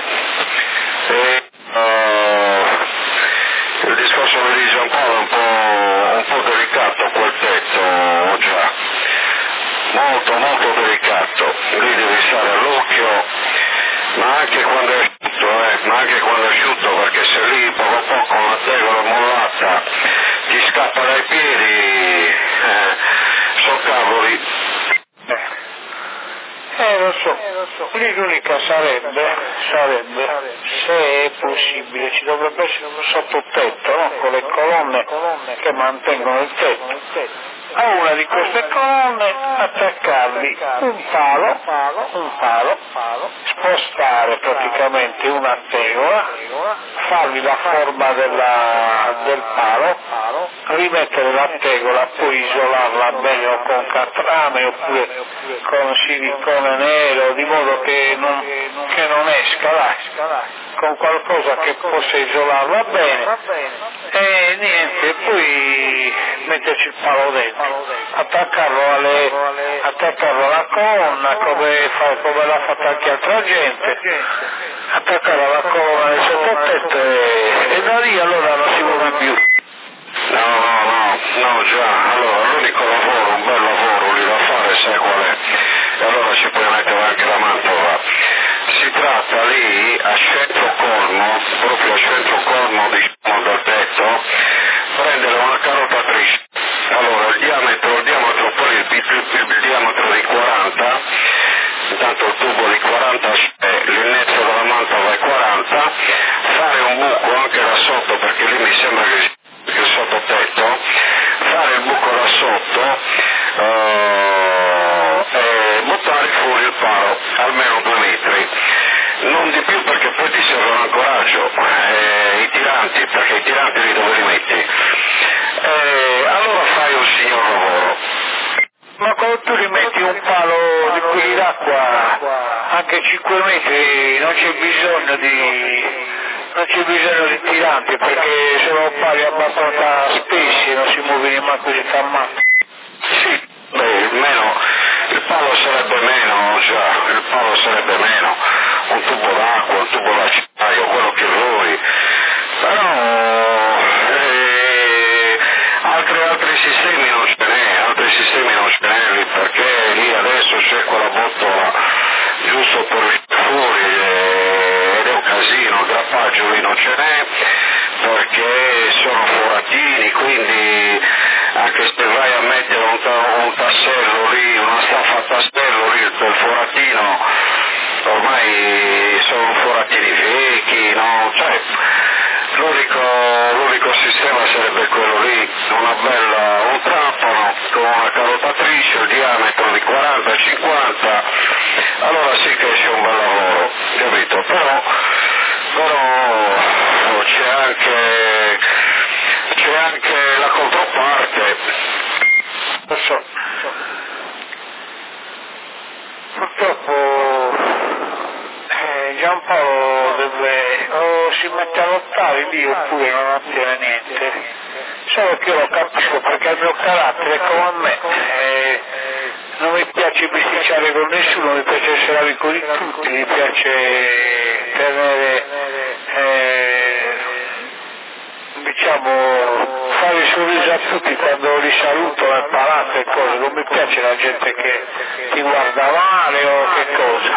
Il discorso di Giampaolo è un po' delicato quel tetto, già. Molto delicato. Lì devi stare all'occhio, ma anche quando è asciutto, perché se lì poco a poco la tegola mollata ti scappa dai piedi, sono cavoli. Lo so, lì l'unica sarebbe, se è possibile, ci dovrebbe essere un sottotetto, no? Con le colonne che mantengono il tetto. A una di queste colonne attaccarvi un palo, spostare praticamente una tegola, farvi la forma del palo, rimettere la tegola, poi isolarla bene o con catrame oppure con silicone nero, di modo che non esca, dai, con qualcosa che possa isolarla bene, e niente, poi metterci il palo dentro, attaccarlo alla colonna come l'ha fatta anche altra gente, attaccarlo alla colonna del sottotetto e da lì allora non si muove più. No, già, allora l'unico lavoro, un bel lavoro lì da fare, sai qual è? E allora ci puoi mettere anche la mantova. Si tratta lì a centro corno, proprio a centro corno del tetto, prendere una carotatrice. Allora il diametro poi il diametro di 40, intanto il tubo di 40 c'è, l'innesto della mantova è 40, fare un buco anche da sotto, perché lì mi sembra che il sottotetto, fare il buco da sotto e buttare fuori il palo, almeno 2 metri, non di più, perché poi ti serve un ancoraggio, i tiranti, perché i tiranti li dove li metti, allora fai un signor lavoro. Ma quando tu rimetti un palo di quelli d'acqua anche 5 metri non c'è bisogno di tiranti, perché sono pali abbastanza spessi, non si muove nemmeno così tanto. Sì, il palo sarebbe meno, un tubo d'acqua, un tubo d'acciaio, quello che vuoi, però altri sistemi non ce n'è lì, perché lì adesso c'è quella botola giusto per uscire fuori ed è un casino, il grappaggio lì non ce n'è, perché sono foratini, quindi anche se vai a mettere un tassello lì, una staffa a tassello lì, il foratino, ormai sono foratini vecchi, no? Cioè, l'unico miglior sistema sarebbe quello lì, un trapano con una carotatrice, il diametro di 40-50, allora sì che sia un bel lavoro, capito? Però c'è anche la controparte. Lo so. Purtroppo Giampaolo o si mette a lottare lì oppure non ottiene niente. Solo che io lo capisco perché il mio carattere è come a me. Non mi piace bisticciare con nessuno, mi piace essere amico di tutti, mi piace tenere, fare il sorriso a tutti quando li saluto nel palazzo e cose, non mi piace la gente che ti guarda male o che cosa.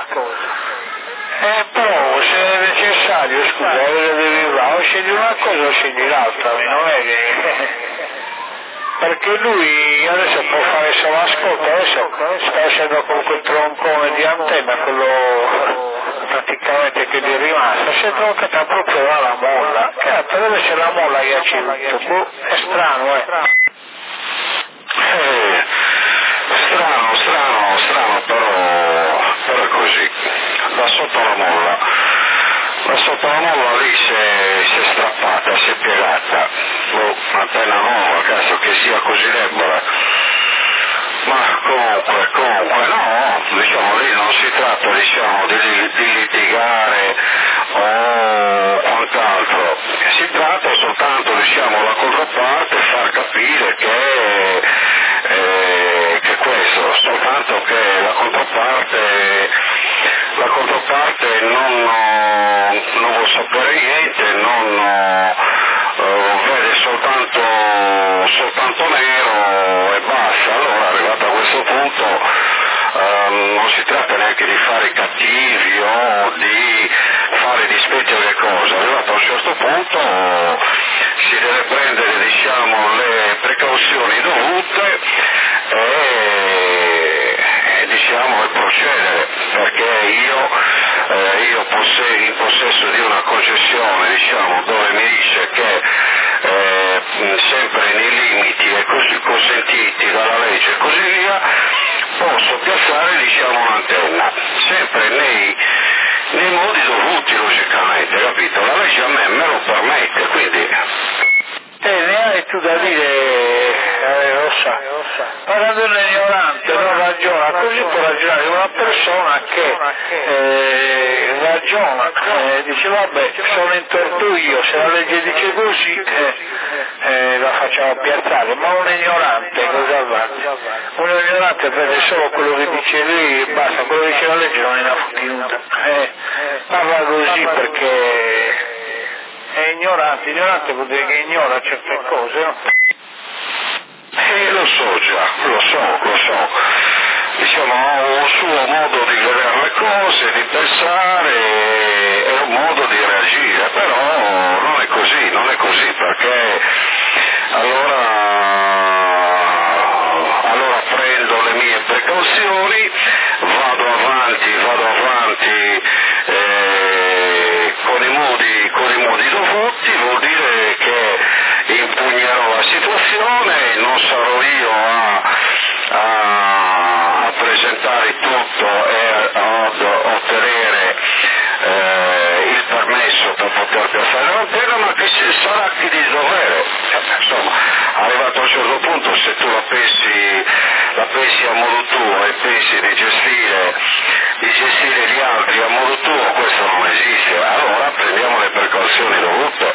Però se è necessario, scusa, o scegli una cosa o scegli l'altra, non è che... Perché lui adesso può fare solo ascolto, adesso sta facendo con quel troncone di antenna, quello praticamente che gli è rimasto, si è troncata proprio dalla molla, cazzo deve essere la molla che ha ceduto, è strano, Strano, però è così, da sotto la molla lì si è strappata, si è piegata, un'antenna nuova, cazzo che sia così debole, ma comunque no, diciamo lì non si tratta di litigare o quant'altro, si tratta soltanto la controparte far capire che questo, soltanto che la controparte non vuol sapere niente, non vede soltanto nero e basta. Allora arrivato a questo punto non si tratta neanche di fare i cattivi o di fare dispetti o che cosa, arrivato a un certo punto si deve prendere le precauzioni dovute e procedere, perché io in possesso di una concessione dove mi dice che sempre nei limiti e così consentiti dalla legge e così via posso piazzare un'antenna sempre nei modi dovuti logicamente, capito? La legge a me lo permette, quindi ne hai tu da dire, lo sa. Parlando di un ignorante non ragiona, così può ragionare una persona che ragiona, dice vabbè sono in torto io, se la legge dice così la facciamo piazzare, ma un ignorante cosa va? Un ignorante prende solo quello che dice lui e basta, quello che dice la legge non è una fottuta, parla così perché è ignorante vuol dire che ignora certe cose, no? Lo so. Ha un suo modo di vedere le cose, di pensare e un modo di reagire, però non è così perché allora prendo le mie precauzioni, vado avanti con i modi dovuti, vuol dire che impugnerò la situazione, non sarò io a presentare tutto e ad ottenere il permesso per poter piazzare l'antenna, ma che sarà chi di dovere. Insomma, arrivato a un certo punto, se tu la pensi a modo tuo e pensi di gestire gli altri a modo tuo, questo non esiste, allora prendiamo le precauzioni dovute.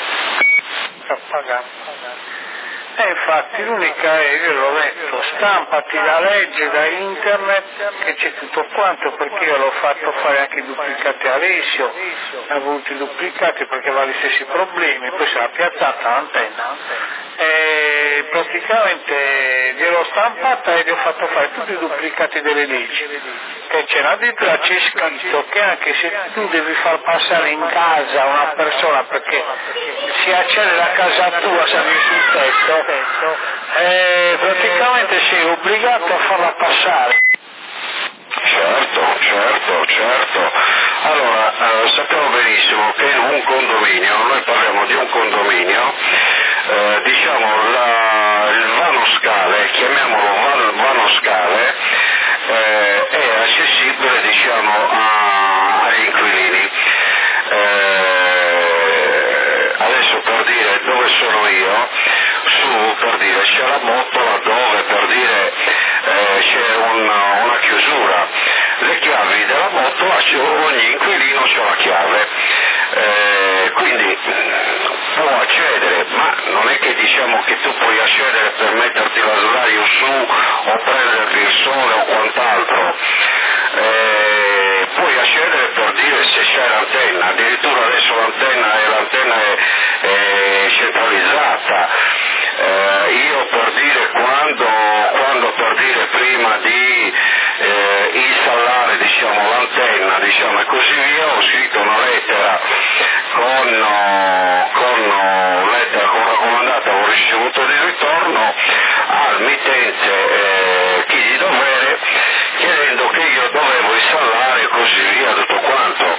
Infatti l'unica è, io l'ho detto, stampati la legge da internet che c'è tutto quanto, perché io l'ho fatto fare anche i duplicati a Alessio, ne ha voluti duplicati perché aveva gli stessi problemi, poi si era piazzata l'antenna e praticamente gliel'ho stampata e gli ho fatto fare tutti i duplicati delle leggi, che c'era dentro, c'è scritto che anche se tu devi far passare in casa una persona perché si accede la casa tua, sali sul tetto, praticamente sei obbligato a farla passare. Certo. Allora, sappiamo benissimo che in un condominio, noi parliamo di un condominio, il vano scale, chiamiamolo vano scale, è accessibile agli inquilini. Adesso per dire dove sono io, per dire c'è la mottola dove per dire c'è una chiusura, le chiavi della mottola, ogni inquilino c'ha la chiave, quindi può accedere, ma non è che diciamo che tu puoi accedere per metterti la sdraio su o prenderti il sole o quant'altro, puoi accedere per dire se c'è l'antenna, addirittura adesso l'antenna è centralizzata. Io per dire quando per dire prima di installare l'antenna e così via, ho scritto una lettera con raccomandata, ho ricevuto di ritorno al mittente chi di dovere, chiedendo che io dovevo installare e così via, tutto quanto.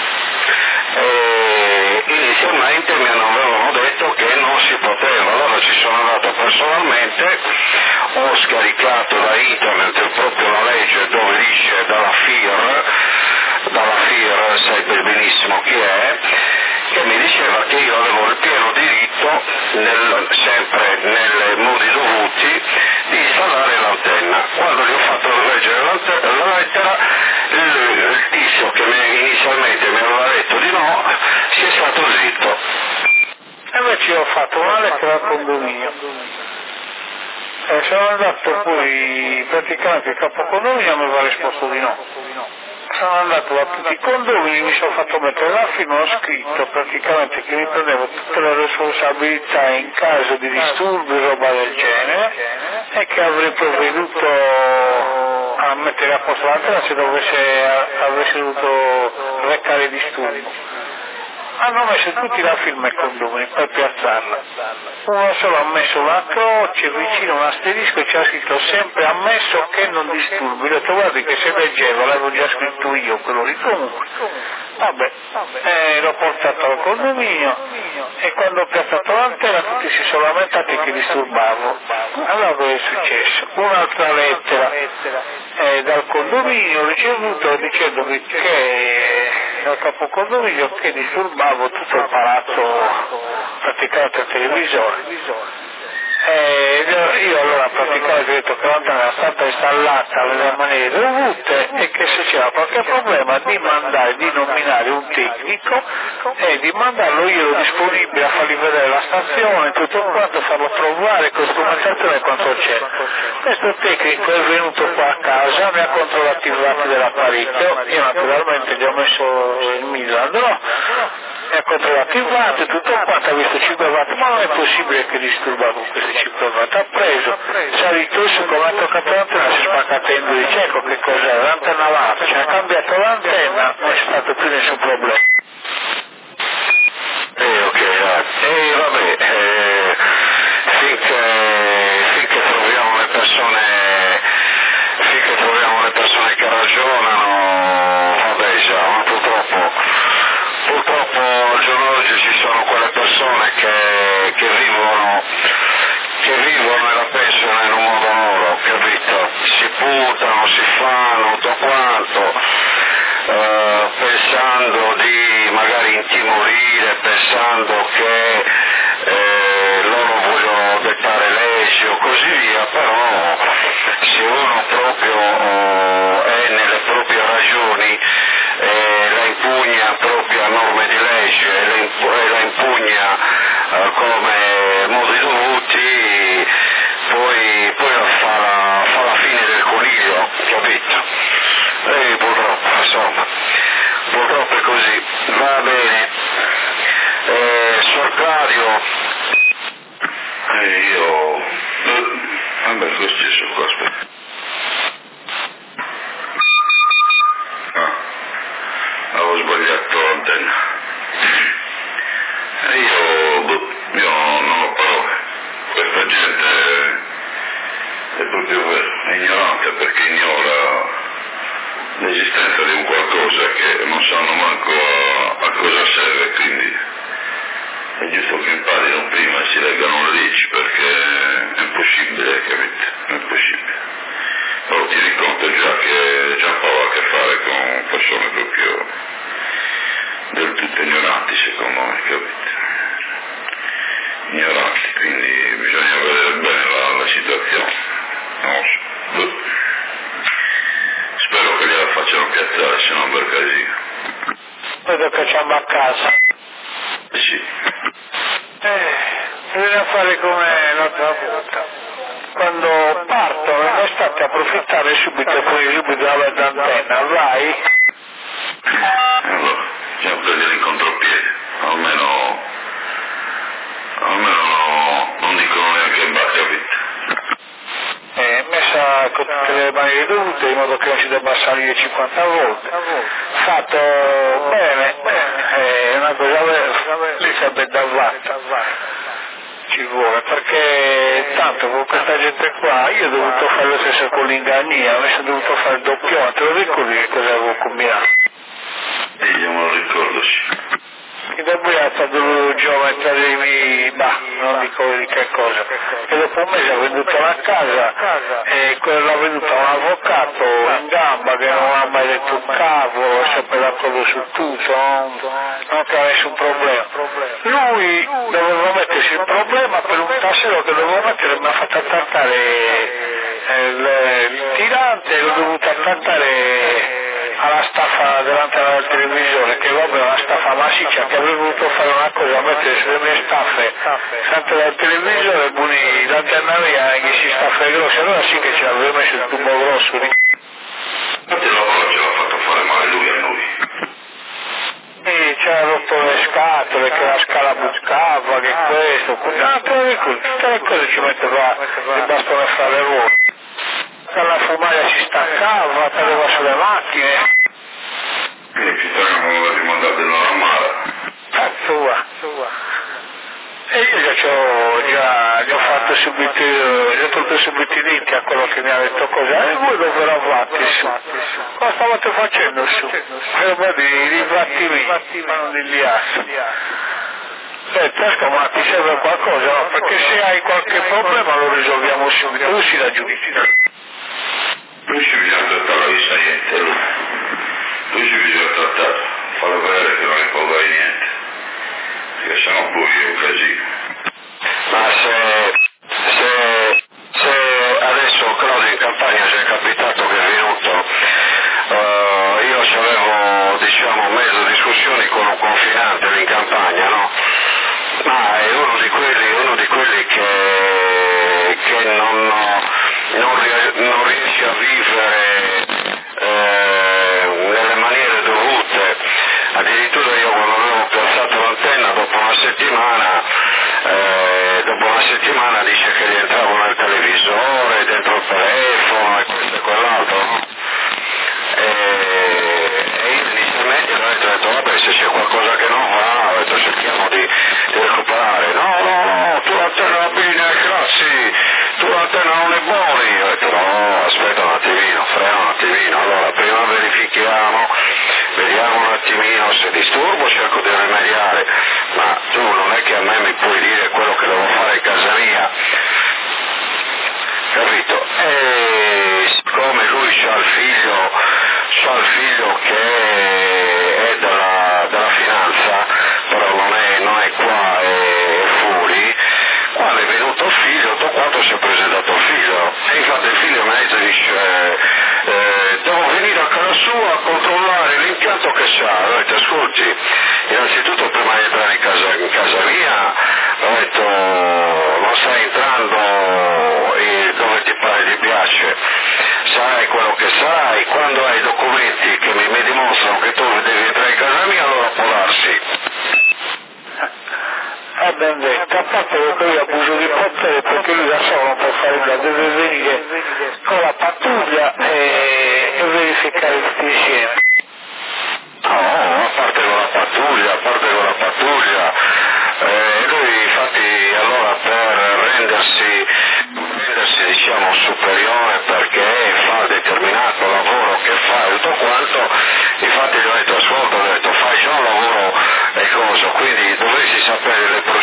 Inizialmente mi avevano detto che non si poteva, allora ci sono andato personalmente, ho scaricato da internet proprio la legge dove dice dalla FIR, sai benissimo chi è, che mi diceva che io avevo il pieno diritto, sempre nei modi dovuti, di installare l'antenna. Quando gli ho fatto leggere la lettera, il tizio che inizialmente mi aveva detto di no, si è stato zitto. E invece ho fatto una lettera al condominio. Sono andato poi, praticamente il capo condominio mi aveva risposto di no. Sono andato da tutti i condomini, mi sono fatto mettere la firma, ho scritto praticamente che mi prendevo tutte le responsabilità in caso di disturbi, roba del genere, e che avrei provveduto a mettere a posto l'antenna se avessi dovuto recare disturbi. Hanno messo tutti la firma ai condomini per piazzarla. Uno solo ha messo la croce vicino a un asterisco e c'era scritto sempre ammesso che non disturbi. Ho detto guardi che se leggevo, l'avevo già scritto io quello lì. Comunque, vabbè, l'ho portato al condominio e quando ho piazzato l'antenna tutti si sono lamentati che disturbavo. Allora cosa è successo? Un'altra lettera dal condominio ricevuto dicendo che dal capo condominio che disturbavo tutto il palazzo, praticamente il televisore. Io allora praticamente ho detto che l'antenna era stata installata nelle maniere dovute e che se c'era qualche problema di nominare un tecnico e di mandarlo, io ero disponibile a fargli vedere la stazione, tutto quanto, farlo trovare con strumentazione quanto c'è. Questo tecnico è venuto qua a casa, mi ha controllato i dati dell'apparecchio, io naturalmente gli ho messo il Milan, mi ha controllato i watt, tutto quanto, ha visto 5 watt, ma non è possibile che disturba con questi 5 watt. Ha preso, salito su, come ha toccato l'antenna, si è spaccata in due, dice ecco che cos'è, l'antenna watt, ci ha cambiato l'antenna, non c'è stato più nessun problema. Vabbè, finché troviamo le persone che ragionano, vabbè già, ma purtroppo al giorno d'oggi ci sono quelle persone che vivono e la pensano in un modo loro, capito? Si puntano, si fanno tutto quanto, pensando di magari intimorire, pensando che loro vogliono dettare leggi o così via, però se uno proprio è nelle proprie ragioni, la impugna proprio a norme di legge e la impugna come modi dovuti, poi fa la fine del coniglio, capito? Purtroppo è così. Va bene. Suor Claudio. Vabbè, lo stesso qua, aspetta. Avevo sbagliato l'antenna. Io non ho parole. Questa gente è proprio ignorante perché ignora l'esistenza di un qualcosa che non sanno manco a cosa serve, quindi è giusto che imparino prima e si leggano le leggi, perché è impossibile, capite? È impossibile. Però ti rendi conto già che Giampaolo ha a che fare con persone proprio del tutto ignoranti, secondo me, capite? Ignoranti, quindi bisogna vedere bene la situazione. Non lo so. Spero che gliela facciano piazzare, se no per casino. Poi lo cacciamo a casa. Sì. Bisogna fare come l'altra volta. Quando partono in estate approfittare subito e poi subito la bella antenna, vai? Allora, bisogna prendere in contropiede, almeno non dicono neanche in bacca, capite? Messa con tutte le maniere dovute in modo che non si debba salire 50 volte. Fatto bene, è una cosa vera, lì sarebbe da fatta. Ci vuole, perché tanto con questa gente qua io ho dovuto fare lo stesso con l'ingagnia, mi sono dovuto fare il doppio, te lo ricordi che cosa avevo combinato? Io me lo ricordo, sì. E dopo è stato il geometra dei miei, non dico di che cosa, e dopo un mese ho venduto la casa e quello l'ha venduto un avvocato in gamba che non ha mai detto un cavolo, è sempre d'accordo su tutto, non c'è nessun problema. Lui doveva mettersi il problema per un tassero che doveva mettere, mi ha fatto attaccare il tirante e l'ho dovuto attaccare alla staffa davanti alla televisore, che vabbè è una staffa massiccia, che avrei voluto fare una cosa, mettere sulle mie staffe davanti alla televisore, buoni l'antenna mia che si staffe grosse, allora sì che ce l'avevo messo il tubo grosso lì. Infatti il lavoro ce l'ha fatto fare male lui a noi. E c'era rotto le scatole, che la scala buscava, che questo, tutte le cose ci metteva il bastone a fare voi. La fumaia si staccava, cadeva sulle macchine. Quindi ci stavamo a rimandare della mala. Sua. E io già ho fatto subito, gli ho tolto subito i denti a quello che mi ha detto cosa, e voi dove eravate su? Cosa stavate facendo su? Roba di ribattimenti, ma non di liassi. Tesco, ma ti serve qualcosa? No, perché se hai qualche problema lo risolviamo subito, lui si la giudica. Lui ci bisogna trattare la saiente, lui ci bisogna trattare, fare vedere che non è paura di niente, perché sennò poi è un casino. Ma se adesso Claudio in campagna ci è capitato che è venuto, io ci avevo diciamo mezzo discussioni con un confinante lì in campagna, no? Ma è uno di quelli che non riesce a vivere nelle maniere dovute. Addirittura io quando avevo piazzato l'antenna dopo una settimana dice che rientravo nel televisore, dentro il telefono e questo e quell'altro, no? E io inizialmente ho detto vabbè, se c'è qualcosa che non va, ho detto cerchiamo di recuperare. No, tu l'antenna va bene, grazie, tu l'antenna non è buona. Io ho detto no, aspetta un attimino, frena un attimino, allora prima verifichiamo, vediamo un attimino, se disturbo cerco di rimediare, ma tu non è che a me mi puoi dire quello che devo fare in casa mia, capito? E siccome lui c'ha il figlio che è della finanza, però non è qua, è fuori, quando è venuto il figlio, tutto quanto si è presentato il figlio, e infatti il figlio mi ha detto, dice, devo venire a casa sua a controllare l'impianto che c'ha. Ho detto, ascolti, innanzitutto prima di entrare in casa mia, ho detto, non stai entrando dove ti pare ti piace, sarai quello che sarai, quando hai documenti che mi dimostrano che tu devi entrare in casa mia, allora può darsi. Ben detto, a parte che poi abuso di potere perché lui da solo non può fare nulla, deve venire con la pattuglia e verificare tutti insieme. No, a parte con la pattuglia, lui infatti allora per rendersi diciamo superiore perché fa determinato lavoro che fa e tutto quanto, infatti gli ho detto ascolta, fai già un lavoro e cosa, quindi dovresti sapere le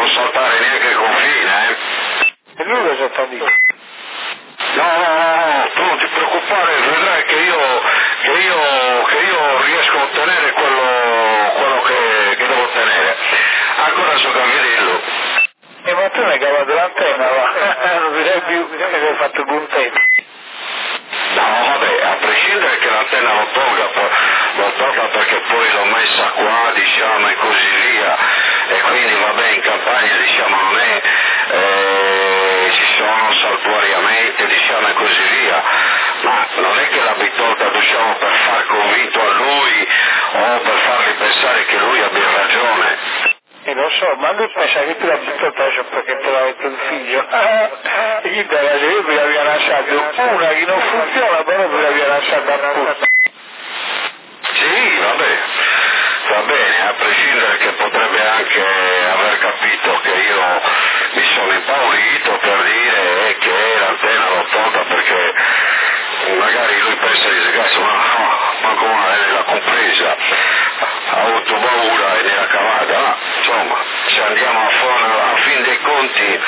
non saltare neanche il confine, E lui cosa sta dicendo? No, tu non ti preoccupare, vedrai che io riesco a ottenere quello che devo ottenere. Ancora so cavillo. Ma tu mi hai cavato l'antenna, va? Non direi più che hai fatto il puntetto. No, vabbè, a prescindere che l'antenna lo tolga perché poi l'ho messa qua, diciamo, e così via, e quindi vabbè, in campagna, diciamo, non è, ci sono saltuariamente, diciamo, e così via, ma non è che la bitolta, diciamo, per far convinto a lui o per fargli pensare che lui abbia ragione. Lo so, ma lui pensa che tu l'hai buttato perché te l'ha detto il figlio. E chi te l'ha detto? Io l'avevo lasciato una che non funziona, però me l'avevo lasciata appunto. Sì, vabbè, va bene, a prescindere che potrebbe anche aver capito che io mi sono impaurito per dire che l'antenna l'ho tolta perché magari lui pensa di sgasso, ma come l'ha compresa, ha avuto paura e ne ha cavata, ma insomma, se andiamo a fin dei conti,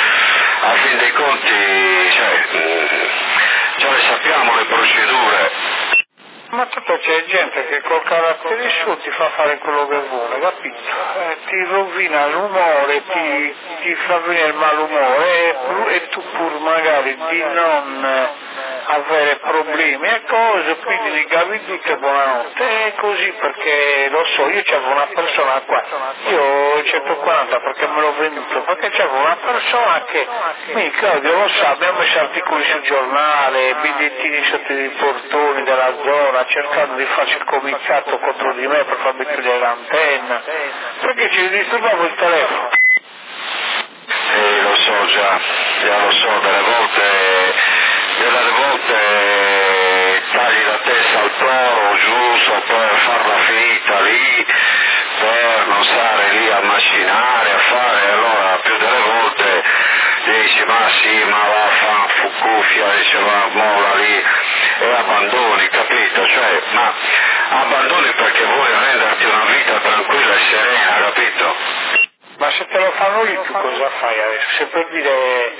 cioè le sappiamo le procedure. Ma tanto c'è gente che col carattere suo ti fa fare quello che vuole, capito? Ti rovina l'umore, ti fa venire il malumore e tu pur magari di non avere problemi e cose, quindi li cavi tutte buonanotte. È così perché lo so, io c'avevo una persona qua, io ho 140 perché me l'ho venduto, perché c'avevo una persona che, quindi Claudio lo sa, abbiamo messo articoli sul giornale, bigliettini sotto i portoni della zona, cercando di farci il comizzato contro di me per farmi togliere l'antenna, perché ci disturbavo il telefono. Lo so già lo so, delle volte tagli la testa al toro giusto per farla finita lì, per non stare lì a macinare, a fare, allora più delle volte dici ma sì, ma va cuffia, dice va mola lì e abbandoni, capito? Cioè, ma abbandoni perché vuoi renderti una vita tranquilla e serena, capito? Ma se te lo fanno lì tu cosa fai adesso? Se per dire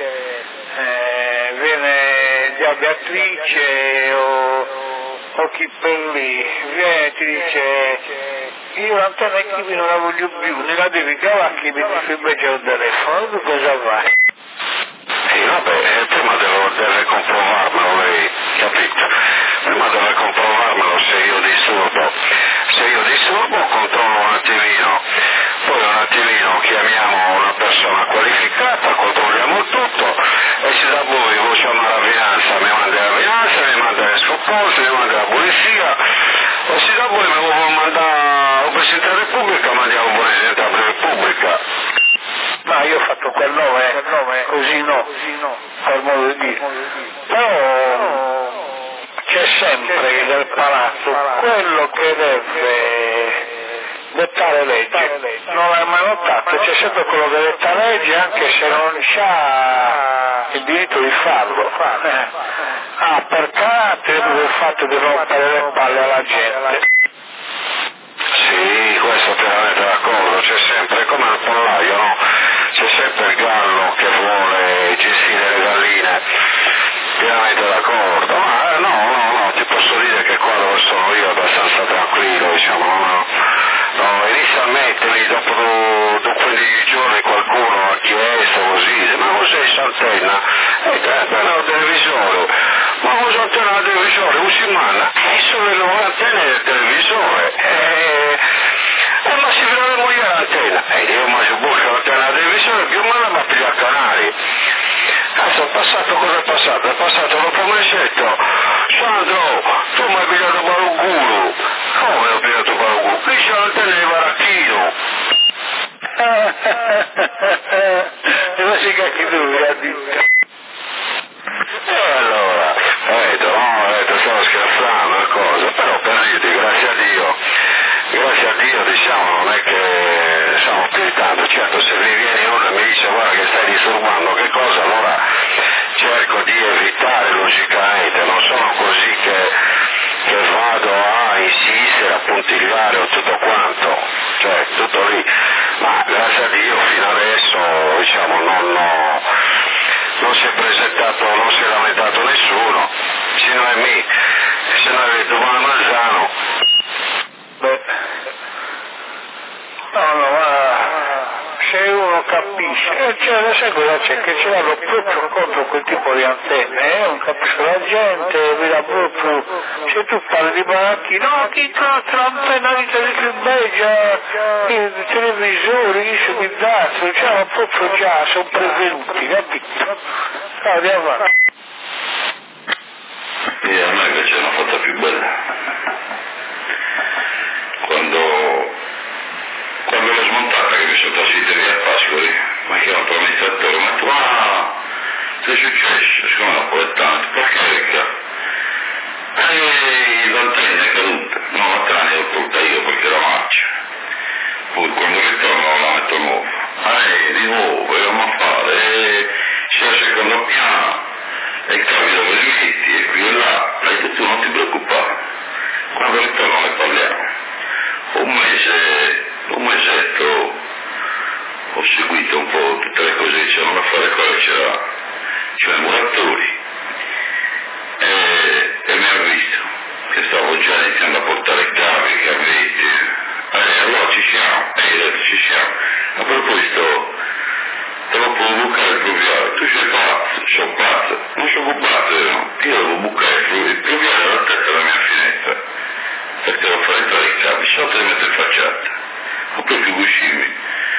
viene Zia Beatrice o chi per lì, viene e ti dice io l'antenna Kiwi non la voglio più, ne la devi cavare che mi dice invece il telefono, tu cosa fai? Sì, vabbè, prima deve comprovarmelo lei, capito? Prima deve comprovarmelo se io disturbo. Se io disturbo controllo un attimino, poi un attimino chiamiamo una persona qualificata, controlliamo tutto e se da voi facciamo la finanza, mi manda la finanza, mi manda le soccorsi, mi manda la polizia, o se da voi mi vuole mandare un Presidente della Repubblica, mandiamo un Presidente della Repubblica. Ma io ho fatto quel nome, così no, per modo di dire. Però c'è sempre nel palazzo quello che deve dettare legge. Non l'hai mai notato? C'è sempre quello che detta legge anche se non ha il diritto di farlo. Perché il fatto di rompere le palle alla gente. Sì, questo pienamente d'accordo, c'è sempre, come al pollaio, no? C'è sempre il gallo che vuole gestire le galline, pienamente d'accordo, ma no, ti posso dire che qua dove sono io è abbastanza tranquillo, diciamo, no, inizialmente dopo 15 giorni qualcuno ha chiesto così, ma cos'è l'antenna? L'antenna del televisore, ma cos'è l'antenna del televisore? Usimanna, sono le nuove antenne del televisore, ma si vede moglie l'antenna, io ma se busco l'antenna del televisore più o meno va più a canali. Cazzo, è passato cosa è passato? È passato dopo un mesetto. Sandro, tu mi hai pigliato per un culo. Come ho pigliato per un culo? Qui c'è l'antenna di Baracchino. E non si cacchi lui, ha detto. E allora, stavo scherzando una cosa, però per dirti, grazie a Dio, diciamo, non è che stiamo più di tanto, certo se mi viene uno e mi dice guarda che stai disturbando che cosa, allora cerco di evitare logicamente, non sono così che vado a insistere, a puntigliare o tutto quanto, cioè tutto lì, Ma grazie a Dio fino adesso diciamo non si è presentato, non si è lamentato nessuno, se non è me, se non è Domano Marzano. Beh, no, ma se uno capisce, cioè sai cosa c'è? Che ce l'hanno proprio contro quel tipo di antenne, non capisco la gente, veda proprio, se tu parli di baracchi, no, chi cazzo l'antenna di Teleclubeggia, i televisori, gli subidazzi, cioè proprio già, sono prevenuti, capito? Andiamo avanti. E a me invece è una fatta più bella. Quando l'ho smontata che mi sono trasferito via a Pascoli, mi ha chiamato l'amministratore, mi ha detto, ma che è successo? Secondo me napoletano, perché ricca? L'antenna è caduta, no, la trana l'ho tolta io perché la marcia. Poi quando ritorno la metto nuovo. Di nuovo, e come a fare? C'è al secondo piano, e capi dove li metti, e qui e là, e tu non ti preoccupare. Quando ritorno ne parliamo. Un mesetto ho seguito un po' tutte le cose che c'erano da fare, qua c'era i muratori e mi ha visto che stavo già iniziando a portare cavi, cavetti, allora ci siamo, ho detto ci siamo. A proposito, te lo puedo bucare il pluviale, tu sei pazzo, sono pazzo, non sono occupato, io devo bucare il pluviale alla testa della mia finestra, perché devo fare entrare i cavi, sotto e mettere facciata, ma poi più vicini.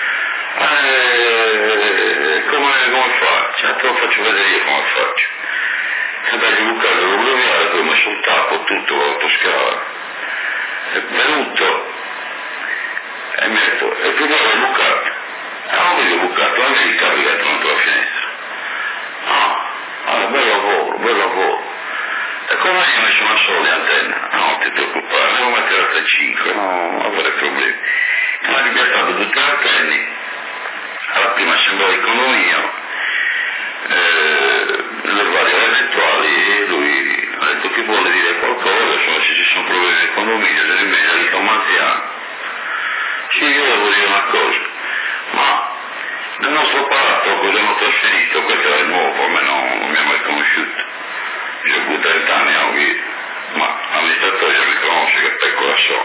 Come faccio? Te lo faccio vedere io come faccio. Se dagli bucare il pluviale, poi ho messo il tappo tutto con l'autoscala, è venuto e mi ha detto, il pluviale è bucato. Non voglio bucato, anche i cavi che davanti alla finestra. Bel lavoro. E come hai messo una sola di antenna? No, non ti preoccupare, devo mettere altre 5, non avere problemi. Mi ha ripiazzato tutte le antenne, alla prima assemblea di condominio, le varie elettuali, e lui ha detto che vuole dire qualcosa, insomma se ci sono problemi nel condominio, se ne ha detto Manziano. Sì, io devo dire una cosa. Ma nel nostro apparato cosa hanno trasferito? Questo era il nuovo, a me non mi ha mai conosciuto. Io ho avuto 30 anni a Oviedo, ma l'amministratore già mi conosce, che pecora so.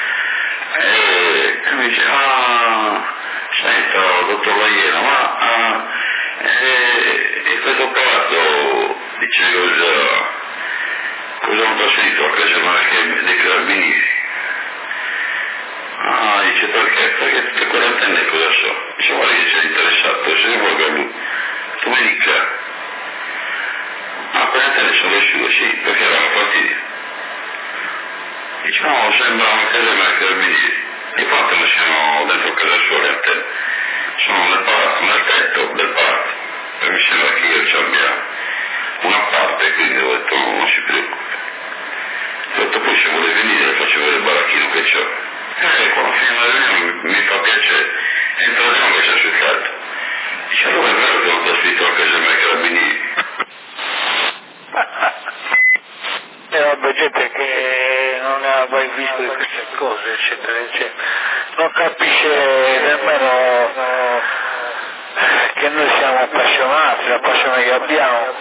E mi dice, senta, dottor Laiena, ma questo apparato dice cosa hanno trasferito? A casa non è che dei carabinieri. Dice perché? Perché tutte quelle antenne cosa so? Dice guarda che sei interessato, se ne vuole a lui. Tu mi dica. Quelle antenne sono le sue, sì, perché erano partiti. Dice no, sembrano che erano i carabinieri. Infatti non siano dentro casa sua le antenne. Sono nel tetto del parco. E mi sembra che io ci abbia una parte, quindi ho detto non si preoccupi. Ho detto poi se vuole venire le faccio vedere il baracchino che c'ho. Quando finiamo la riunione mi fa piacere, entriamo che c'è sul fatto. Dice allora è vero che non ti ha scritto a casa mia carabinieri. Vabbè, gente che non ha mai visto di queste cose, eccetera, eccetera. Non capisce nemmeno che noi siamo appassionati, la passione che abbiamo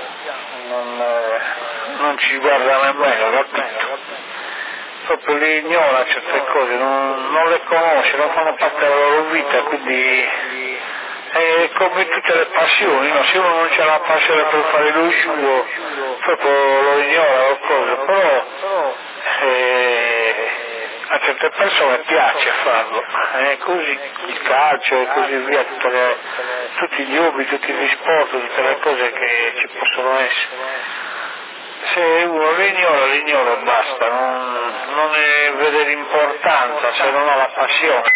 non ci guarda nemmeno, capito? Proprio li ignora certe cose, non le conosce, non fanno parte della loro vita, quindi è come tutte le passioni, no? Se uno non c'ha la passione per fare lo suo, proprio lo ignora o cosa, però a certe persone piace farlo, è così, il calcio e così via, tutti gli hobby, tutti gli sport, tutte le cose che ci possono essere. Se uno lo ignora e basta, non ne vede l'importanza se non ha la passione.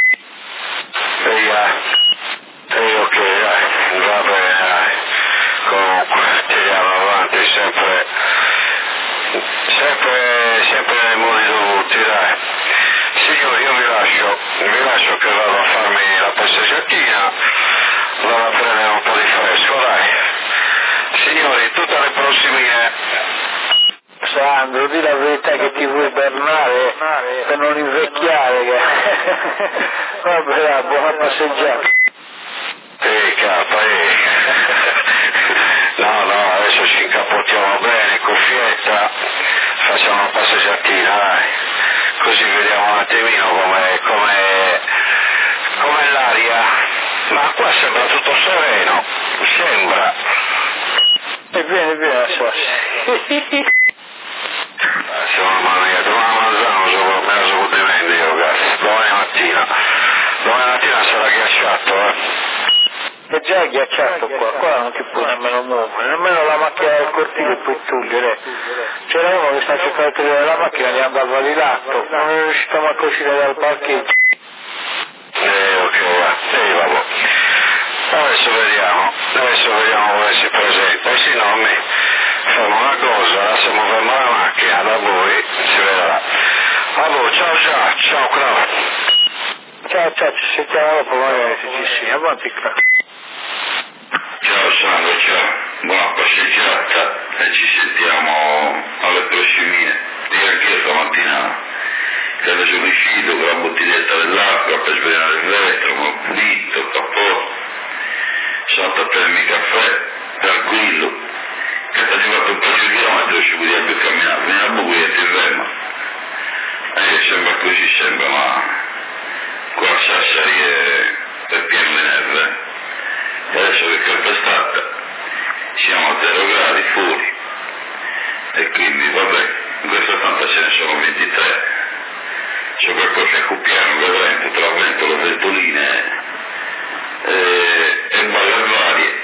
Ok, va bene, comunque tiriamo avanti sempre nei modi dovuti, dai. Signori, io vi lascio che vado a farmi la passeggiatina, vado a prendere un po' di fresco, dai. Signori, tutte le prossime. Sandro, di la verità che ti vuoi bernare per non invecchiare. Vabbè, buona passeggiata. No, adesso ci incapottiamo bene, cuffietta, facciamo una passeggiatina, dai. Così vediamo un attimino com'è l'aria. Ma qua sembra tutto sereno, sembra. E viene, Sassi. Mamma mia, domani mangiamo sopra me la sopravvivente io, cazzo. Domani mattina sarà ghiacciato, È già ghiacciato qua non ti può nemmeno muovere, nemmeno la macchina del cortile puoi togliere. C'era uno che sta cercando di togliere la macchina, gli andava di lato, non è riuscito a uscire dal parcheggio. Ok, vabbè. Adesso vediamo come si presenta, e se no a me facciamo una cosa, lasciamo fermare la macchina, da voi si vedrà. Vabbè, ciao Clau. Ciao, ci sentiamo dopo, magari se ci sia, avanti Clau. Ciao Sandro, ciao, buona passeggiata e ci sentiamo alle prossime. Io anch'io stamattina quando sono uscito con la bottiglietta dell'acqua per svegliare il vetro, mi ho pulito il cappotto, sono andato a prendermi il caffè, tranquillo, che è arrivato un paio di chilometri, ci podia più camminare, mi ha buio e ti ferma. Sembra così, ma qua a Sassari è pieno di neve. E adesso che calpestata siamo a 0 gradi fuori e quindi vabbè, in questo tanto ce ne sono 23, c'è qualcosa in Cuppiano, vedremo tra vento, le ventoline e balle varie.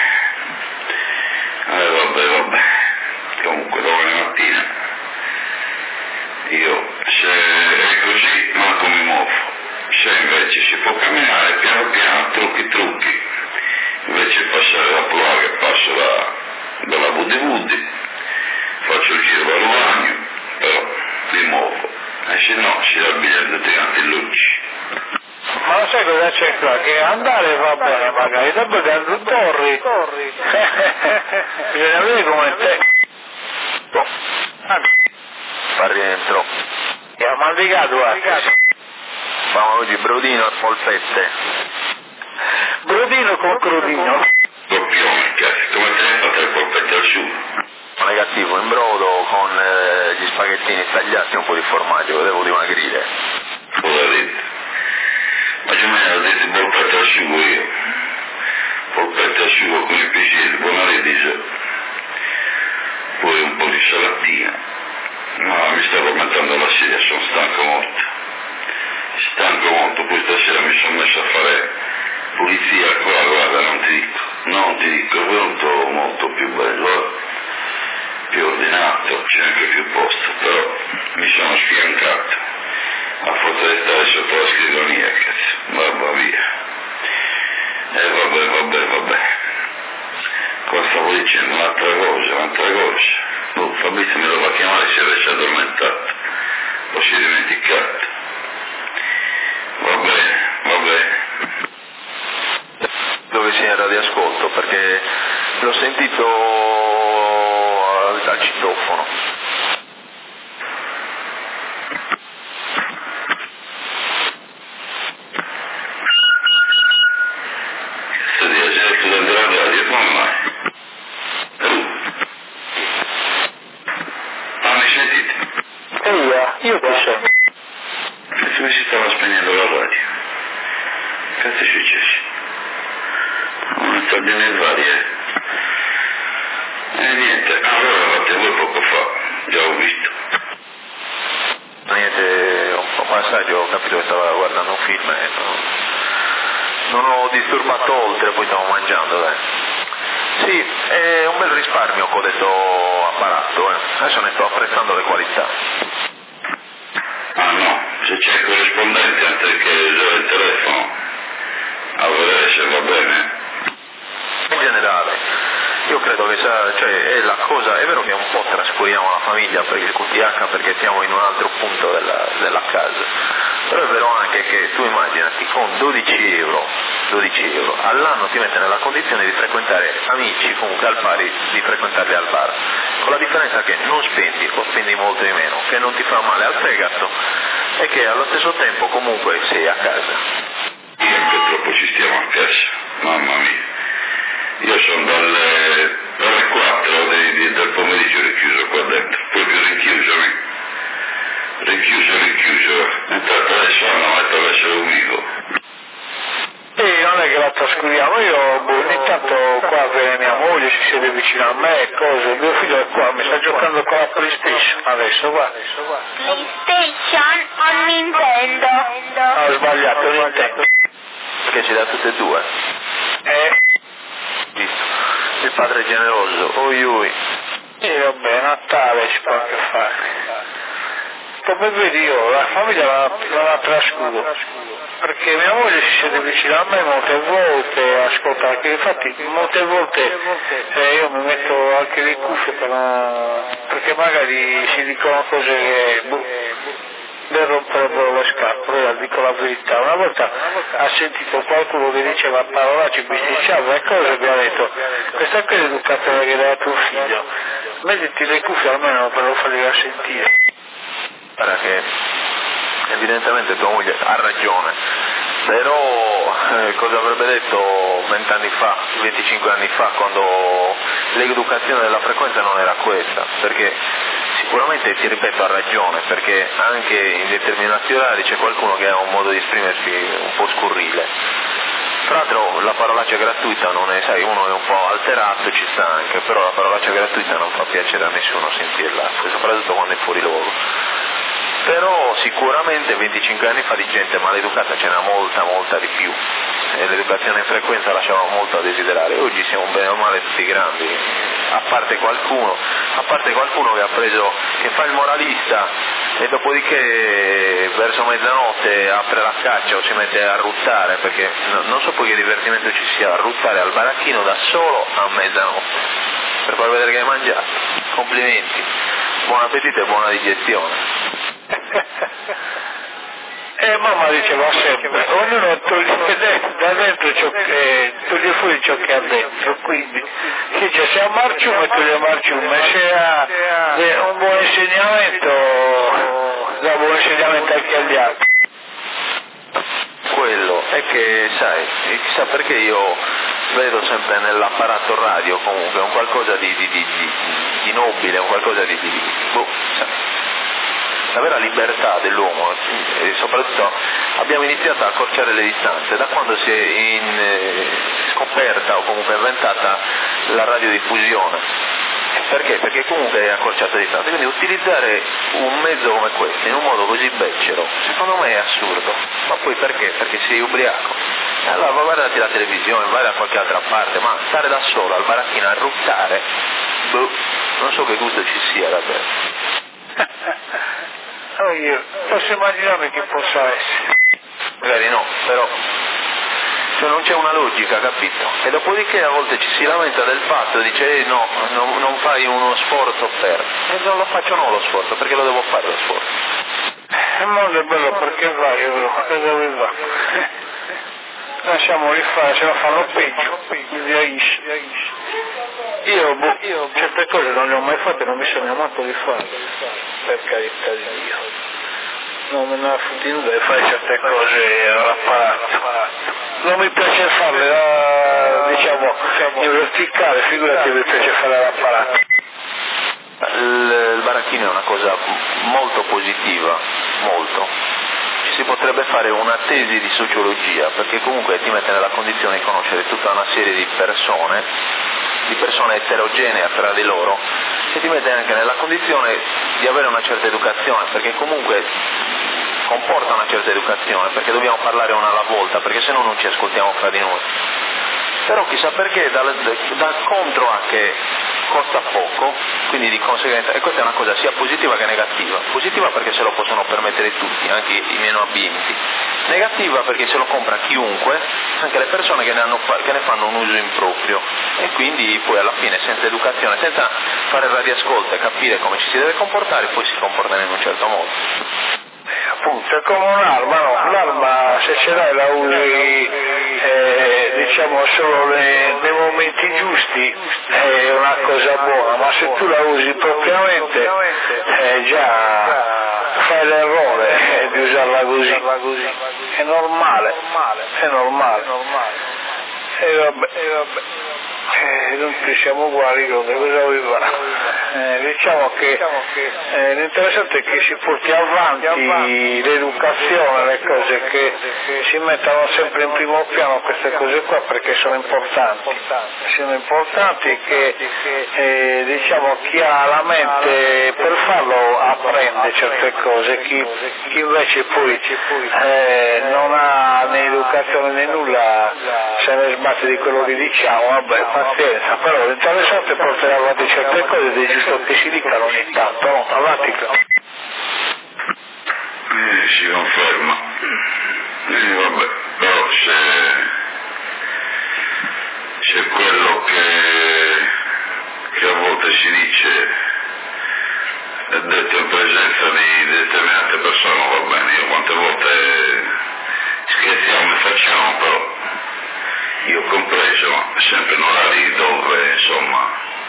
Vabbè, comunque domani mattina io se è così manco mi muovo, se invece si può camminare piano piano, trucchi, invece passare da Polaga passo dalla Buddi, faccio il giro al bagno, però mi muovo, e se no si dà il biglietto tirante in luci. Ma lo sai cosa c'è qua? Che andare va bene magari, dopo che corri. Bisogna vedere come te. Fa rientro. E ha mandicato Ma oggi brodino e polpette. Brodino con crudino. Doppione, come te ne fate le polpette al sugo? Negativo, in brodo con gli spaghettini tagliati e un po' di formaggio, devo dimagrire. Poverino. Ma già me ne ho detto polpette al sugo io. Polpette al sugo con i piselli, buona redisa. Poi un po' di salatina. Ma mi sta tormentando la sedia, sono stanco molto, poi stasera mi sono messo a fare pulizia qua, guarda, non ti dico, è venuto molto più bello, più ordinato, c'è anche più posto, però mi sono sfiancato, a forza di stare sotto la scrivania, cazzo, mamma mia. Vabbè. Qua stavo dicendo un'altra cosa. Fabrizio me lo fa chiamare, si era già addormentato, o si è dimenticato. Vabbè. Dove si era di ascolto, perché l'ho sentito al citofono. Cazzo di esercito della radio, come mai? Mi sentite? Io ti sento. Cazzo mi si stava spegnendo la radio. Cazzo è successo? Non sta bene il varie. Niente, allora l'avete voi poco fa, già ho visto. Niente, un passaggio ho capito che stava guardando un film e non ho disturbato oltre, poi stavo mangiando, dai. Sì, è un bel risparmio con detto apparato, adesso ne sto apprezzando le qualità. Ah no, se c'è il corrispondente anziché usare il telefono, a vedere se va bene. In generale, io credo che è la cosa, è vero che un po' trascuriamo la famiglia per il QTH perché siamo in un altro punto della casa, però è vero anche che tu immaginati con 12 euro all'anno ti mette nella condizione di frequentare amici comunque al pari di frequentarli al bar, con la differenza che non spendi o spendi molto di meno, che non ti fa male al fegato e che allo stesso tempo comunque sei a casa. sempre troppo ci stiamo a casa, mamma mia. Io sono dalle 4 del pomeriggio richiuso qua dentro, proprio rinchiuso, entrato adesso hanno metto l'essere unico. Sì, non è che la trascuriamo, io ogni tanto qua viene mia moglie, si siede vicino a me e cose, mio figlio è qua, mi sta giocando con la PlayStation adesso, va. PlayStation o Nintendo? Ho sbagliato, Nintendo. Perché ce le ha tutte e due. Visto. Il padre è generoso, oi. Sì, vabbè, Natale ci può anche fare. Come vedi io, la famiglia non la trascuro, perché mia moglie si siede vicino a me molte volte, ascolta anche, infatti molte volte io mi metto anche le cuffie perché magari si dicono cose che le romperebbero le scarpe, io dico la verità. Una volta ha sentito qualcuno che diceva parolacce bisticciava e cosa abbiamo detto, questa qui è l'educazione che dà tuo figlio, mettiti le cuffie almeno per lo fargliela sentire. Guarda che evidentemente tua moglie ha ragione, però cosa avrebbe detto 20 anni fa, 25 anni fa, quando l'educazione della frequenza non era questa, perché sicuramente ti ripeto ha ragione, perché anche in determinati orari c'è qualcuno che ha un modo di esprimersi un po' scurrile. Tra l'altro la parolaccia gratuita non è, sai, uno è un po' alterato, ci sta anche, però la parolaccia gratuita non fa piacere a nessuno sentirla, soprattutto quando è fuori luogo. Però sicuramente 25 anni fa di gente maleducata ce n'era molta di più e l'educazione in frequenza lasciava molto a desiderare. Oggi siamo bene o male tutti grandi, a parte qualcuno che fa il moralista e dopodiché verso mezzanotte apre la caccia o si mette a ruttare, perché non so poi che divertimento ci sia a ruttare al baracchino da solo a mezzanotte per far vedere che hai mangiato. Complimenti, buon appetito e buona digestione. Mamma diceva sempre, ognuno toglie da dentro toglie fuori ciò che ha dentro, quindi dice se ha marciume toglie marciume, se ha un buon insegnamento dà buon insegnamento anche agli altri. Quello è che sai, chissà perché io vedo sempre nell'apparato radio comunque un qualcosa di nobile, un qualcosa sai, la vera libertà dell'uomo e soprattutto abbiamo iniziato a accorciare le distanze da quando si è scoperta o comunque inventata la radiodiffusione. Perché? Perché comunque è accorciata le distanze, quindi utilizzare un mezzo come questo in un modo così becero secondo me è assurdo. Ma poi perché? Perché sei ubriaco. Allora guardati la televisione, vai da qualche altra parte, ma stare da solo al baracchino a ruttare, non so che gusto ci sia davvero. Io posso immaginare che possa essere. Magari no, però non c'è una logica, capito? E dopodiché a volte ci si lamenta del fatto, dice no, non fai uno sforzo per. E non lo faccio lo sforzo, perché lo devo fare lo sforzo. Il mondo è bello perché vai, e dove va? Lasciamoli fare, ce la fanno peggio, io certe cose non le ho mai fatte, non mi sono amato di farle, per carità di Dio. Non me ne ha fottuto nulla di fare certe cose all'apparato. Non mi piace farle, diciamo, in verticale, figurati mi piace fare all'apparato. Il baracchino è una cosa molto positiva, molto. Si potrebbe fare una tesi di sociologia, perché comunque ti mette nella condizione di conoscere tutta una serie di persone eterogenee tra di loro, e ti mette anche nella condizione di avere una certa educazione, perché comunque comporta una certa educazione, perché dobbiamo parlare una alla volta, perché se no non ci ascoltiamo fra di noi. Però chissà perché dal contro a che costa poco, quindi di conseguenza, e questa è una cosa sia positiva che negativa. Positiva perché se lo possono permettere tutti, anche i meno abbienti. Negativa perché se lo compra chiunque, anche le persone che ne fanno un uso improprio, e quindi poi alla fine senza educazione, senza fare radioascolto e capire come ci si deve comportare, poi si comportano in un certo modo. Appunto, è come un'arma, no? L'arma se ce l'hai la usi diciamo solo nei momenti giusti è una cosa buona, ma se tu la usi propriamente già fai l'errore di usarla così, è normale. E vabbè. Dunque siamo uguali, cosa vuoi fare? Diciamo che l'interessante è che si porti avanti l'educazione, le cose che si mettano sempre in primo piano queste cose qua perché sono importanti che diciamo chi ha la mente per farlo apprende certe cose, chi invece poi non ha né educazione né nulla se ne sbatte di quello che diciamo, vabbè, pazienza, però l'interessante è portare avanti certe cose ed è giusto che si dicano ogni tanto, no? Avanti. Si conferma. Vabbè, però c'è quello che a volte si dice è detto in presenza di determinate persone, non va bene, io quante volte scherziamo e facciamo, però io ho compreso, ma sempre in orari dove insomma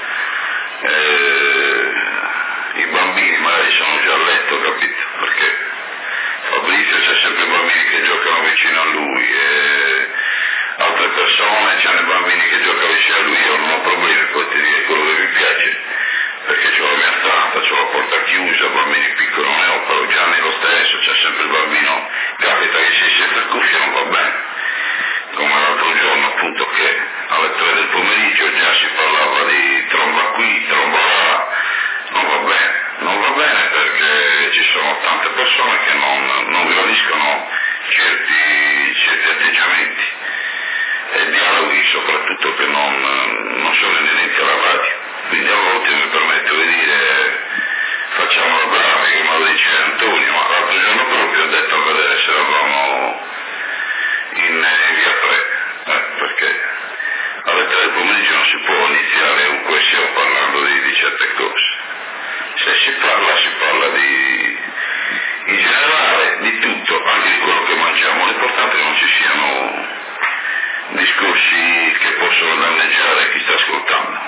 i bambini magari sono già a letto, capito? Perché Fabrizio c'è sempre i bambini che giocano vicino a lui e altre persone c'hanno i bambini che giocano vicino a lui, io non ho problemi, poi ti dico quello che mi piace, perché c'ho la mia stanza, c'ho la porta chiusa, bambini piccoli non ne ho, però Gianni lo stesso, c'è sempre il bambino, capita che si senza cuffia non va bene, come l'altro giorno appunto che alle 3 del pomeriggio già si parlava di tromba qui, tromba là, non va bene perché ci sono tante persone che non gradiscono certi atteggiamenti e dialoghi soprattutto che non sono inerenti alla radio, quindi a volte mi permetto di dire facciamo la brava, che me lo dice Antonio, ma l'altro giorno proprio ho detto a vedere se eravamo in via 3, perché alle 3 del pomeriggio non si può iniziare un questionario parlando di certe cose. Se si parla in generale di tutto, anche di quello che mangiamo, l'importante è che non ci siano discorsi che possono danneggiare chi sta ascoltando.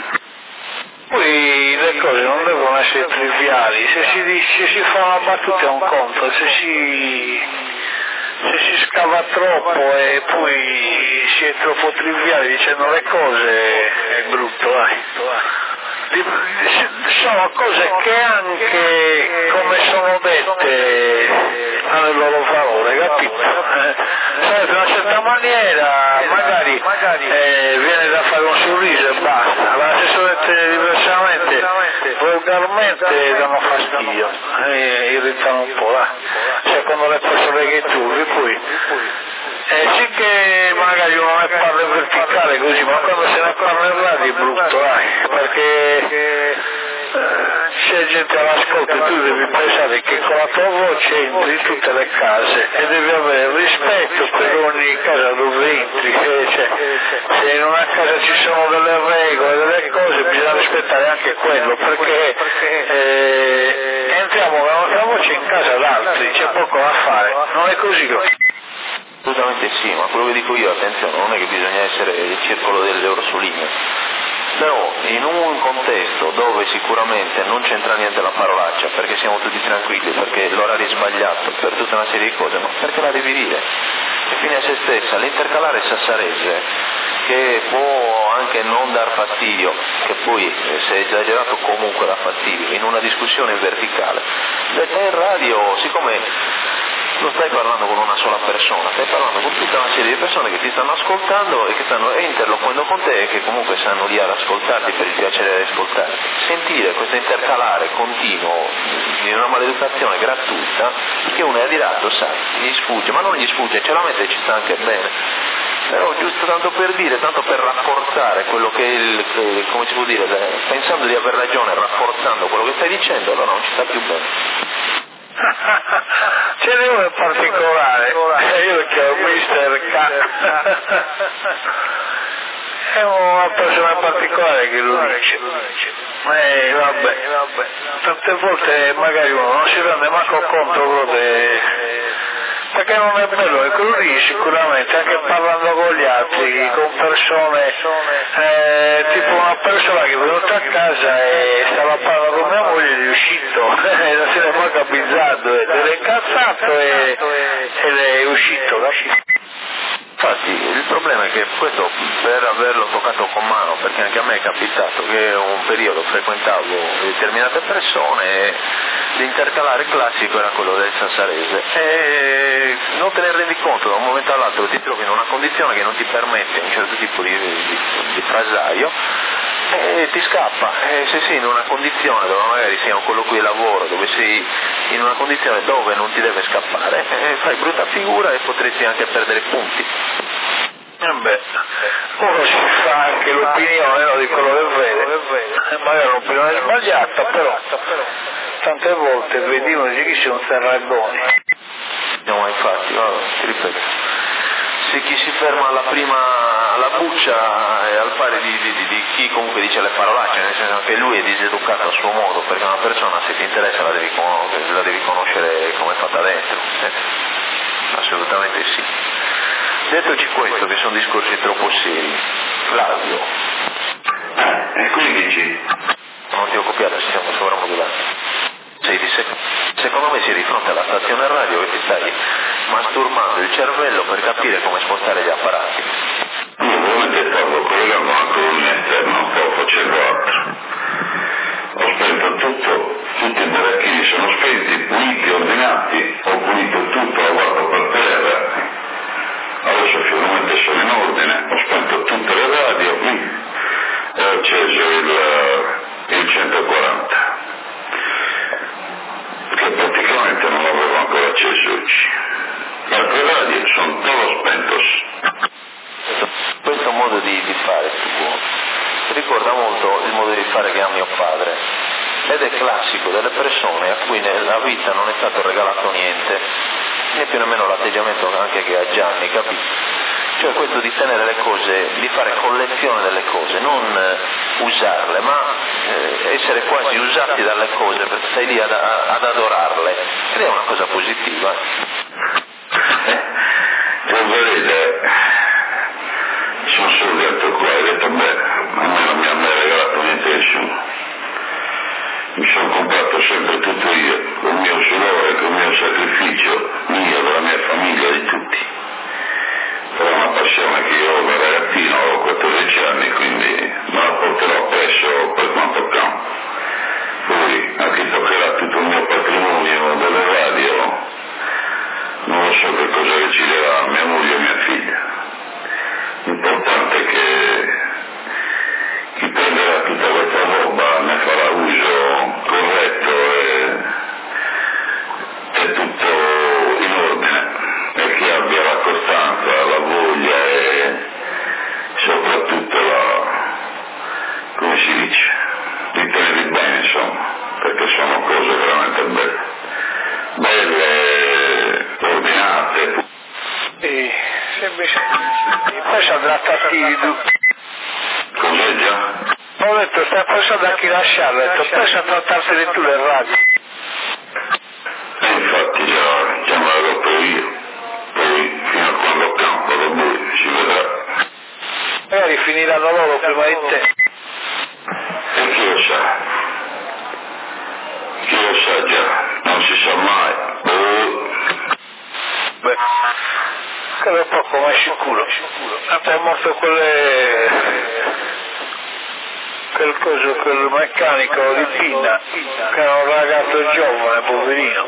Poi le cose non devono essere triviali, se si fa una battuta è un conto, se si scava troppo e poi si è troppo triviali dicendo le cose è brutto, sono cose che anche come sono dette hanno il loro valore, capito? In una certa maniera magari viene da fare un sorriso e basta, ma se sono dette diversamente volgarmente danno fastidio, irritano un po', secondo le persone che tu poi sì che magari uno ne parla in verticale così, ma quando se ne parla in radio è brutto, perché c'è gente all'ascolto e tu devi pensare che con la tua voce entri in tutte le case e devi avere rispetto per ogni casa dove entri, se in una casa ci sono delle regole, delle cose, bisogna rispettare anche quello, perché entriamo con la nostra voce in casa d'altri, c'è poco da fare, non è così. Assolutamente sì, ma quello che dico io, attenzione, non è che bisogna essere il circolo dell'Eurosuline, però in un contesto dove sicuramente non c'entra niente la parolaccia, perché siamo tutti tranquilli, perché l'orario è sbagliato, per tutta una serie di cose, ma perché la devi dire? E fine a se stessa, l'intercalare sassarese, che può anche non dar fastidio, che poi se è esagerato comunque dà fastidio, in una discussione verticale, detta in radio, siccome non stai parlando con una sola persona, stai parlando con tutta una serie di persone che ti stanno ascoltando e che stanno interloquendo con te e che comunque stanno lì ad ascoltarti per il piacere di ascoltarti. Sentire questo intercalare continuo di una maleducazione gratuita, che uno è adirato, sai, gli sfugge, ma non gli sfugge, ce la mette e ci sta anche bene. Però giusto tanto per dire, tanto per rafforzare quello che è come si può dire, pensando di aver ragione, rafforzando quello che stai dicendo, allora non ci sta più bene. Ce n'è uno in particolare, io lo chiamo Mr. K. È una persona in particolare che lo dice. Vabbè, tante volte magari uno non si rende manco conto perché non è bello, e quello lì sicuramente, anche parlando con gli altri, con persone, tipo una persona che è venuta a casa e stava parlando con mia moglie, è uscito, non si è manco bizzarro. sfidato, te l'hai incazzato e è uscito, capisci? Infatti il problema è che questo per averlo toccato con mano, perché anche a me è capitato che un periodo frequentavo determinate persone e l'intercalare classico era quello del sassarese e non te ne rendi conto, da un momento all'altro ti trovi in una condizione che non ti permette un certo tipo di frasario e ti scappa, e se sei in una condizione dove magari sia un colloquio di lavoro, dove sei in una condizione dove non ti deve scappare, fai brutta figura e potresti anche perdere punti. Uno si fa anche l'opinione di quello che vede, magari è un'opinione sbagliata, però tante volte vedi uno dice che c'è un serragone. No, infatti, ti ripeto, se chi si ferma alla buccia è al pari di chi comunque dice le parolacce, nel senso che lui è diseducato a suo modo, perché una persona se ti interessa la devi conoscere come è fatta dentro, assolutamente sì. Dettoci questo, che sono discorsi troppo seri, Flavio. E quindi dici? Non ti ho copiato, ci siamo sovramodulati. Secondo me sei di fronte alla stazione radio e ti stai masturbando il cervello per capire come spostare gli apparati. Io veramente stavo collegando anche un esterno, non stavo facendo altro. Ho spento tutto, tutti i baracchini sono spenti, puliti, ordinati, ho pulito tutto, ho guardato per terra. Adesso finalmente sono in ordine, ho spento tutte le radio qui e ho acceso il 140, che praticamente non l'avevo ancora acceso oggi. Le altre radio sono todos spentos. Questo modo di fare tuo ricorda molto il modo di fare che ha mio padre ed è classico delle persone a cui nella vita non è stato regalato niente, né più nemmeno l'atteggiamento anche che ha Gianni, capito? Cioè questo di tenere le cose, di fare collezione delle cose, non usarle, ma essere quasi usati dalle cose, perché stai lì ad adorarle, ed è una cosa positiva. Vedete, sono solo detto qua, ho detto beh, a me non mi ha mai regalato niente nessuno. Mi sono comprato sempre tutto io, con il mio sudore, con il mio sacrificio, mio, della mia famiglia, di tutti. Però è una passione che io da ragazzino ho 14 anni, quindi me la porterò presso per quanto campo. Poi a chi toccherà tutto il mio patrimonio delle radio, non lo so che cosa deciderà mia moglie e mia figlia. L'importante è che chi prenderà tutta questa roba ne farà uso corretto e tutto in ordine, e chi abbia la costanza, la voglia e soprattutto come si dice, di tenerli bene, insomma, perché sono cose veramente belle, ordinate. E poi si andrà tattido. Cos'è già? Ho detto, stai pensando a chi lasciarlo, ho detto, pensa a trattarsi tu le radio. Infatti già me l'ho rotto io, poi fino a quando campo da voi si vedrà. Magari finiranno loro prima di te. E chi lo sa? Chi lo sa già? Non si sa mai. Beh, quello è poco ma è sicuro. È morto quel meccanico di Pinna, che era un ragazzo giovane, poverino.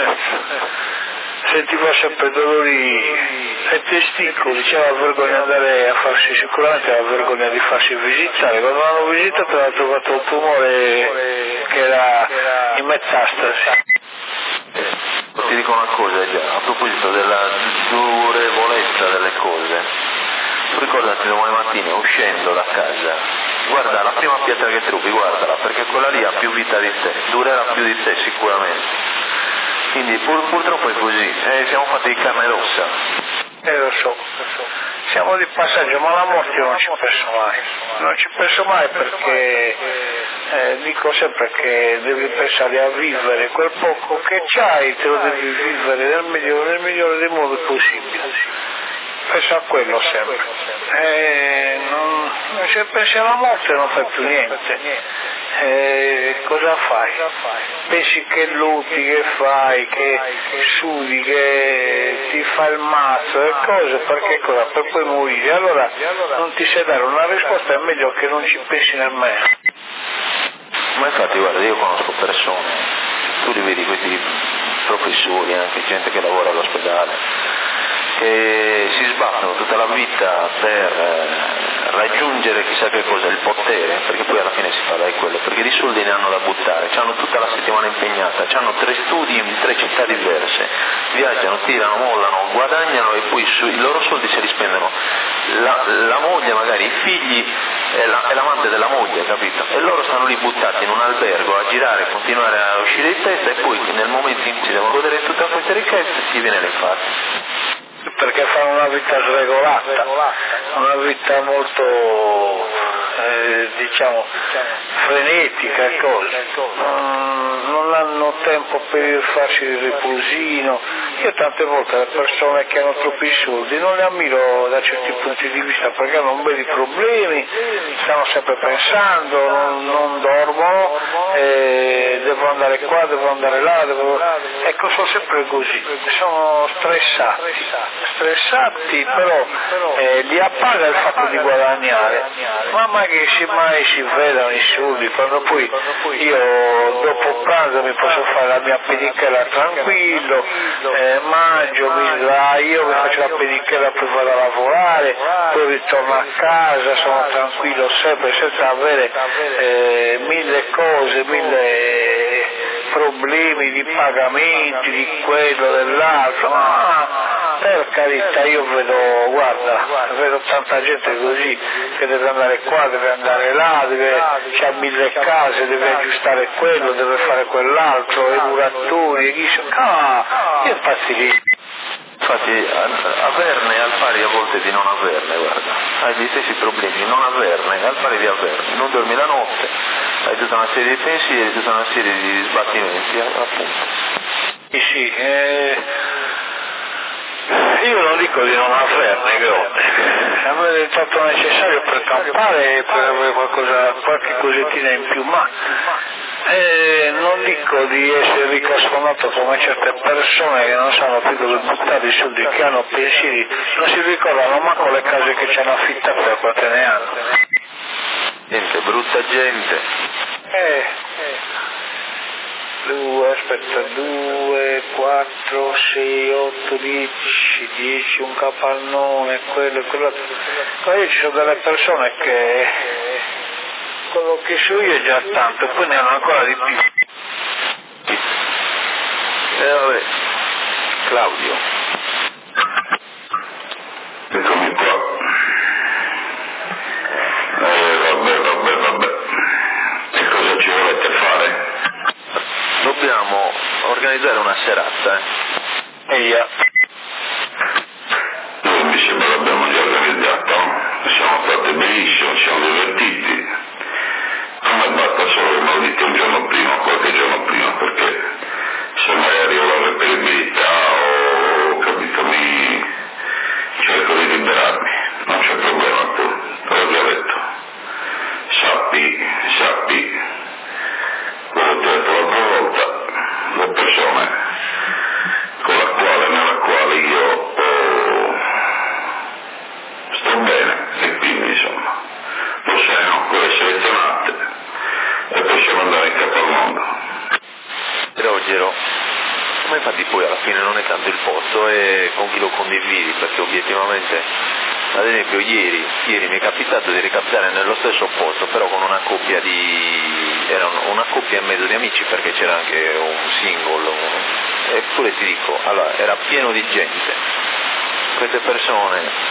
Sentiva sempre dolori ai testicoli, c'era vergogna di andare a farsi, sicuramente la vergogna di farsi visitare. Quando l'hanno visitato aveva trovato un tumore che era in metastasi. Ti dico una cosa già, a proposito della durevolezza delle cose, tu ricordati domani mattina uscendo da casa, guarda la prima pietra che trovi, guardala, perché quella lì ha più vita di te, durerà più di te sicuramente. Quindi purtroppo è così, siamo fatti di carne ed ossa. Lo so. Siamo di passaggio, ma la morte io non ci penso mai perché dico sempre che devi pensare a vivere quel poco che c'hai, te lo devi vivere nel migliore dei modi possibili. Penso a quello sempre. Se pensi alla morte non fai più niente. cosa fai? Pensi che lutti, che fai, che sudi, che ti fa il mazzo e cose, perché cosa? Per poi morire. Allora non ti sai dare una risposta, è meglio che non ci pensi nemmeno. Ma infatti guarda, io conosco persone, tu li vedi questi professori, anche gente che lavora all'ospedale, che si sbattono tutta la vita per raggiungere chissà che cosa, il potere, perché poi alla fine si fa dai quello, perché di soldi ne hanno da buttare, hanno tutta la settimana impegnata, hanno 3 studi in 3 città diverse, viaggiano, tirano, mollano, guadagnano e poi i loro soldi se li spendono la moglie, magari i figli e l'amante della moglie, capito? E loro stanno lì buttati in un albergo a girare, continuare a uscire di testa e poi nel momento in cui devono godere tutta questa ricchezza ti viene l'infarto. Perché fanno una vita sregolata, una vita molto diciamo frenetica e cose, non hanno tempo per farsi il riposino. Io tante volte le persone che hanno troppi soldi non le ammiro da certi punti di vista, perché hanno belli problemi, stanno sempre pensando, non dormono, devo andare qua, devo andare là, ecco, sono sempre così, sono stressati, però li appaga il fatto di guadagnare, ma mai si vedano i soldi, quando poi io dopo pranzo mi posso fare la mia penichella tranquillo, mangio, mi sdraio, mi faccio la penichella, poi vado a lavorare, poi ritorno a casa, sono tranquillo sempre senza avere 1000 cose, 1000 problemi di pagamenti, di quello, dell'altro, per carità, io vedo tanta gente così, che deve andare qua, deve andare là, c'ha 1000 case, deve aggiustare quello, deve fare quell'altro, i muratori, io impazzisco. Infatti averne è al pari a volte di non averne, guarda, hai gli stessi problemi, non averne è al pari di averne, non dormi la notte, hai tutta una serie di pensieri, tutta una serie di sbattimenti, appunto. Sì, io non dico di non averne grotte, a me è stato necessario per campare e per avere qualche cosettina in più, ma non dico di essere ricco sfondato come certe persone che non sanno più dove buttare i soldi, che hanno pensieri, non si ricordano manco le case che ci hanno affittato da quante ne hanno. Gente, brutta gente. 2, 4, 6, 8, 10, un capannone, quello. Ma io ci sono delle persone che quello che so io è già tanto, e poi ne hanno ancora di più. Vabbè, Claudio. Eccomi qua. Vabbè. E cosa ci volete fare? Dobbiamo organizzare una serata, Noi mi sembra l'abbiamo già organizzato, siamo stati benissimo, ci siamo divertiti. A me basta solo che me lo dite un giorno prima, qualche giorno prima, perché se magari ho la reperibilità o capito cerco di liberarmi, non c'è problema tu, te l'ho già detto. Sappi, come ti ho detto l'altra volta, le persone nella quale io sto bene, e quindi insomma, lo sai, no? Quelle selezionate, e possiamo andare in capo al mondo. Gero, ma infatti poi alla fine non è tanto il posto, è con chi lo condividi, perché obiettivamente, ad esempio ieri mi è capitato di ricapitare nello stesso posto, però con una coppia era una coppia e mezzo di amici, perché c'era anche un single, eppure ti dico, allora era pieno di gente, queste persone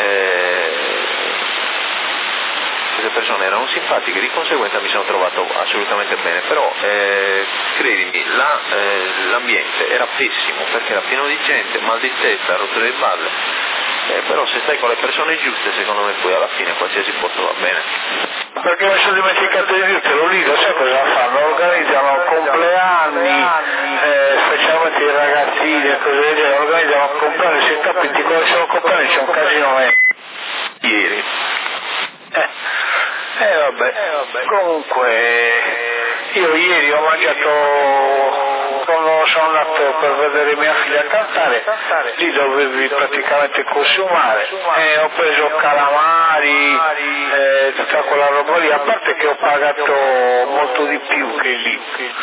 erano simpatiche, di conseguenza mi sono trovato assolutamente bene, però credimi, l'ambiente era pessimo, perché era pieno di gente, mal di testa, rotture di palle, però se stai con le persone giuste, secondo me poi alla fine qualsiasi posto va bene. Perché mi sono dimenticato di dirtelo, lì lo sai cosa fanno? Organizzano compleanni, specialmente i ragazzini e cose del genere, organizzano compleanni, si capiti, quando sono compleanni c'è un casino. Ieri. Vabbè, comunque io ieri ho mangiato, quando sono andato per vedere mia figlia cantare, lì dovevi praticamente consumare, ho preso calamari, tutta quella roba lì, a parte che ho pagato molto di più che lì.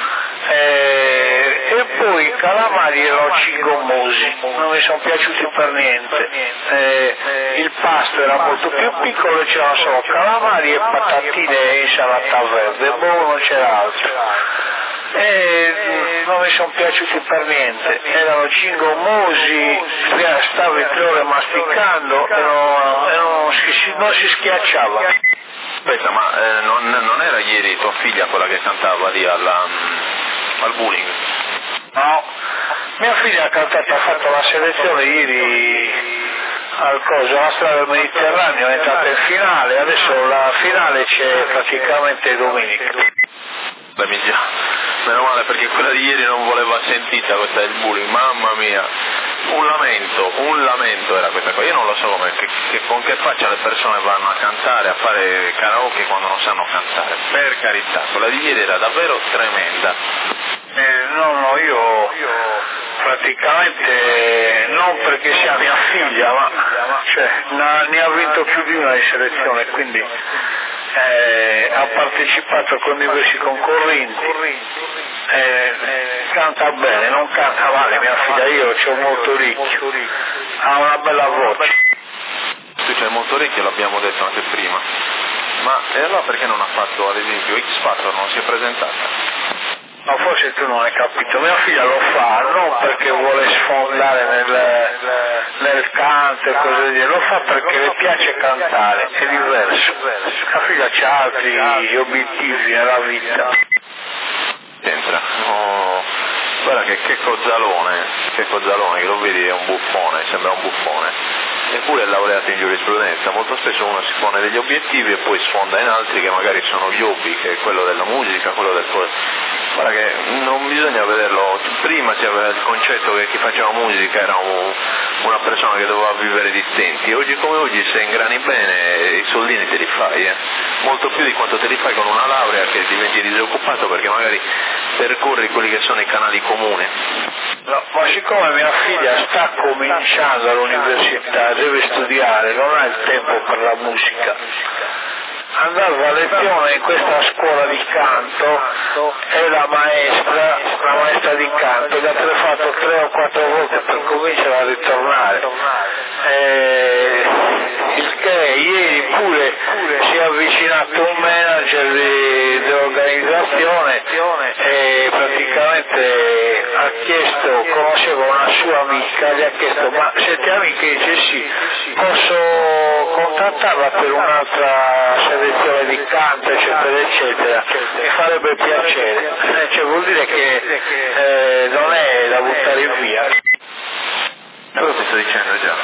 E poi i calamari erano cingommosi, non mi sono piaciuti per niente, il pasto era molto più piccolo e c'erano solo calamari e patatine e insalata verde, non c'era altro. Non mi sono piaciuti per niente, erano cingommosi, stavi 3 ore masticando e non si schiacciava. Aspetta, ma non era ieri tua figlia quella che cantava lì al bowling? No, mia figlia ha fatto la selezione ieri alla strada del Mediterraneo, è entrata in finale, adesso la finale c'è praticamente domenica. Beh, meno male, perché quella di ieri non voleva sentita, questa del bullying, mamma mia, un lamento era questa cosa. Io non lo so con che faccia le persone vanno a cantare, a fare karaoke quando non sanno cantare, per carità, quella di ieri era davvero tremenda. No, io praticamente, non perché sia mia figlia, ma ne ha vinto più di una di selezione, quindi ha partecipato con diversi concorrenti, canta bene, non canta male mia figlia, io c'ho molto ricchio, ha una bella voce. Tu c'hai molto orecchio, l'abbiamo detto anche prima, ma e allora perché non ha fatto, ad esempio, X Factor, non si è presentata? Ma forse tu non hai capito, mia figlia lo fa non perché vuole sfondare nel canto e cose di, lo fa perché le piace cantare, è diverso. Mia figlia c'ha altri obiettivi nella vita. Entra, guarda che cozzalone, che lo vedi è un buffone, sembra un buffone. Eppure è laureato in giurisprudenza, molto spesso uno si pone degli obiettivi e poi sfonda in altri che magari sono gli hobby, che è quello della musica, quello del... Guarda che non bisogna vederlo, prima c'era il concetto che chi faceva musica era una persona che doveva vivere di stenti, oggi come oggi se ingrani bene i soldini te li fai, molto più di quanto te li fai con una laurea che diventi disoccupato perché magari percorri quelli che sono i canali comuni. No, ma siccome mia figlia sta cominciando all'università, deve studiare, non ha il tempo per la musica, andava a lezione in questa scuola di canto e la maestra di canto gli ha telefonato 3 o 4 volte per cominciare a ritornare, il che ieri pure si è avvicinato un manager di organizzazione e praticamente ha chiesto, conosceva una sua amica, gli ha chiesto ma siete amiche? Dice sì, posso contattarla per un'altra selezione di canto eccetera eccetera, mi farebbe piacere, vuol dire che non è da buttare via. Quello ti sto dicendo già,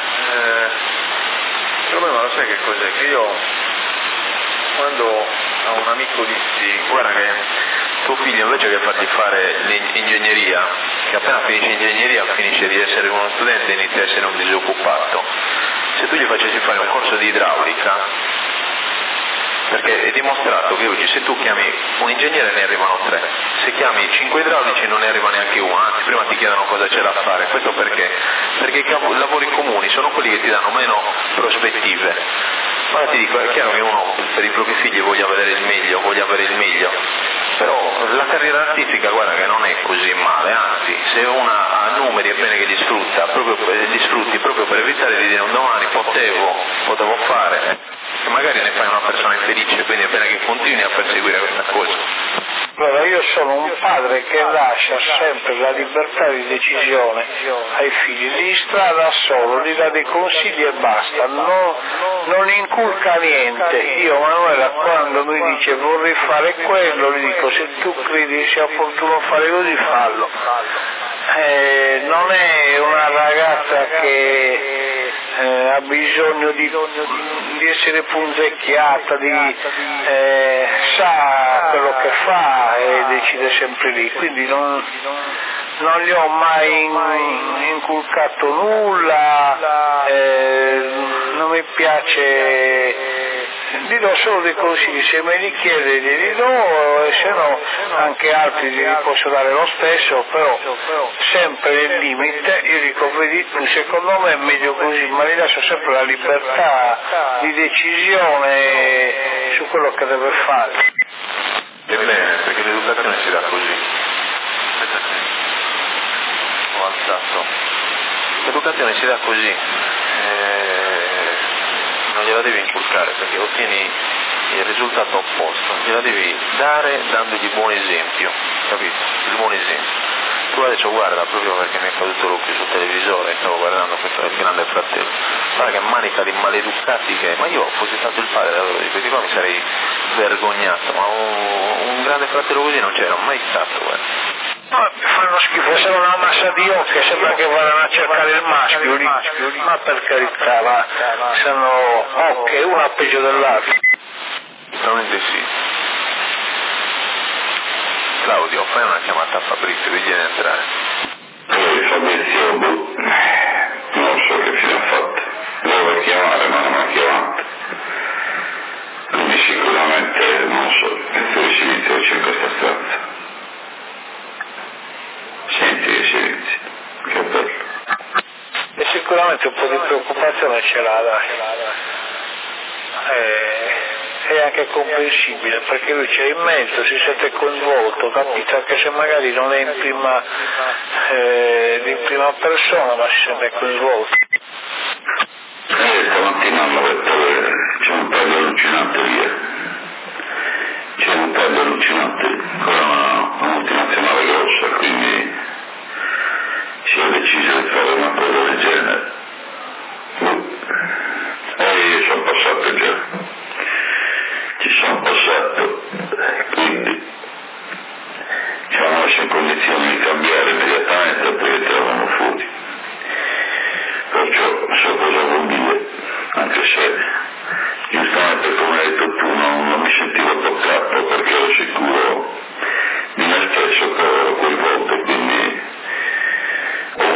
il problema lo sai che cos'è? Che io quando a un amico dissi guarda che tuo figlio invece che fargli fare l'ingegneria, che appena finisce ingegneria finisce di essere uno studente e inizia a essere un disoccupato, se tu gli facessi fare un corso di idraulica, perché è dimostrato che oggi se tu chiami un ingegnere ne arrivano 3, se chiami 5 idraulici non ne arriva neanche uno, anzi prima ti chiedono cosa c'è da fare, questo perché? Perché i lavori comuni sono quelli che ti danno meno prospettive. Ma ti dico, è chiaro che uno per i propri figli voglia avere il meglio, però la carriera artistica guarda che non è così male, anzi se una ha numeri è bene che li sfrutti proprio per evitare di dire un domani potevo fare, e magari ne fai una persona infelice, quindi è bene che continui a perseguire questa cosa. Allora io sono un padre che lascia sempre la libertà di decisione ai figli, li strada solo, gli dà dei consigli e basta, non inculca niente. Io Manuela quando mi dice vorrei fare quello, gli dico se tu credi sia opportuno fare così fallo. Non è una ragazza che ha bisogno di essere punzecchiata, sa quello che fa e decide sempre lì, quindi non gli ho mai inculcato nulla, non mi piace Gli do solo dei consigli, se me li chiede glieli do, e se no anche altri gli posso dare lo stesso, però sempre nel limite. Io dico, vedi tu, secondo me è meglio così, ma gli lascio sempre la libertà di decisione su quello che deve fare. Ebbene, perché l'educazione si dà così. Ho alzato. L'educazione si dà così. Non gliela devi inculcare perché ottieni il risultato opposto, gliela devi dare dandogli buon esempio, capito? Il buon esempio. Tu adesso guarda, proprio perché mi è caduto l'occhio sul televisore, stavo guardando questo del Grande Fratello, guarda che manica di maleducati che è, ma io fossi stato il padre davvero di questi qua mi sarei vergognato, ma un Grande Fratello così non c'era mai stato, guarda. No, fanno schifo, sono una massa di occhi, sembra che vadano a cercare il maschio lì, ma per carità, sono occhi, una peggio dell'altra. Sicuramente sì. Claudio, fai una chiamata a Fabrizio, digliene entrare. Fabrizio, non so che fine ha fatto, doveva chiamare ma non ha chiamato. Quindi sicuramente, non so, penso che silenzio c'è in questa stanza. Senti che silenzio, che bello. E sicuramente un po' di preoccupazione ce l'ha, dai. È anche comprensibile perché lui c'è in mezzo, si sente coinvolto, capito? Anche se magari non è in prima persona, ma si sente coinvolto. Stamattina hanno detto che c'è un taglio allucinante via. C'è un taglio allucinante con una multinazionale grossa, quindi si è deciso di fare una cosa del genere. E io sono passato già. Ci sono passato, quindi ci hanno messo in condizione di cambiare immediatamente perché eravamo fuori. Perciò so cosa vuol dire, anche se giustamente come hai detto tu non mi sentivo toccato perché ero sicuro di me stesso che ero coinvolto, quindi ho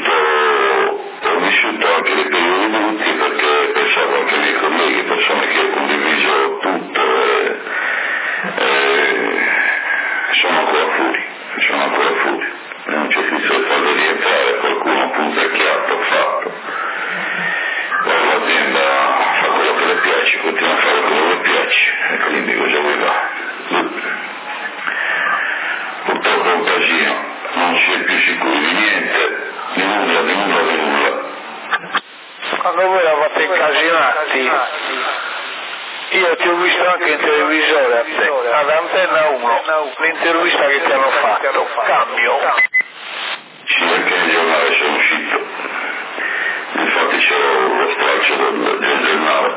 vissuto anche dei periodi brutti perché pensavo anche ai miei colleghi, persone che ho condiviso tutto e sono ancora fuori, non c'è più di farlo rientrare, qualcuno punta il chiappo, fatto. L'azienda fa quello che le piace, continua a fare quello che le piace e quindi cosa vuoi fare? Purtroppo è un casino, non si è più sicuri di niente, di nulla. Quando voi eravate incasinati, io ti ho visto anche in televisore a te, ad Antenna 1, l'intervista che ti hanno fatto, cambio. Sì, anche nei giornali sono uscito, infatti c'era lo straccio del giornale,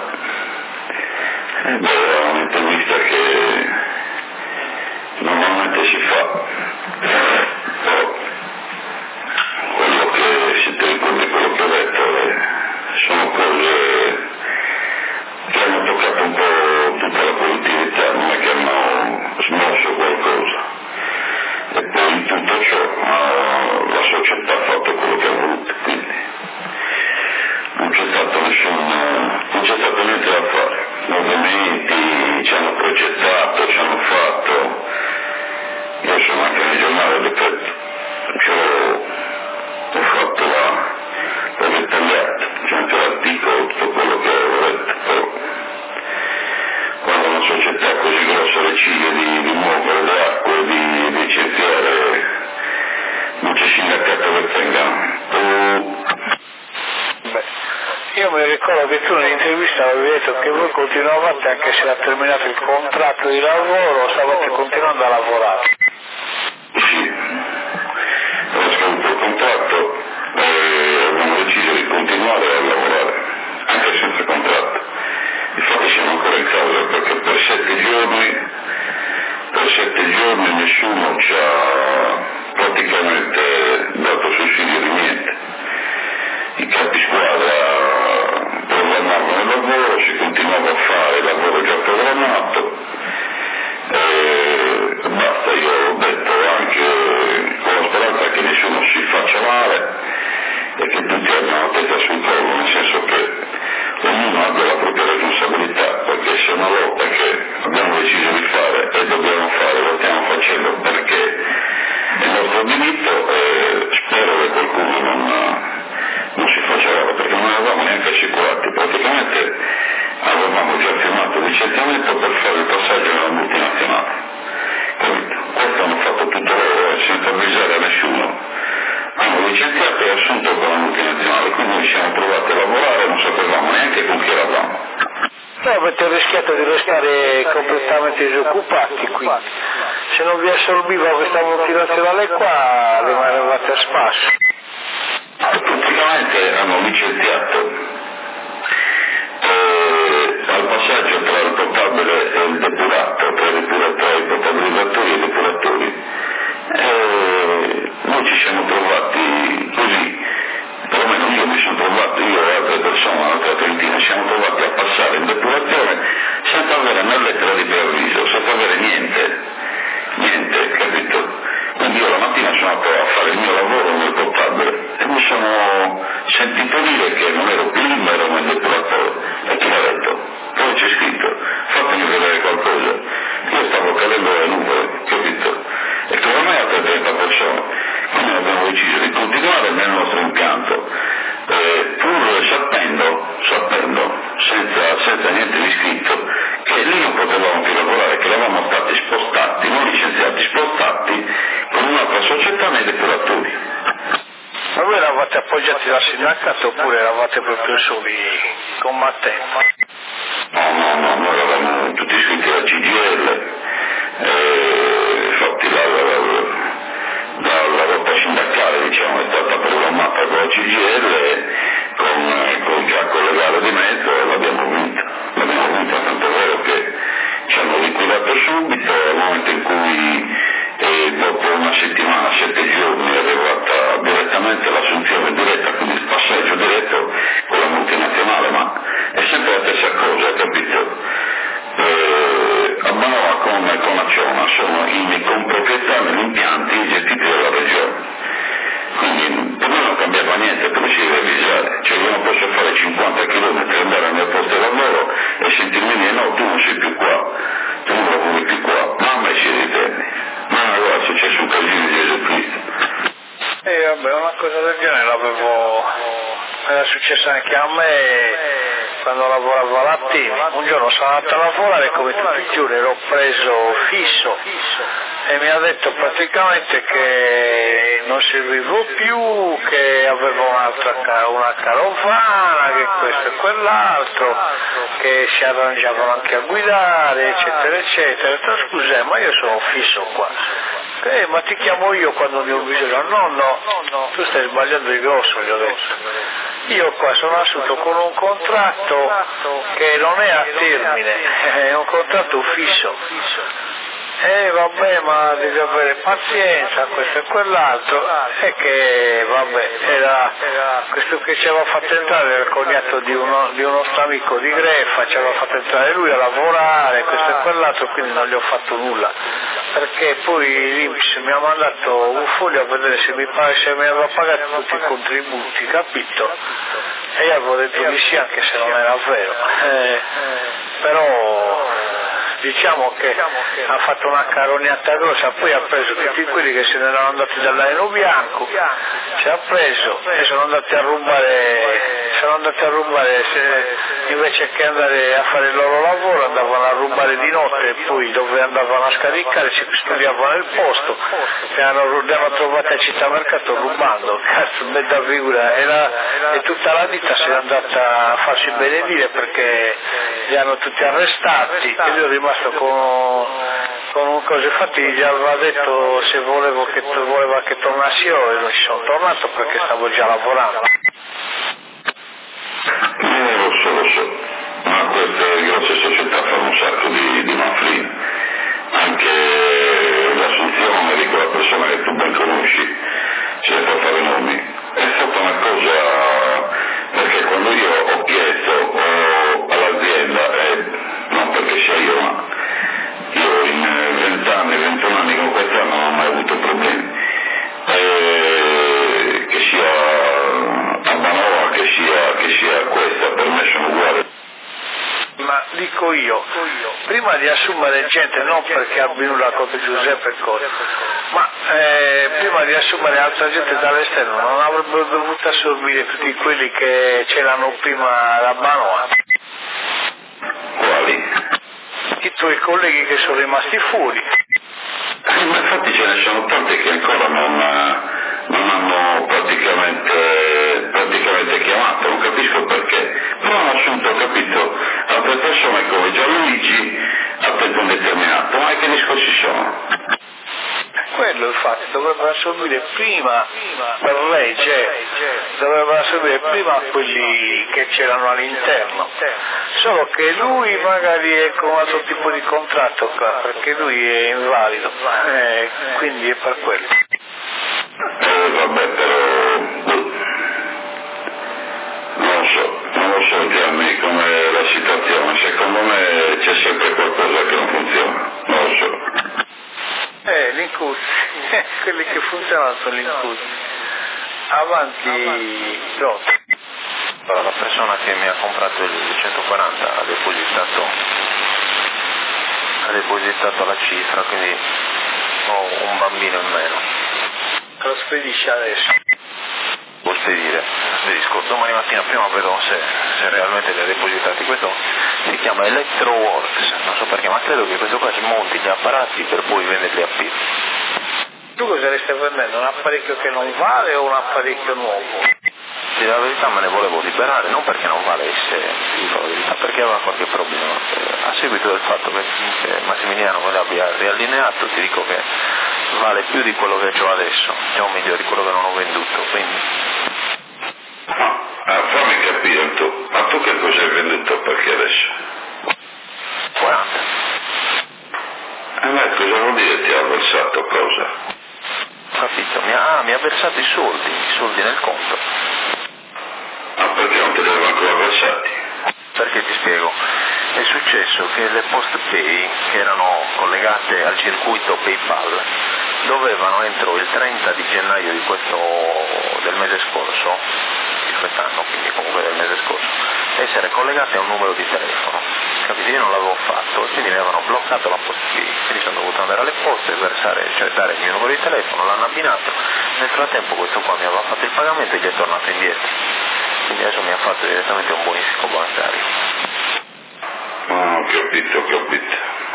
era un'intervista che normalmente si fa, però quello che si te ricordi quello che ho detto sono cose che hanno toccato un po' tutta la produttività, non è che hanno smosso qualcosa. E poi in tutto ciò la società ha fatto quello che ha voluto, quindi non c'è stato niente da fare. Ovviamente ci hanno progettato, ci hanno fatto, io sono anche nei giornali, ho detto, ho fatto l'ho dettagliato, c'è anche l'articolo, tutto quello che avevo detto, però quando una società così grossa decide di muovere le acque, di licenziare, non c'è sindacato che tenga. Io mi ricordo che tu nell'intervista avevi detto che voi continuavate, anche se era terminato il contratto di lavoro, stavate continuando a lavorare. Sì, avevo scaduto il contratto e abbiamo deciso di continuare a lavorare, anche senza contratto. Infatti siamo ancora in causa perché per 7 giorni nessuno ci ha praticamente dato sussidio di niente. I capi squadra programmavano il lavoro, si continuava a fare il lavoro già programmato e basta. Io ho detto anche con la speranza che nessuno si faccia male e che tutti abbiano la testa sul collo, nel senso che ognuno abbia la propria responsabilità, perché se ci siamo trovati a lavorare, non sapevamo neanche con chi eravamo. No, avete rischiato di restare completamente disoccupati qui. Se non vi assorbiva questa multinazionale qua, rimanevate a spasso. Praticamente hanno licenziato al passaggio tra il potabile e il depurato, tra i potabilizzatori e i depuratori. Noi ci siamo trovati così, perlomeno io mi sono trovato, io e altre persone, un'altra trentina, siamo trovati a passare in depurazione senza avere una lettera di preavviso, senza avere niente, capito? Quindi io la mattina sono andato a fare il mio lavoro nel potabile e mi sono sentito dire che non ero più lì ma ero nel depuratore. E chi l'ha detto? Dove c'è scritto? Fatemi vedere qualcosa. Io stavo cadendo le nuvole, capito? E come me altre 30 persone. Quindi abbiamo deciso di continuare nel nostro impianto, pur sapendo, senza niente di scritto, che lì non potevamo più lavorare, che eravamo stati spostati, non licenziati, spostati con un'altra società nei depuratori. Ma voi eravate appoggiati dal sindacato oppure eravate proprio soli combattenti? No, noi eravamo tutti iscritti alla CGIL, infatti la lotta sindacale diciamo, è stata programmata con la CGIL con il giacco legale di mezzo e l'abbiamo vinta, tanto è vero che ci hanno liquidato subito al momento in cui dopo una settimana, 7 giorni è arrivata direttamente l'assunzione diretta, quindi il passaggio diretto con la multinazionale, ma è sempre la stessa cosa, capito? A Banova con Acciona sono in comproprietà negli impianti gestiti dalla regione, quindi per me non cambiava niente, però si deve avvisare, cioè io non posso fare 50 km andare al mio posto di lavoro e sentirmi dire no, tu non sei più qua, tu non lavori più qua, mamma e si ritiene. Ma allora è successo un casino di Gesù Cristo. Vabbè, una cosa del genere era successa anche a me quando lavoravo all'Attini. Un giorno sono andato a lavorare come tutti i giorni, ero preso fisso e mi ha detto praticamente che non servivo più, che avevo una carovana, che questo e quell'altro, che si arrangiavano anche a guidare, eccetera, eccetera. Ho detto, scusa, ma io sono fisso qua. Ma ti chiamo io quando ne ho bisogno. No, tu stai sbagliando di grosso, gli ho detto. Io qua sono assunto con un contratto che non è a termine, è un contratto fisso. Vabbè, ma devi avere pazienza, questo e quell'altro, e che vabbè, era questo che ci aveva fatto entrare, era il cognato di un nostro amico di Greffa, ci aveva fatto entrare lui a lavorare, questo e quell'altro, quindi non gli ho fatto nulla, perché poi l'INPS mi ha mandato un foglio a vedere se mi aveva pagato tutti i contributi, capito? E io avevo detto di sì, anche se non era vero, però diciamo che ha fatto una carognata grossa, poi ha preso tutti quelli che se ne erano andati dall'aereo bianco, ci ha preso e sono andati a rubare invece che andare a fare il loro lavoro andavano a rubare di notte e poi dove andavano a scaricare ci custodiavano il posto e li hanno trovati a Città Mercato rubando, cazzo, bella figura, e tutta la vita se n'è andata a farsi benedire perché li hanno tutti arrestati e lui è rimasto con un coso, infatti gli aveva detto se voleva che tornassi io e non ci sono tornato perché stavo già lavorando. Lo so, ma queste grosse società fanno un sacco di manfrine, anche l'assunzione di quella persona che tu ben conosci, senza fare nomi, è stata una cosa, perché quando io ho chiesto all'azienda, non perché sia io, ma io in 21 anni con quest'anno non ho mai avuto problemi, che sia a Banova, che sia questa, per me sono uguali. Ma dico io, prima di assumere gente, non perché abbia nulla contro Giuseppe Costa, ma prima di assumere altra gente dall'esterno, non avrebbero dovuto assorbire tutti quelli che c'erano prima da Banova? Quali? I tuoi colleghi che sono rimasti fuori. Ma infatti ce ne sono tanti che ancora non hanno praticamente chiamato, capisco perché, però è un assunto, capito, altre persone come Gianluigi a tempo indeterminato, ma che discorsi sono? Quello infatti dovrebbero assorbire prima per legge, dovrebbero assorbire prima quelli che c'erano all'interno, solo che lui magari è con un altro tipo di contratto qua, perché lui è invalido, quindi è per quello. Vabbè, però non lo so Gianni com'è la situazione, secondo me c'è sempre qualcosa che non funziona, non lo so. L'incus, quelli che funzionano sono l'incus. Avanti, pronto. Allora, la persona che mi ha comprato il 140 ha depositato la cifra, quindi ho un bambino in meno. Lo spedisce adesso. Può spedisco domani mattina, prima vedo se realmente li ha depositati. Questo si chiama Electroworks, non so perché, ma credo che questo qua ci monti gli apparati per poi venderli a piedi. Tu cosa le stai vendendo? Un apparecchio che non vale o un apparecchio nuovo? Sì, la verità me ne volevo liberare, non perché non valesse, ti dico la verità, perché aveva qualche problema. A seguito del fatto che Massimiliano me l'abbia riallineato, ti dico che vale più di quello che ho adesso, è un migliore di quello che non ho venduto, quindi... Fammi capire tu, ma tu che cosa hai venduto perché adesso? 40. Ma cosa vuol dire ti ha versato cosa? Capito? Mi ha versato i soldi nel conto. Ma perché non te li aveva ancora versati? Perché ti spiego, è successo che le post pay che erano collegate al circuito PayPal dovevano entro il 30 di gennaio del mese scorso, di quest'anno, quindi comunque del mese scorso, essere collegate a un numero di telefono. Capito? Io non l'avevo fatto e quindi mi avevano bloccato la post pay, quindi sono dovuto andare alle poste e dare il mio numero di telefono, l'hanno abbinato. Nel frattempo questo qua mi aveva fatto il pagamento e gli è tornato indietro. Quindi adesso mi ha fatto direttamente un bonifico bancario. Ho capito.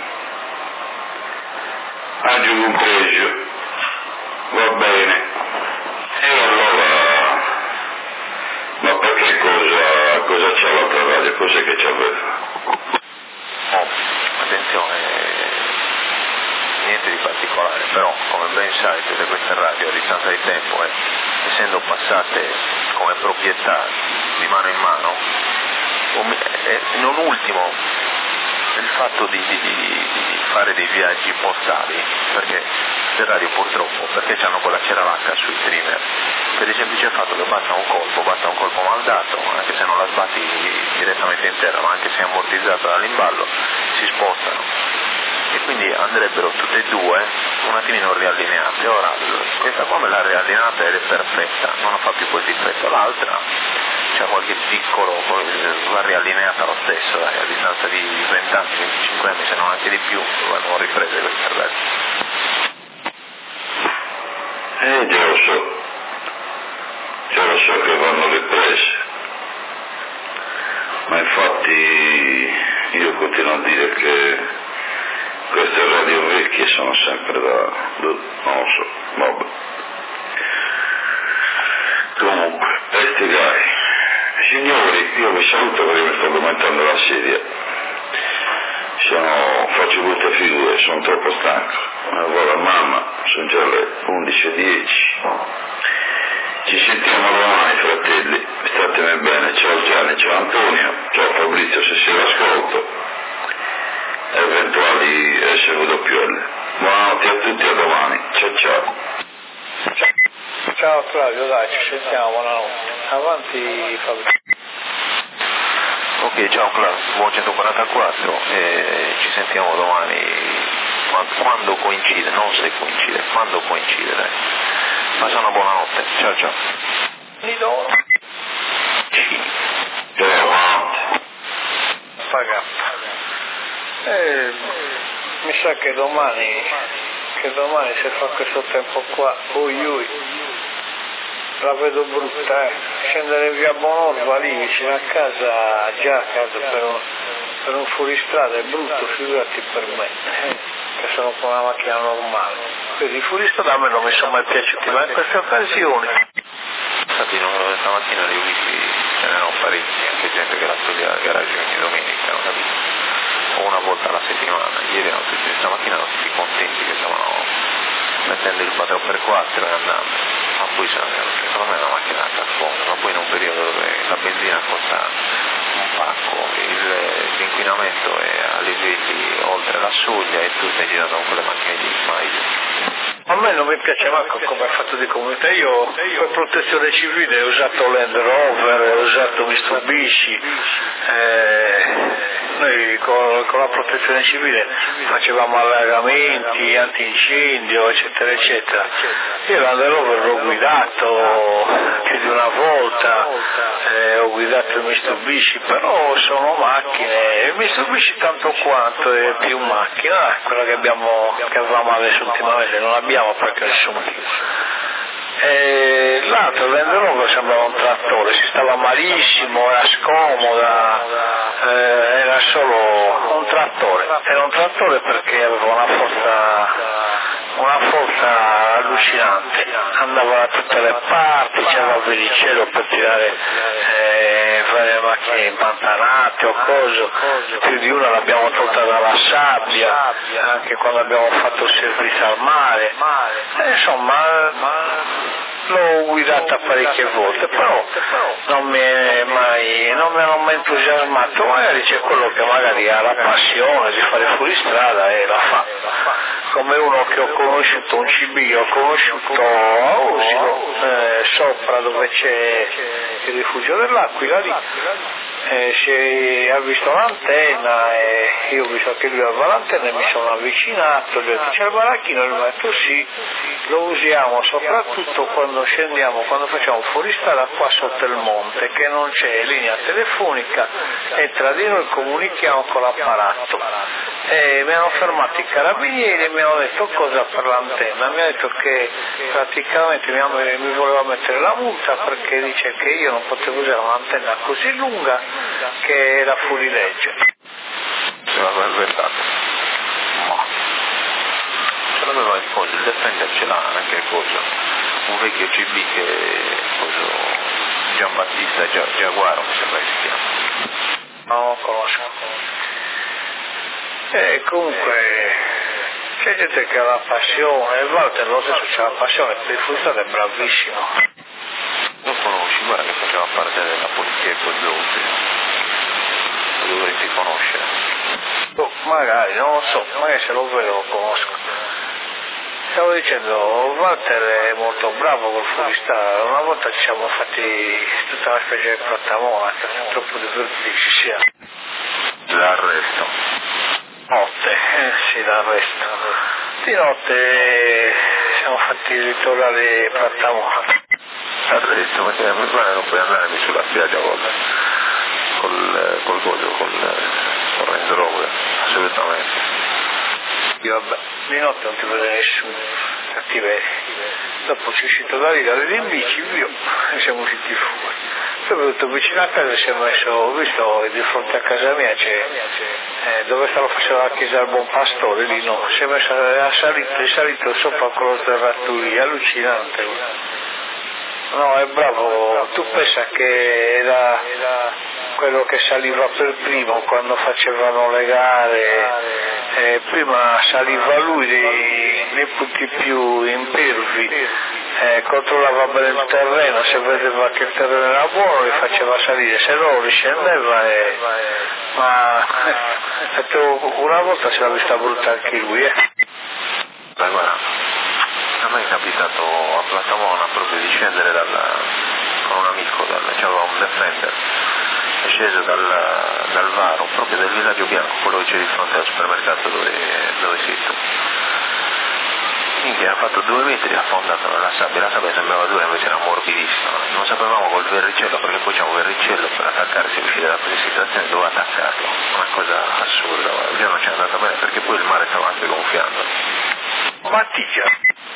Aggiungo un pregio. Va bene. E allora... Ma perché cosa c'ha l'altra radio? Cos'è che c'aveva? Attenzione, niente di particolare, però come ben sai tutte queste radio a distanza di tempo, essendo passate come proprietà di mano in mano, non ultimo il fatto di fare dei viaggi postali, perché le radio purtroppo, perché hanno quella ceralacca sui trimmer, per il semplice fatto che basta un colpo mal dato, anche se non la sbatti direttamente in terra, ma anche se è ammortizzata dall'imballo, si spostano e quindi andrebbero tutte e due un attimino riallineate. Ora questa qua me l'ha riallineata ed è perfetta, non fa più quel difetto. L'altra c'è qualche piccolo, va riallineata lo stesso, a distanza di 20 anni, 25 anni, se non anche di più, vanno riprese queste radio. Già lo so che vanno riprese, ma infatti io continuo a dire che queste radio vecchie sono sempre non lo so, vabbè. Comunque, Gai, signori, io vi saluto perché mi sto addormentando la sedia. Faccio brutte figure, sono troppo stanco. Allora mamma, sono già le 11:10. Ci sentiamo domani, fratelli. Statene bene. Ciao Gianni, ciao Antonio, ciao Fabrizio se sei all'ascolto. Eventuali SWL. Buonanotte a tutti, a domani. Ciao. Ciao Claudio, dai, ci sentiamo, buonanotte. Avanti Fabrizio. Ok, ciao Claudio, buon 144 e ci sentiamo domani quando coincide, non se coincide, quando coincide, dai. Passa una buona notte, ciao. Lido. Buonanotte. Paga. Mi sa che domani se fa questo tempo qua, la vedo brutta, scendere via Bonorva lì vicino a casa, già per un fuoristrada è brutto, figurati per me, che sono con una macchina normale. Quindi i fuoristrada a me non mi sono mai piaciuti, ma in queste occasioni infatti stamattina li ho visti, ce n'erano parecchi, anche gente che la toglieva al garage ogni domenica, non capito? O una volta alla settimana, ieri erano tutti, stamattina erano tutti contenti che stavano mettendo il 4x4 e andando, ma poi secondo me è una macchina da carbone, ma poi in un periodo dove la benzina costa un pacco, l'inquinamento è a livelli oltre la soglia e tu stai girando con quelle macchine di smile. A me non mi piace manco come è fatto di comunità, io per protezione civile ho usato Land Rover, ho usato Mitsubishi, noi con la protezione civile facevamo allagamenti, antincendio, eccetera eccetera. Io Land Rover l'ho guidato più di una volta, ho guidato il Mitsubishi, però sono macchine, il Mitsubishi tanto quanto è più macchina, quella che avevamo adesso ultimamente, non abbiamo perché nessun motivo. L'altro Land Rover sembrava un trattore, si stava malissimo, era scomoda, era solo un trattore, era un trattore perché aveva una forza allucinante, andava da tutte le parti, c'era il velicello per tirare varie macchine impantanate o cose, più di una l'abbiamo tolta dalla sabbia, anche quando abbiamo fatto il servizio al mare, insomma l'ho guidata parecchie volte, però non mi hanno mai entusiasmato, magari c'è quello che magari ha la passione di fare fuoristrada e la fa, come uno che ho conosciuto, un CB, ho conosciuto a Osimo, sopra dove c'è il rifugio dell'Aquila lì, ha visto l'antenna e io ho visto che lui aveva l'antenna e mi sono avvicinato, gli ho detto c'è il baracchino, gli ho detto sì, lo usiamo soprattutto quando scendiamo, quando facciamo fuoristrada qua sotto il monte, che non c'è linea telefonica e tra di noi comunichiamo con l'apparato. E mi hanno fermato i carabinieri e mi hanno detto cosa per l'antenna, mi ha detto che praticamente mi voleva mettere la multa perché dice che io non potevo usare un'antenna così lunga che era fuori legge. Se l'aveva inventato. Ma ce l'aveva il coso, il Defender ce l'ha anche il coso, un vecchio CB che coso Giambattista Giaguaro mi sembra che si chiama. No, conosco. Comunque c'è gente che ha la passione, e Walter lo stesso c'ha la passione, per il fuoristrada è bravissimo. Non conosci, guarda che faceva parte della polizia con Zolti, lo dovresti conoscere. Magari, non lo so, magari se lo vedo lo conosco. Stavo dicendo, Walter è molto bravo col fuoristrada, una volta ci siamo fatti tutta una specie di plattamonata, troppo divertiti ci siamo. L'arresto. Notte, sì, l'arresto. Di notte siamo fatti ritornare plattamonata. Arresto, perché guarda non puoi andare sulla spiaggia col coso, col Range Rover, assolutamente. Io vabbè, di notte non ti vede nessuno, cattiveria. Dopo ci è uscito da lì, in bici, via, e siamo usciti fuori. Poi ho venuto vicino a casa e si è messo, ho visto di fronte a casa mia c'è, dove stavo facendo la chiesa del Buon Pastore, lì no, si è messo, è salito sopra con lo terraturi, allucinante. No, è bravo, tu pensa che era quello che saliva per primo quando facevano le gare, prima saliva lui nei punti più impervi, controllava bene il terreno, se vedeva che il terreno era buono li faceva salire, se no riscendeva ma una volta se l'ha vista brutta anche lui. Beh, guarda, a me è capitato a Platamona proprio di scendere con un amico, c'aveva un Defender, è sceso dal varo, proprio del villaggio bianco, quello che c'è di fronte al supermercato dove sito. Minchia, ha fatto 2 metri affondato nella sabbia, la sabbia sembrava dura invece era morbidissima, non sapevamo col verricello, perché poi c'è un verricello per attaccarsi e uscire da questa situazione, dove attaccarlo, una cosa assurda, il giorno ci è andata bene perché poi il mare stava anche gonfiando. Battiglia.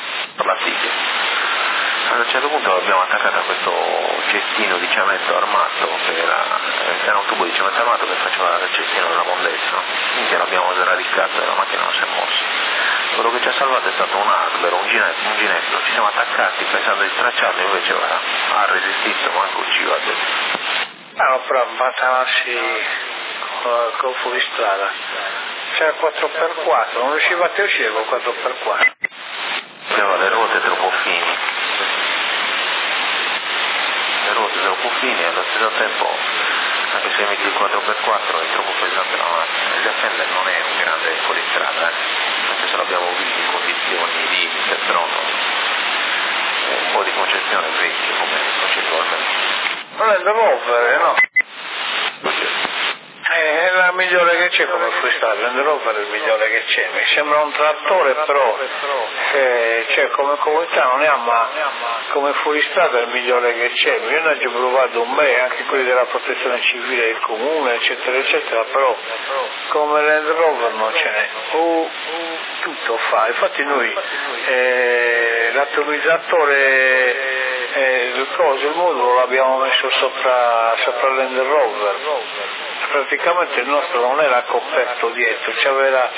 A un certo punto abbiamo attaccato a questo cestino di cemento armato, che era un tubo di cemento armato che faceva il cestino della mondezza, quindi l'abbiamo sradicato e la macchina non si è mossa. Quello che ci ha salvato è stato un albero, un Muginetto, ci siamo attaccati pensando di stracciarlo, invece ha resistito, manco ci va detto. No, però battanarsi con fuoristrada. C'era 4x4, non riuscivate a uscire con 4x4. Aveva le ruote troppo fini. Le ruote troppo fini e allo stesso tempo, anche se metti il 4x4 è troppo pesante la macchina. Il Defender non è un grande fuoristrada, anche se l'abbiamo visto in condizioni limite, però è un po' di concezione vecchia come concettualmente. Non è da Rover, no? È la migliore che c'è come fuoristrada, Land Rover è il migliore che c'è, mi sembra un trattore però cioè come comunità non è, ma come fuoristrada è il migliore che c'è. Io ne ho provato un bel, anche quelli della protezione civile del comune eccetera eccetera, però come Land Rover non ce n'è, tutto fa, infatti noi l'atomizzatore il modulo l'abbiamo messo sopra Land Rover. Praticamente il nostro non era coperto dietro, c'aveva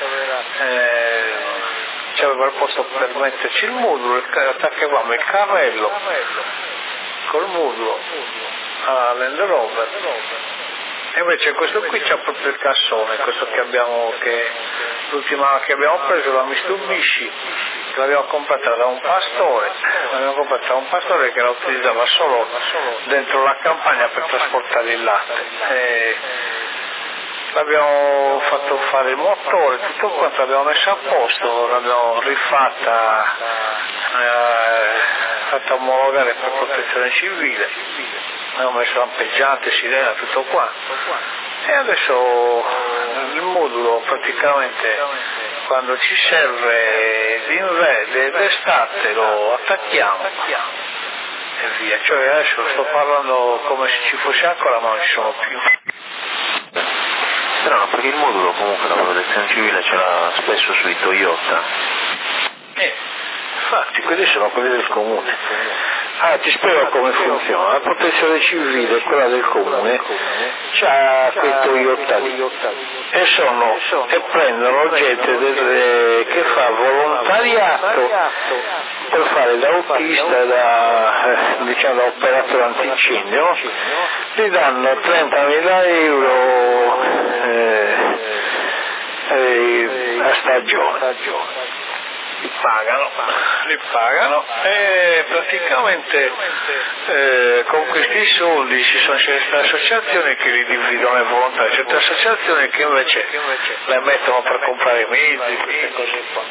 il posto per metterci il modulo, attaccavamo il carrello col modulo a Land Rover, e invece questo qui c'ha proprio il cassone, questo l'ultima che abbiamo preso la Mitsubishi, che l'abbiamo comprata da un pastore, che la utilizzava solo dentro la campagna per trasportare il latte. L'abbiamo fatto fare il motore, tutto quanto l'abbiamo messo a posto, l'abbiamo rifatta, fatta omologare per protezione civile, abbiamo messo lampeggiante, sirena, tutto qua. E adesso il modulo praticamente quando ci serve d'estate lo attacchiamo e via, cioè adesso sto parlando come se ci fosse ancora ma non ci sono più. Strano, perché il modulo comunque la protezione civile ce l'ha spesso sui Toyota. Infatti, quelli sono quelli del comune. Ti spiego come funziona. La protezione civile, quella del comune, c'ha quei Toyota lì e prendono gente che fa volontariato per fare da autista, da operatore antincendio, no? Gli danno 30.000 euro a stagione. Li pagano e praticamente con questi soldi c'è queste associazioni che li dividono ai volontari, certe associazioni che invece le mettono per comprare mezzi, queste cose qua.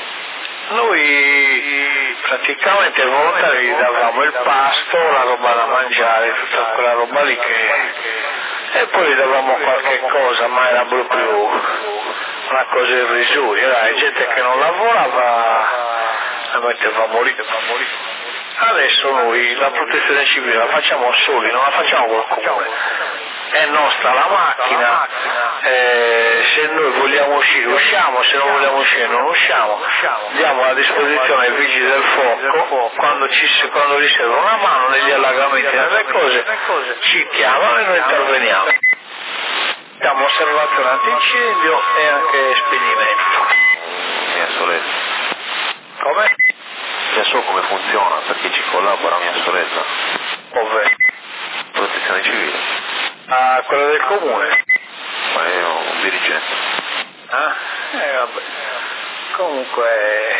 Noi praticamente ai volontari gli davamo il pasto, la roba da mangiare, tutta quella roba lì e poi gli davamo qualche cosa, ma era proprio una cosa irrisoria, era gente che non lavorava, la mettevamo lì. Adesso noi la protezione civile la facciamo soli, non la facciamo col comune. È nostra la macchina, se noi vogliamo uscire usciamo, se non vogliamo uscire non usciamo, diamo a disposizione ai vigili del fuoco quando gli serve una mano negli allagamenti e nelle cose, ci chiamano e noi interveniamo. Diamo osservazione antincendio e anche spegnimento. Mia sorella. Come? Già so come funziona, perché ci collabora mia sorella. Dove? Protezione civile. Ah, quella del comune? Ma è un dirigente. Vabbè. Comunque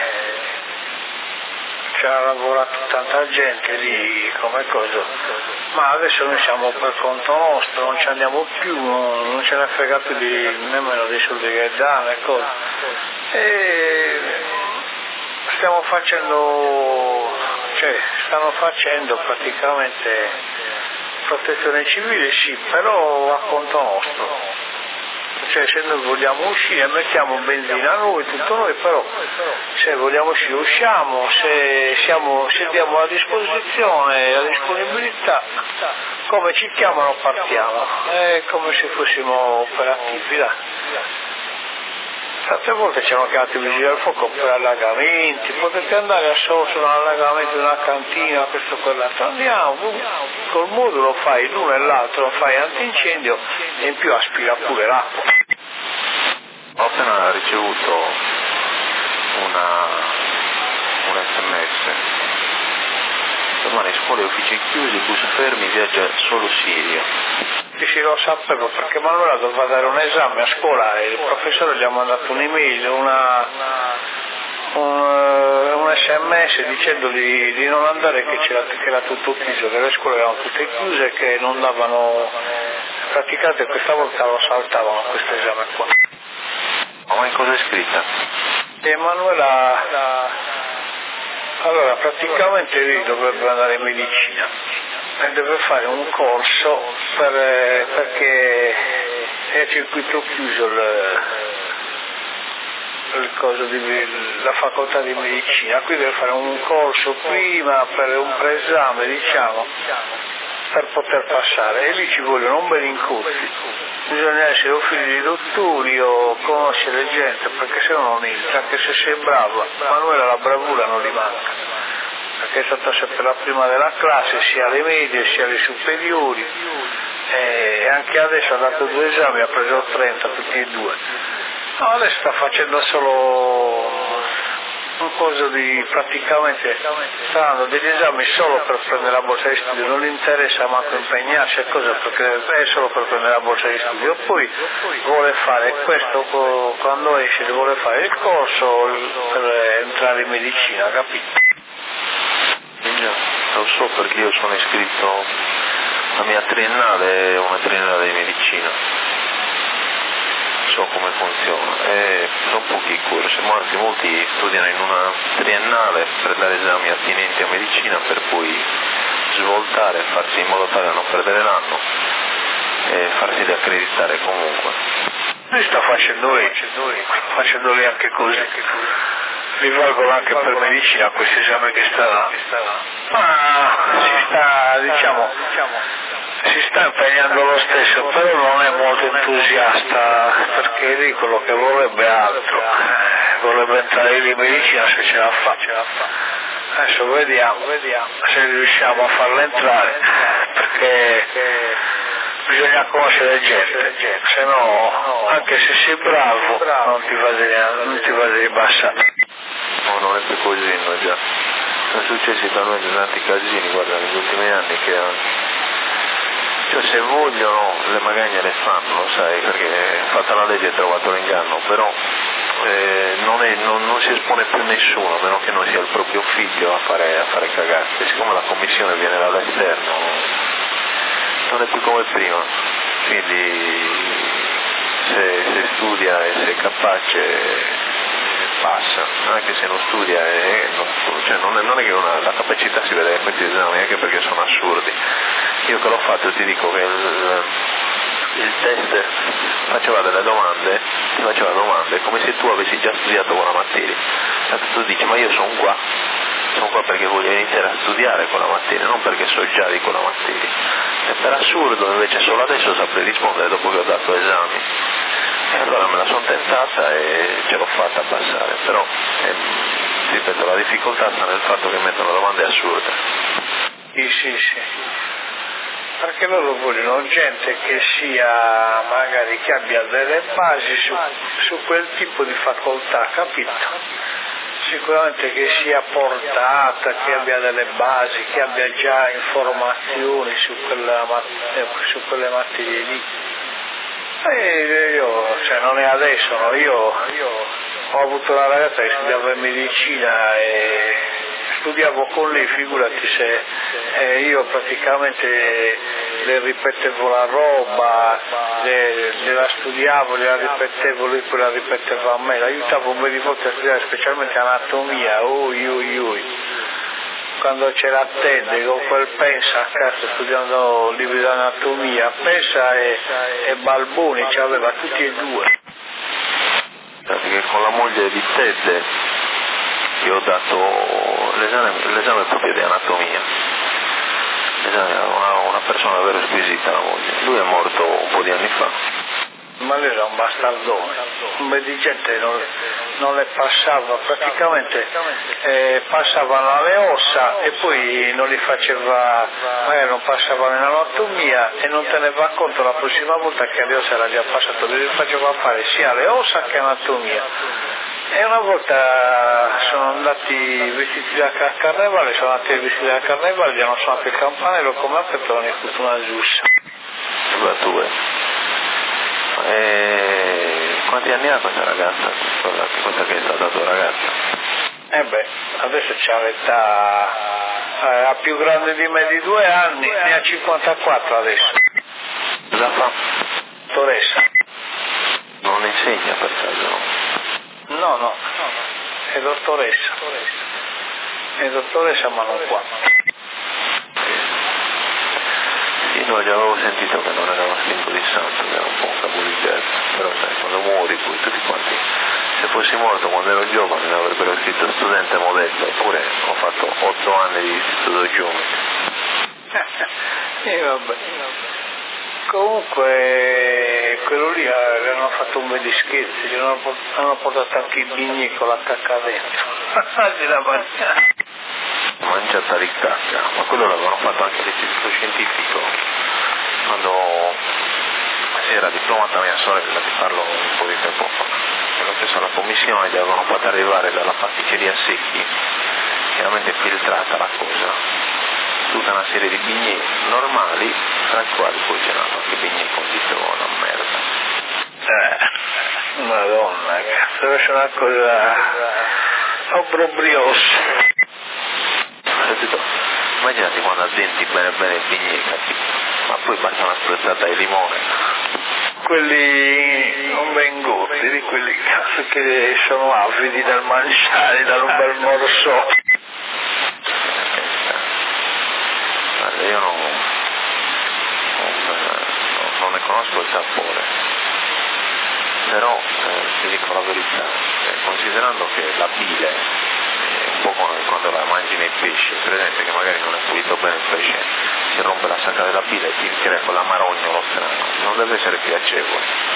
ci ha lavorato tanta gente lì come cosa, ma adesso noi siamo per conto nostro, non ci andiamo più, non ce ne frega più nemmeno dei soldi che danno e cose. E stanno facendo praticamente protezione civile, sì, però a conto nostro. Cioè se noi vogliamo uscire mettiamo benzina noi, tutto noi, però se vogliamo uscire usciamo, se diamo a disposizione la disponibilità, come ci chiamano partiamo, è come se fossimo operativi là. Tante volte ci hanno chiamato i vigili del fuoco per allagamenti, potete andare a solo su un allagamento di una cantina, questo e quell'altro, andiamo, col modulo fai l'uno e l'altro, fai antincendio e in più aspira pure l'acqua. Ho appena ricevuto un settimane scuole e uffici chiusi, bus fermi, viaggia solo Sirio. Sì, lo sapevo perché Manuela doveva dare un esame a scuola e il professore gli ha mandato un'email, un sms dicendogli di non andare, che era tutto chiuso, che le scuole erano tutte chiuse e che non davano, praticamente questa volta lo saltavano questo esame qua. Ma in cosa è scritta? Emanuela, allora praticamente lui dovrebbe andare in medicina e deve fare un corso perché è circuito chiuso la facoltà di medicina, qui deve fare un corso prima per un preesame, diciamo, per poter passare, e lì ci vogliono un bel incontri, bisogna essere o figli di dottori o conoscere gente, perché se no non entra, anche se sei brava. Manuela la bravura non gli manca, perché è stata sempre la prima della classe, sia alle medie sia alle superiori, e anche adesso ha dato 2 esami, ha preso 30 tutti e 2. No, adesso sta facendo solo un coso di, praticamente sta dando degli esami solo per prendere la borsa di studio, non gli interessa manco impegnarsi a cosa, perché è solo per prendere la borsa di studio. Poi vuole fare questo, quando esce vuole fare il corso per entrare in medicina, capito? Già, lo so perché io sono iscritto, la mia triennale è una triennale di medicina. So come funziona, e sono pochi corsi, ma anzi molti studiano in una triennale per dare esami attinenti a medicina per poi svoltare, farsi in modo tale da non perdere l'anno e farsi riaccreditare comunque. Lui sta facendo lì anche così, rivalgono anche per medicina questo esame che sta dando, ma si sta, diciamo, si sta impegnando lo stesso, però non è molto entusiasta, perché lì quello che vorrebbe è altro, vorrebbe entrare lì in medicina se ce la fa. Adesso vediamo se riusciamo a farla entrare, perché bisogna conoscere gente, se no anche se sei bravo non ti va di ribassare. No, non è più così, no, già. Sono successi talmente tanti casini, guarda, negli ultimi anni che... Cioè se vogliono le magagne le fanno, lo sai, perché fatta la legge è trovato l'inganno, però non si espone più nessuno, a meno che non sia il proprio figlio a fare cagate. Siccome la commissione viene dall'esterno, non è più come prima, quindi se studia e se è capace passa, anche se non studia, non è che la capacità si vede in questi esami, anche perché sono assurdi. Io che l'ho fatto ti dico che il test faceva delle domande, ti faceva domande come se tu avessi già studiato quella materia. Tu dici ma io sono qua perché voglio iniziare a studiare quella materia, non perché so già di quella materia. E per assurdo invece solo adesso saprei rispondere dopo che ho dato esami. E allora me la sono tentata e ce l'ho fatta passare, però ripeto, la difficoltà sta nel fatto che mettono domande assurde. Sì, perché loro vogliono gente che sia, magari che abbia delle basi su quel tipo di facoltà, capito? Sicuramente che sia portata, che abbia delle basi, che abbia già informazioni su quelle materie lì. E io, non è adesso, no? Io ho avuto una ragazza che studiava in medicina e studiavo con lei, figurati se io praticamente le ripetevo la roba, gliela studiavo, gliela ripetevo, lui poi la ripeteva a me, l'aiutavo un po' di volte a studiare specialmente anatomia, quando c'era Ted con quel Pensa, cazzo, studiando libri di anatomia, Pensa e Balboni, ce l'aveva tutti e due. Perché con la moglie di Ted io ho dato l'esame proprio di anatomia, una persona davvero squisita la moglie, lui è morto un po' di anni fa. Ma lui era un bastardone, un bel di gente non le passava, praticamente passavano alle ossa e poi non li faceva, magari non passavano in anatomia e non teneva conto la prossima volta che alle ossa era già passato, li faceva fare sia alle ossa che anatomia. E una volta sono andati vestiti da carnevale, sono andati vestiti da carnevale, gli hanno suonato il campanello come ha aperto una fortuna giusta. E quanti anni ha questa ragazza? Questa che è stata tua ragazza? Adesso c'ha l'età, la più grande di me di 2 anni, ne ha 54 adesso. Cosa fa? Dottoressa. Non insegna per caso? No, è dottoressa. È dottoressa ma non qua. Sì, no, gli avevo sentito che non era un stinco di santo, che era un po' un capo di testa, però sai, quando muori poi tutti quanti, se fossi morto quando ero giovane mi avrebbero scritto studente modello, eppure ho fatto 8 anni di istituto geometri. Vabbè. Comunque quello lì avevano fatto un bel di scherzi, gli hanno portato anche il bignè con l'attacca dentro. Mangiata di cacca, ma quello l'avevano fatto anche l'istituto scientifico quando si era diplomata mia sorella, ti parlo un po' di tempo fa. Nello stesso alla commissione gli avevano fatto arrivare dalla pasticceria Secchi, chiaramente filtrata la cosa, tutta una serie di bignè normali, tra i quali poi c'erano anche bignè con dentro una merda. Madonna, cazzo, deve essere una cosa obbrobriosa. Immaginati quando addenti bene il bignè, ma poi basta una spruzzata di limone. Quelli non ben gordi, di quelli cazzo che sono avidi dal mangiare, da un bel morso. Guarda, io non ne conosco il sapore, però ti dico la verità, considerando che la bile è un po' come quando la mangi nei pesci, presente che magari non è pulito bene il pesce, si rompe la sacca della bile e ti crea quella marognolo strano, non deve essere piacevole.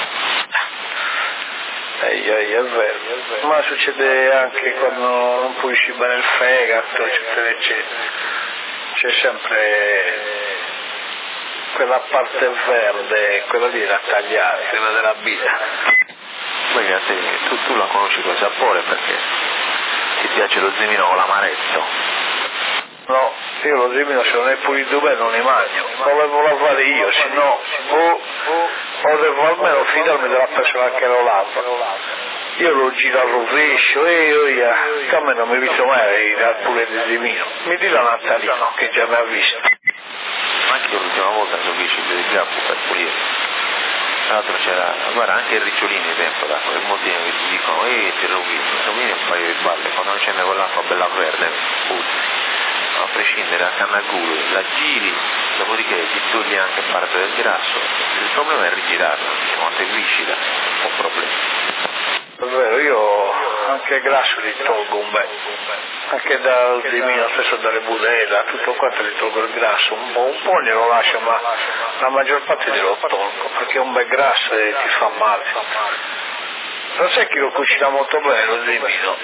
È vero, ma succede anche quando non pulisci bene il fegato, eccetera, eccetera. C'è sempre quella parte verde, quella lì da tagliare, quella della bile. Poi tu la conosci quel sapore perché ti piace lo zimino con l'amaretto? No, io lo zimino se non è pulito bene non ne mangio, volevo lavare io, se no o devo almeno fidarmi della persona che lo lava. Io lo giro al rovescio e a me non mi visto mai dal pulire di zimino. Mi dica Natalino che già mi ha visto. Anche io l'ultima volta che ho visto il grappo per pulire. Tra l'altro c'era, guarda, anche i ricciolini tempo da quel motivo che ti dicono ti rovini un paio di balle, quando non scende quell'acqua bella verde, butti. A prescindere da canna al culo, la giri, dopodiché ti togli anche parte del grasso, il problema è rigirarla, quando è viscida, ho problemi. È vero, io anche il grasso li tolgo un bel, anche dal zimino stesso, dalle budella, tutto quanto li tolgo il grasso, un po' glielo lascio, ma la maggior parte glielo tolgo, perché è un bel grasso e ti fa male. Lo sai chi lo cucina molto bene lo zimino?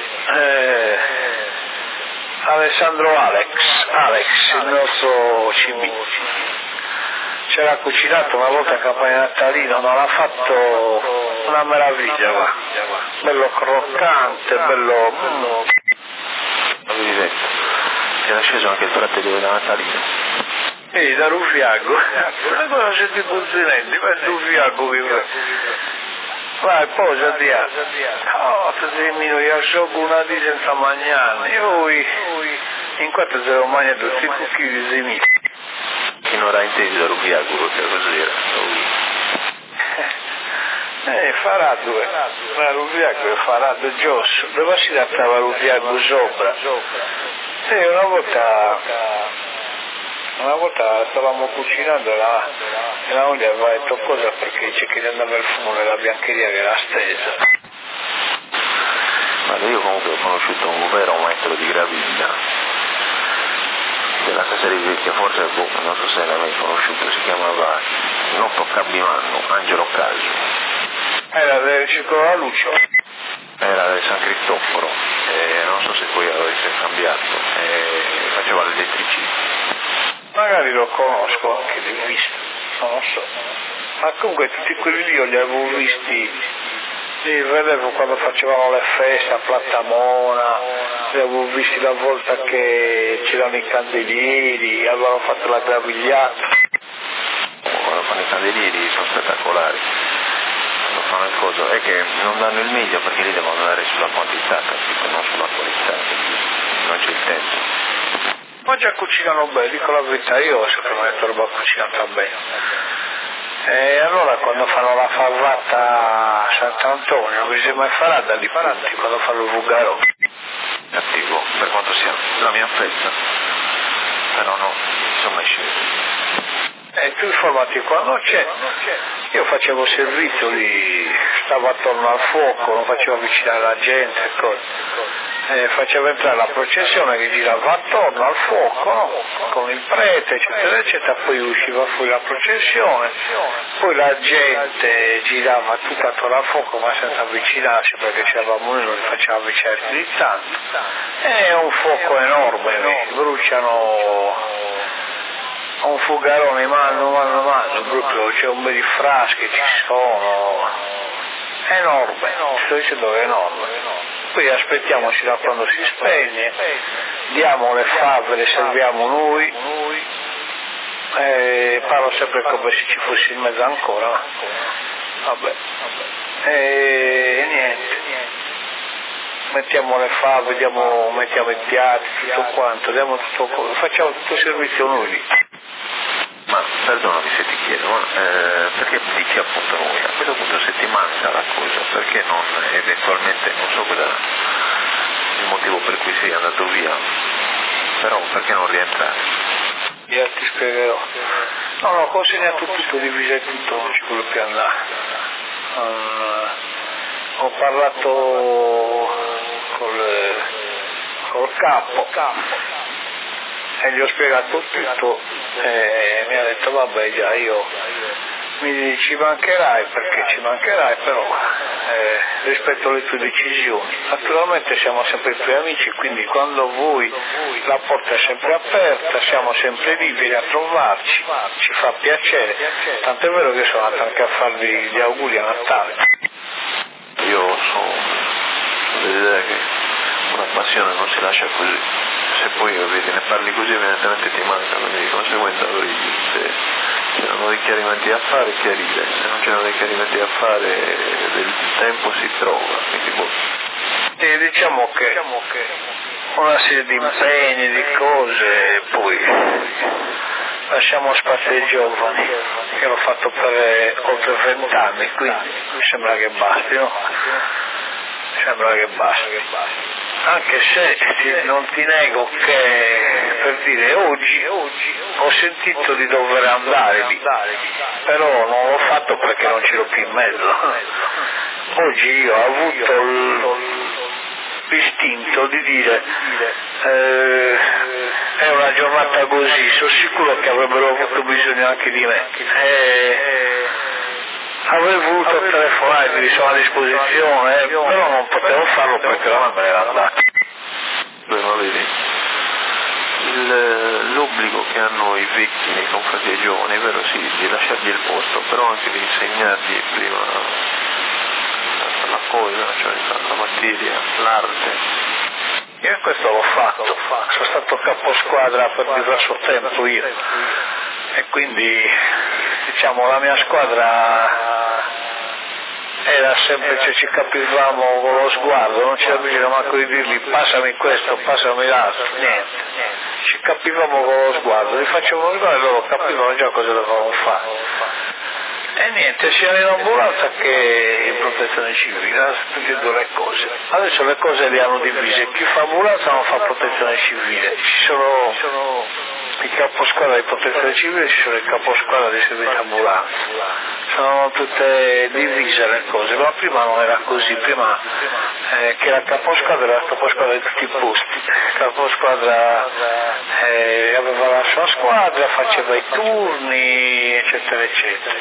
Alessandro Alex, il nostro CB. C'era cucinato una volta a campagna natalina, ma l'ha fatto una meraviglia, va. Bello croccante, bello. Avevi detto, era sceso anche il fratello della Natalina. Da Rufiago, una cosa senti puzzinenti, ma è Rufiago che vai, posa di io so una di senza mangiare, in quanto devo mangiare tutti i cucchi di zimino. Chi non era inteso da Rufiago, perché così era. Farà due, ma Rufiago farà due giosso, dove si trattava Rufiago sopra? Una volta stavamo cucinando e la moglie aveva detto cosa perché c'è che andava il fumo nella biancheria che era stesa. Guarda, io comunque ho conosciuto un vero maestro di graviglia della casa di vecchia, forse non so se l'hai mai conosciuto, si chiamava non Toccabimano, Angelo Casio. Era del Circolo della Luce. Era del San Cristoforo, non so se poi avesse cambiato, faceva l'elettricista. Magari lo conosco anche di vista, non lo so. Ma comunque tutti quelli lì io li avevo visti Sì, vedevo quando facevano le feste a Plattamona, li avevo visti la volta che c'erano i candelieri, avevano fatto la gravigliata. Quando fanno i candelieri sono spettacolari, quando fanno il coso, è che non danno il meglio perché lì devono andare sulla quantità, capito? Non sulla qualità, non c'è il tempo. Ma già cucinano bene, dico la verità, io secondo me roba cucinata bene. E allora quando fanno la farrata a Sant'Antonio, bisogna mai farà da di punti quando fanno il Vugaro. Attivo, per quanto sia la mia festa, però no, insomma è E tu informati quando c'è, io facevo servizio lì, stavo attorno al fuoco, non facevo avvicinare la gente e cose. Facevo entrare la processione che girava attorno al fuoco, no? Con il prete, eccetera, eccetera, poi usciva fuori la processione, poi la gente girava tutta attorno al fuoco ma senza avvicinarsi perché c'eravamo noi, non li facevamo avvicinare di tanto. È un fuoco enorme, bruciano un fugarone mano, proprio c'è un bel di frasche, ci sono, è enorme, sto dicendo che è enorme. Poi aspettiamoci da quando si spegne, diamo le fave, le serviamo noi, parlo sempre come se ci fosse in mezzo ancora, vabbè, e niente, mettiamo le fave, mettiamo i piatti, tutto quanto, facciamo tutto il servizio noi lì. Ma perdonami se ti chiedo, perché dici appunto noi, a questo punto se ti manca la cosa, perché non eventualmente, non so qual è il motivo per cui sei andato via, però perché non rientrare? Io ti spiegherò. No, ho consegnato tutto, diviso e tutto, non ci quello più andare. Ho parlato col capo. E gli ho spiegato tutto e mi ha detto vabbè già ci mancherai perché ci mancherai, però rispetto alle tue decisioni. Naturalmente siamo sempre i tuoi amici, quindi quando vuoi la porta è sempre aperta, siamo sempre liberi a trovarci, ci fa piacere, tant'è vero che sono andato anche a farvi gli auguri a Natale. Io sono dell'idea che una passione non si lascia così. Se poi vedi, ne parli così evidentemente ti manca, quindi di conseguenza se non ho dei chiarimenti a fare, chiarire, se non c'erano dei chiarimenti a fare del tempo si trova, quindi E diciamo che una serie di impegni, di cose, poi lasciamo spazio ai giovani, che l'ho fatto per oltre 20 anni, quindi mi sembra che basti, no? Sembra che basti. Anche se non ti nego che, per dire, oggi ho sentito di dover andare lì, però non l'ho fatto perché non c'ero più in mezzo. Oggi io ho avuto l'istinto di dire è una giornata così, sono sicuro che avrebbero avuto bisogno anche di me. Avrei voluto telefonare, vi sono a disposizione, però non potevo farlo perché non me ne era andato. Beh, ma vedi, l'obbligo che hanno i vecchi nei confronti dei giovani è vero sì, di lasciargli il posto, però anche di insegnargli prima la cosa, cioè la materia, l'arte. Io questo l'ho fatto, sono stato caposquadra per diverso tempo io, e quindi diciamo la mia squadra era semplice, ci capivamo con lo sguardo, non c'era bisogno manco di dirgli passami questo, passami l'altro, niente, ci capivamo con lo sguardo, li facevamo sguardo e loro capivano già cosa dovevamo fare. E niente, sia in ambulanza che in protezione civile, tutte e due le cose. Adesso le cose le hanno divise, chi fa ambulanza non fa protezione civile, ci sono i caposquadra di protezione civile, ci sono i caposquadra di servizio ambulanza. Sono tutte divise le cose, ma prima non era così, prima che la caposquadra era la caposquadra di tutti i posti, la caposquadra aveva la sua squadra, faceva i turni, eccetera, eccetera,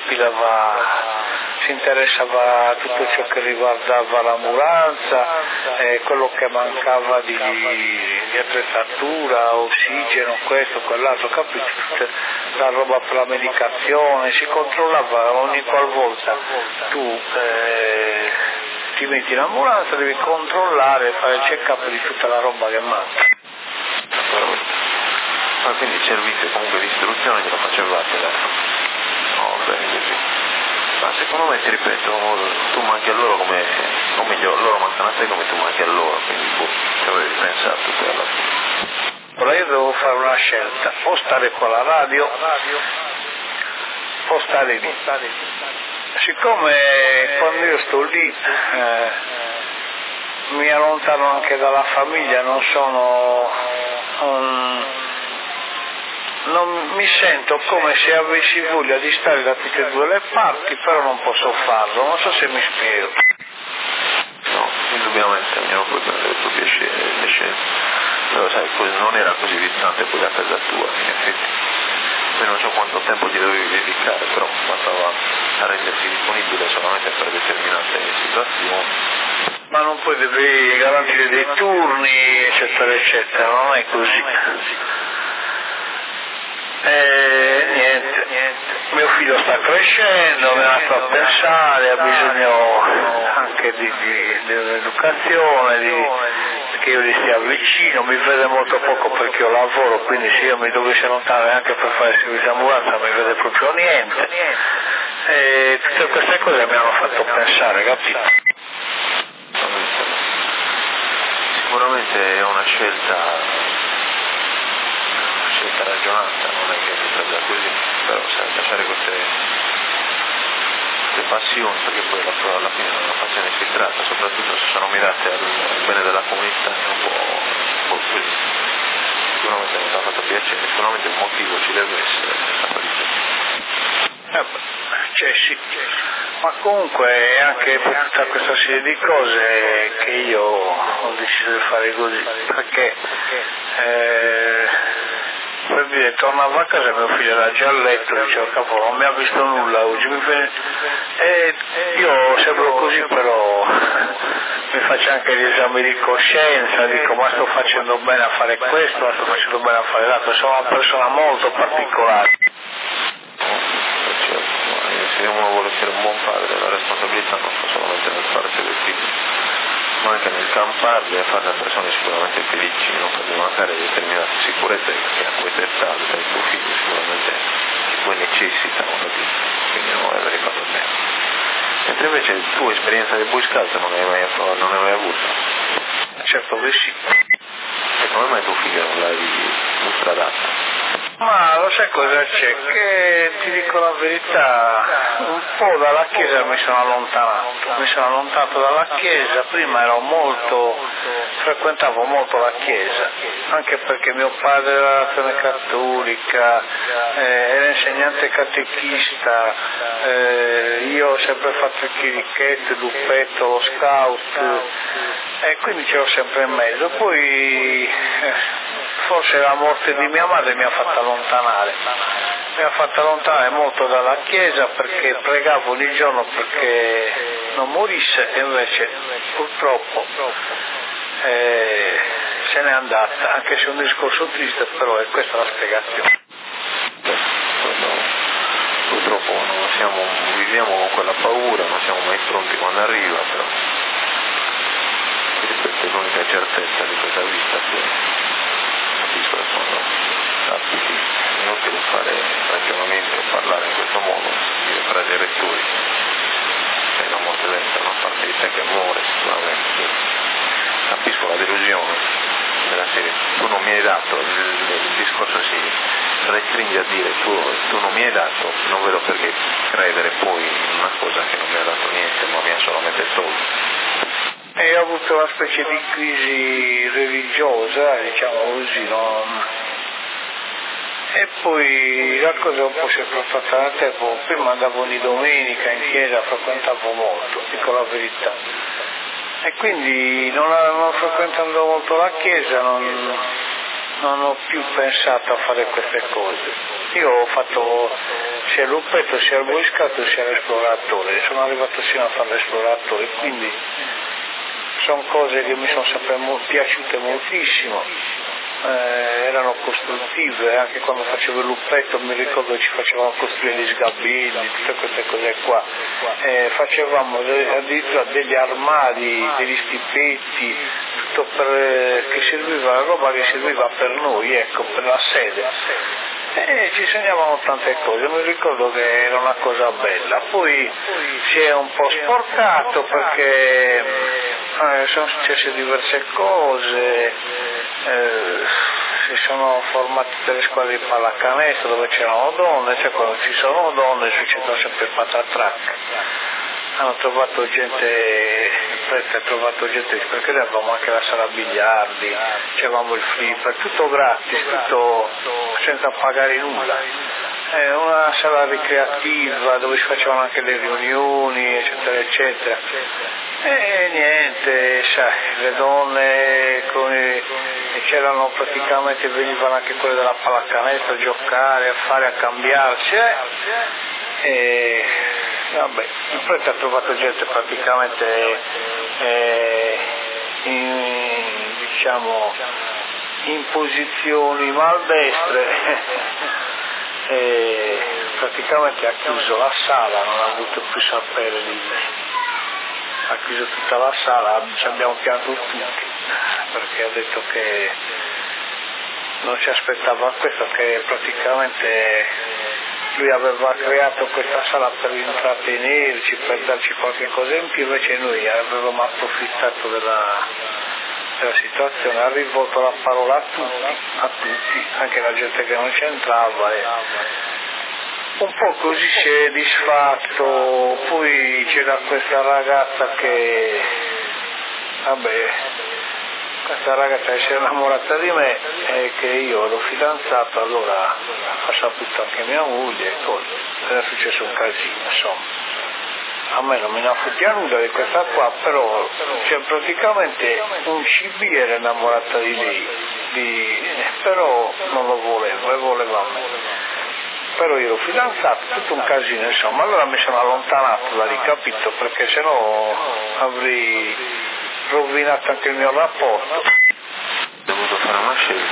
si interessava a tutto ciò che riguardava l'ambulanza, quello che mancava di attrezzatura, ossigeno, questo, quell'altro, capito? La roba per la medicazione, si controllava ogni qualvolta tu ti metti in ambulanza, devi controllare, fare il check-up di tutta la roba che manca. Ma quindi il servizio comunque di istruzione glielo facevate là? No, bene così. Ma secondo me, ti ripeto, tu manchi a loro come, o meglio, loro mancano a te come tu manchi a loro, quindi ci avevi pensato tu alla fine. Ora io devo fare una scelta, o stare qua alla radio, o stare lì. Siccome quando io sto lì mi allontano anche dalla famiglia, non mi sento come se avessi voglia di stare da tutte e due le parti, però non posso farlo, non so se mi spiego. No, indubbiamente ognuno può prendere le proprie scelte. Però sai, non era così distante poi da casa tua, in effetti. Poi non so quanto tempo gli dovevi dedicare, però bastava a rendersi disponibile solamente per determinate situazioni. Ma non poi devi garantire dei turni, eccetera, eccetera, non è così. Niente, mio figlio sta crescendo, me la fa pensare, ha bisogno anche di un'educazione, che io gli stia vicino, mi vede molto poco perché io lavoro, quindi se io mi dovessi allontanare anche per fare il servizio di ambulanza mi vede proprio niente. E tutte queste cose mi hanno fatto pensare, capito? Sicuramente è una scelta ragionata, non è che mi prenda così, però sai, lasciare queste passioni, perché poi alla fine non è una passione si tratta, soprattutto se sono mirate al bene della comunità, è un po' così. Sicuramente non ti ha fatto piacere, sicuramente un motivo ci deve essere, Cioè sì, ma comunque è anche per tutta questa serie di cose che io ho deciso di fare così, perché per dire, tornavo a casa, mio figlio era già a letto, dicevo capo, non mi ha visto nulla oggi, io sembro così, però mi faccio anche gli esami di coscienza, dico ma sto facendo bene a fare questo, ma sto facendo bene a fare l'altro, sono una persona molto particolare. Se uno vuole essere un buon padre, la responsabilità non sta solamente nel farsi dei figli, ma anche nel camparli e fare le persone sicuramente felici, non per mancare determinate sicurezze che a questa età del tuo figlio sicuramente poi necessitano, quindi non avrei fatto bene. Mentre invece la tua esperienza del Boy Scout non hai mai avuto? Certo che sì. E come mai tuo figlio non l'hai stradato? Ma lo sai cosa c'è? Che ti dico la verità, un po' dalla chiesa mi sono allontanato dalla chiesa, prima frequentavo molto la chiesa, anche perché mio padre era della fede cattolica, era insegnante catechista, io ho sempre fatto il chirichetto, il luppetto, lo scout, e quindi c'ero sempre in mezzo. Poi forse la morte di mia madre mi ha fatto allontanare molto dalla chiesa, perché pregavo ogni giorno perché non morisse, e invece purtroppo se n'è andata, anche se è un discorso triste, però è questa la spiegazione. Purtroppo viviamo con quella paura, non siamo mai pronti quando arriva, però rispetto è l'unica certezza di questa vita, capisco che quando abiti è inutile fare ragionamenti o parlare in questo modo, dire frasi retoriche, è una morte lenta, una parte di te che muore sicuramente, capisco la delusione della serie, tu non mi hai dato, il discorso si restringe a dire tu non mi hai dato, non vedo perché credere poi in una cosa che non mi ha dato niente ma mi ha solamente tolto. E ho avuto una specie di crisi religiosa, diciamo così, no? E poi la cosa un po' si è portata a tempo, prima andavo ogni domenica in chiesa, frequentavo molto, dico la verità. E quindi non frequentando molto la chiesa non ho più pensato a fare queste cose. Io ho fatto sia il luppetto, sia il Boy Scout, sia l'esploratore, sono arrivato sino a fare l'esploratore, quindi sono cose che mi sono sempre piaciute moltissimo, erano costruttive, anche quando facevo il luppetto mi ricordo che ci facevamo costruire gli sgabbini, tutte queste cose qua, facevamo addirittura degli armadi, degli stipetti, tutto che serviva, la roba che serviva per noi, ecco, per la sede. Ci segnavano tante cose, mi ricordo che era una cosa bella, poi si è un po' sporcato perché sono successe diverse cose, si sono formate delle squadre di pallacanestro dove c'erano donne, cioè quando ci sono donne succedono sempre patatrac. Hanno trovato gente, ha trovato gente, perché avevamo anche la sala biliardi, c'avevamo il flipper, tutto gratis, tutto senza pagare nulla. Una sala ricreativa dove si facevano anche le riunioni, eccetera, eccetera. E niente, sai, le donne c'erano praticamente, venivano anche quelle della pallacanestro a giocare, a cambiarsi, e vabbè, il prete ha trovato gente praticamente in posizioni maldestre e praticamente ha chiuso la sala, non ha voluto più sapere di me, ha chiuso tutta la sala, ci abbiamo pianto tutti perché ha detto che non ci aspettava questo, che praticamente lui aveva creato questa sala per intrattenerci, per darci qualche cosa in più, invece noi avevamo approfittato della situazione, ha rivolto la parola a tutti, anche la gente che non c'entrava, e un po' così si è disfatto. Poi c'era questa ragazza che, vabbè, questa ragazza si è innamorata di me e che io ero fidanzato, allora ha saputo anche mia moglie, e poi era successo un casino, insomma. A me non me ne fottia nulla di questa qua, però cioè, praticamente un CB era innamorata di lei, però non lo volevo e voleva a me. Però io ero fidanzato, tutto un casino, insomma, allora mi sono allontanato da lì, capito, perché sennò avrei rovinato anche il mio rapporto. Ho dovuto fare una scelta,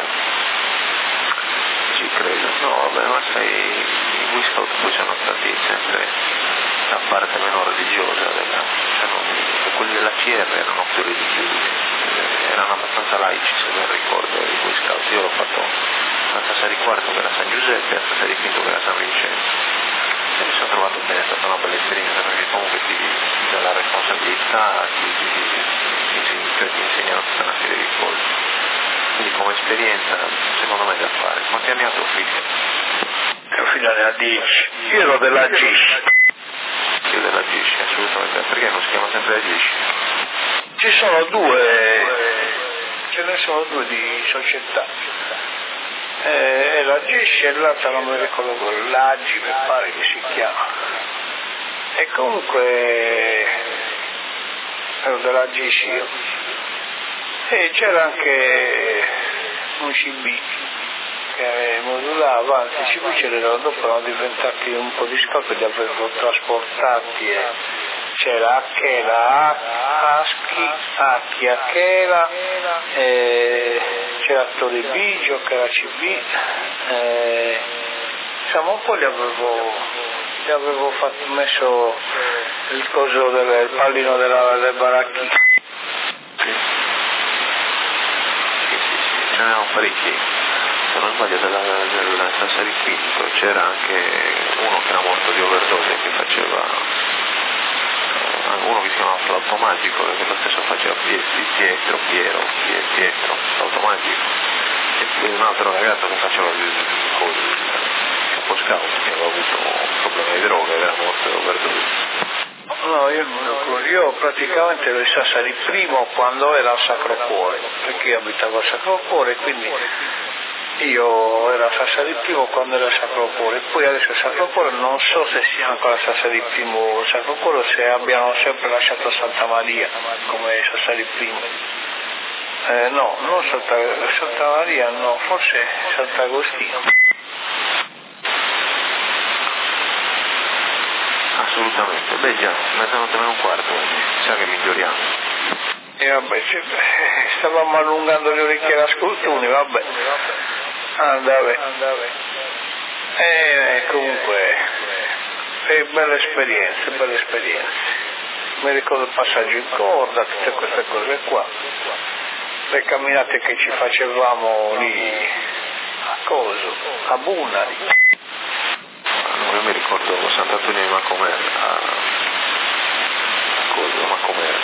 ci credo. No, vabbè, ma sai, i Boy Scout poi sono stati sempre la parte meno religiosa quelli della CR erano più religiosi, erano abbastanza laici, se ben ricordo, i Boy Scout. Io l'ho fatto a Sassari Quarto che era San Giuseppe e a Sassari Quinto che era San Vincenzo, e mi sono trovato bene, è stata una bella esperienza perché comunque ti dà la responsabilità, ti insegnano tutta una serie di cose, quindi come esperienza secondo me è da fare. Quanti anni ha tuo figlio? Mio figlio ne ha 10, io ero della 10. Io della 10, assolutamente, perché non si chiama sempre la 10? Ce ne sono due di società, la 10 e l'altra non mi ricordo quello, l'Agi mi pare che si chiama, e comunque ero della 10 io, e c'era anche un CB che modulava, anzi i CB ce l'erano, dopo erano diventati un po' di scopo e li avevo trasportati, e c'era Achela, Aschi, Achela, c'era Toribigio che era CB, insomma un po' gli avevo messo il coso il pallino del baracchino. Sì, ce n'erano parecchi. Se non sbaglio della Sassari Quinto c'era anche uno che era morto di overdose, che faceva uno che si chiamava Flauto Magico, che lo stesso faceva Pietro, Flauto Magico, e poi un altro ragazzo che faceva il capo scout, che aveva avuto problemi di droga ed era morto di overdose. No, io praticamente ero in Sassari primo quando era al Sacro Cuore, perché io abitavo al Sacro Cuore, quindi io ero a Sassari primo quando era Sacro Cuore, poi adesso il Sacro Cuore non so se sia ancora Sassari primo o Sacro Cuore, o se abbiano sempre lasciato Santa Maria come Sassari primo. No, non Santa Maria, no, forse Sant'Agostino. Assolutamente, beh già, mezzanotte meno un quarto, sa che miglioriamo. E vabbè, stavamo allungando le orecchie alla scultuni, vabbè. andava. Comunque, belle esperienze. Mi ricordo il passaggio in corda, tutte queste cose qua, le camminate che ci facevamo lì a Bunari. Io mi ricordo Sant'Antonio di Macomera, Macomera.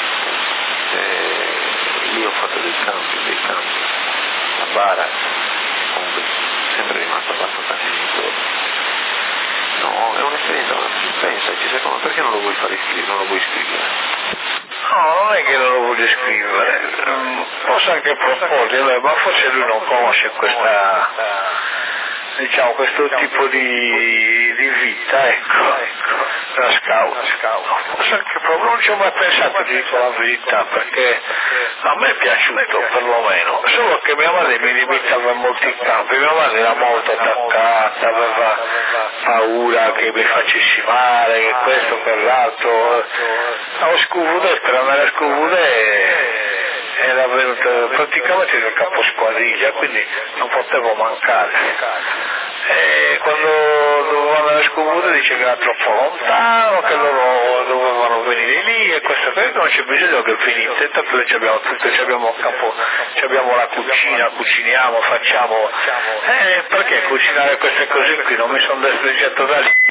Lì ho fatto dei campi, a Bara, comunque sempre rimasto abbastanza finito. No, è un'esperienza, pensaci, secondo me, perché non lo vuoi fare iscrivere, non lo vuoi scrivere? No, non è che non lo voglio scrivere, posso anche proporre, ma forse lui non conosce questo tipo di vita, ecco, da scout. Forse anche proprio non ci ho mai pensato, ti dico la verità, perché a me è piaciuto perlomeno, solo che mia madre mi limitava in molti campi, mia madre era molto attaccata, aveva paura che mi facessi male, che questo, quell'altro. A Scuvudè, per andare a Scuvudè era venuto praticamente nel caposquadriglia, quindi non potevo mancare. E quando dovevo andare a Scuvudè dice che era troppo lontano, che loro dovevano venire lì e questo non c'è bisogno che finisse, tanto noi abbiamo tutto, abbiamo la cucina, cuciniamo, facciamo, perché cucinare queste cose qui, non mi sono destreggiato da lì.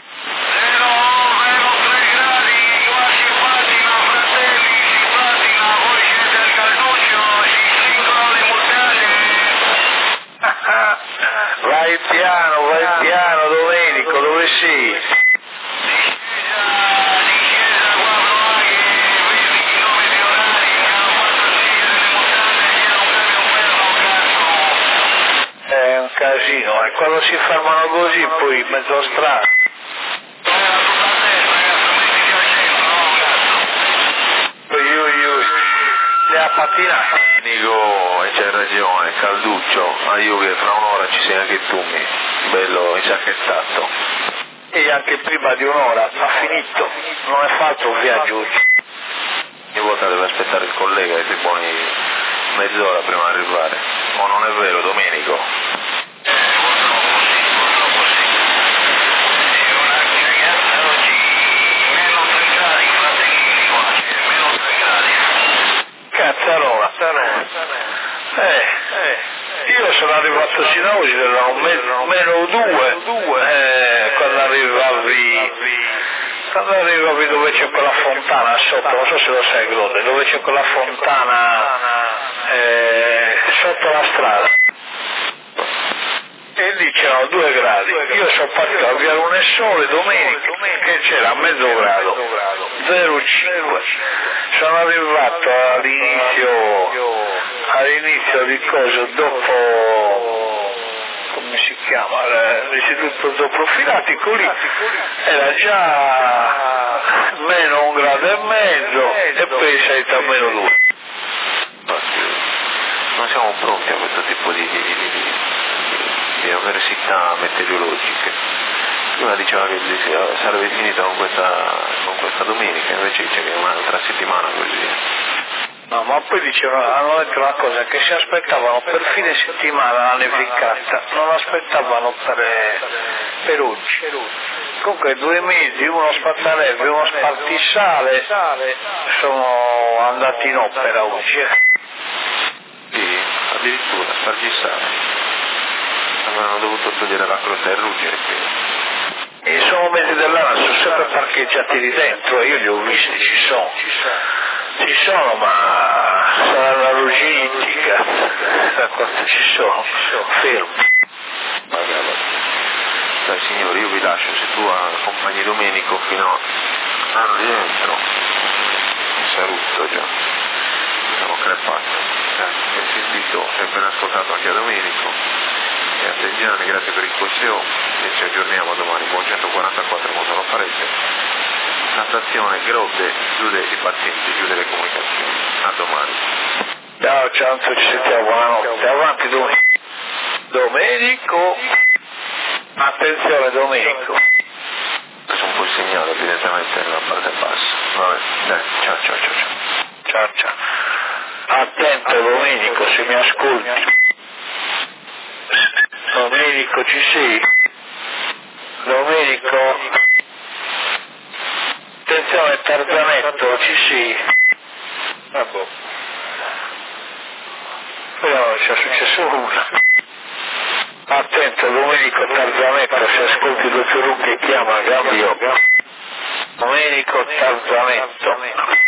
Vai piano, Domenico, dove sei? È un casino, e quando si fermano così poi in mezzo a strada. Le ha pattinati. Dico, e c'hai ragione, calduccio, ma io che fra un'ora ci sei anche tu, bello insacchettato. E anche prima di un'ora ha finito, non è fatto un viaggio oggi. Ogni volta deve aspettare il collega e ti poni mezz'ora prima di arrivare. O non è vero, Domenico? Cazzarola. Io sono arrivato sino a oggi, erano meno due, quando arrivavi dove c'è quella fontana sotto, non so se lo sai Glode, dove c'è quella fontana sotto la strada. E lì c'erano 2 gradi, io sono partito a Via Luna e Sole domenica che c'era a mezzo grado, 0,5, sono arrivato all'inizio di cosa, dopo, come si chiama, l'istituto doprofilatico, lì era già meno 1,5 gradi e poi è salito a meno 2. Non siamo pronti a questo tipo di avversità meteorologiche. Prima diceva che sarebbe finita con questa domenica, invece dice che è un'altra settimana così. No, ma poi hanno detto una cosa, che si aspettavano per fine settimana la nevicata, non l'aspettavano per oggi. Comunque 2 mezzi, uno spazzaneve e uno spartissale, sono andati in opera oggi. Sì, addirittura spartissale. Avevano dovuto togliere la croce e ruggine qui. E sono mezzi dell'anno, sono sempre parcheggiati lì dentro, io li ho visti, ci sono, ma saranno arrugginiti, ci sono, fermi. Dai signori, io vi lascio, se tu accompagni Domenico fino al rientro, mi saluto già, sono crepato. Mi sentito, hai appena ascoltato anche a Domenico. E a te Gianni, grazie per il consiglio e ci aggiorniamo domani. Buon 144, cosa lo farete? La stazione Grode chiude i pazienti, chiude le comunicazioni. A domani. Ciao, ci sentiamo, buonanotte. Avanti Domenico. Attenzione Domenico. Questo è un po' il segnale evidentemente nella parte bassa. Vabbè, dai, ciao. Attento Domenico, se mi ascolti. Domenico, ci sei? Domenico? Attenzione, Tarzanetto, ci sei? Vabbè. Però c'è successo una. Attento, Domenico Tarzanetto, se ascolti il dottor Ru che chiama, cambio. Domenico Tarzanetto.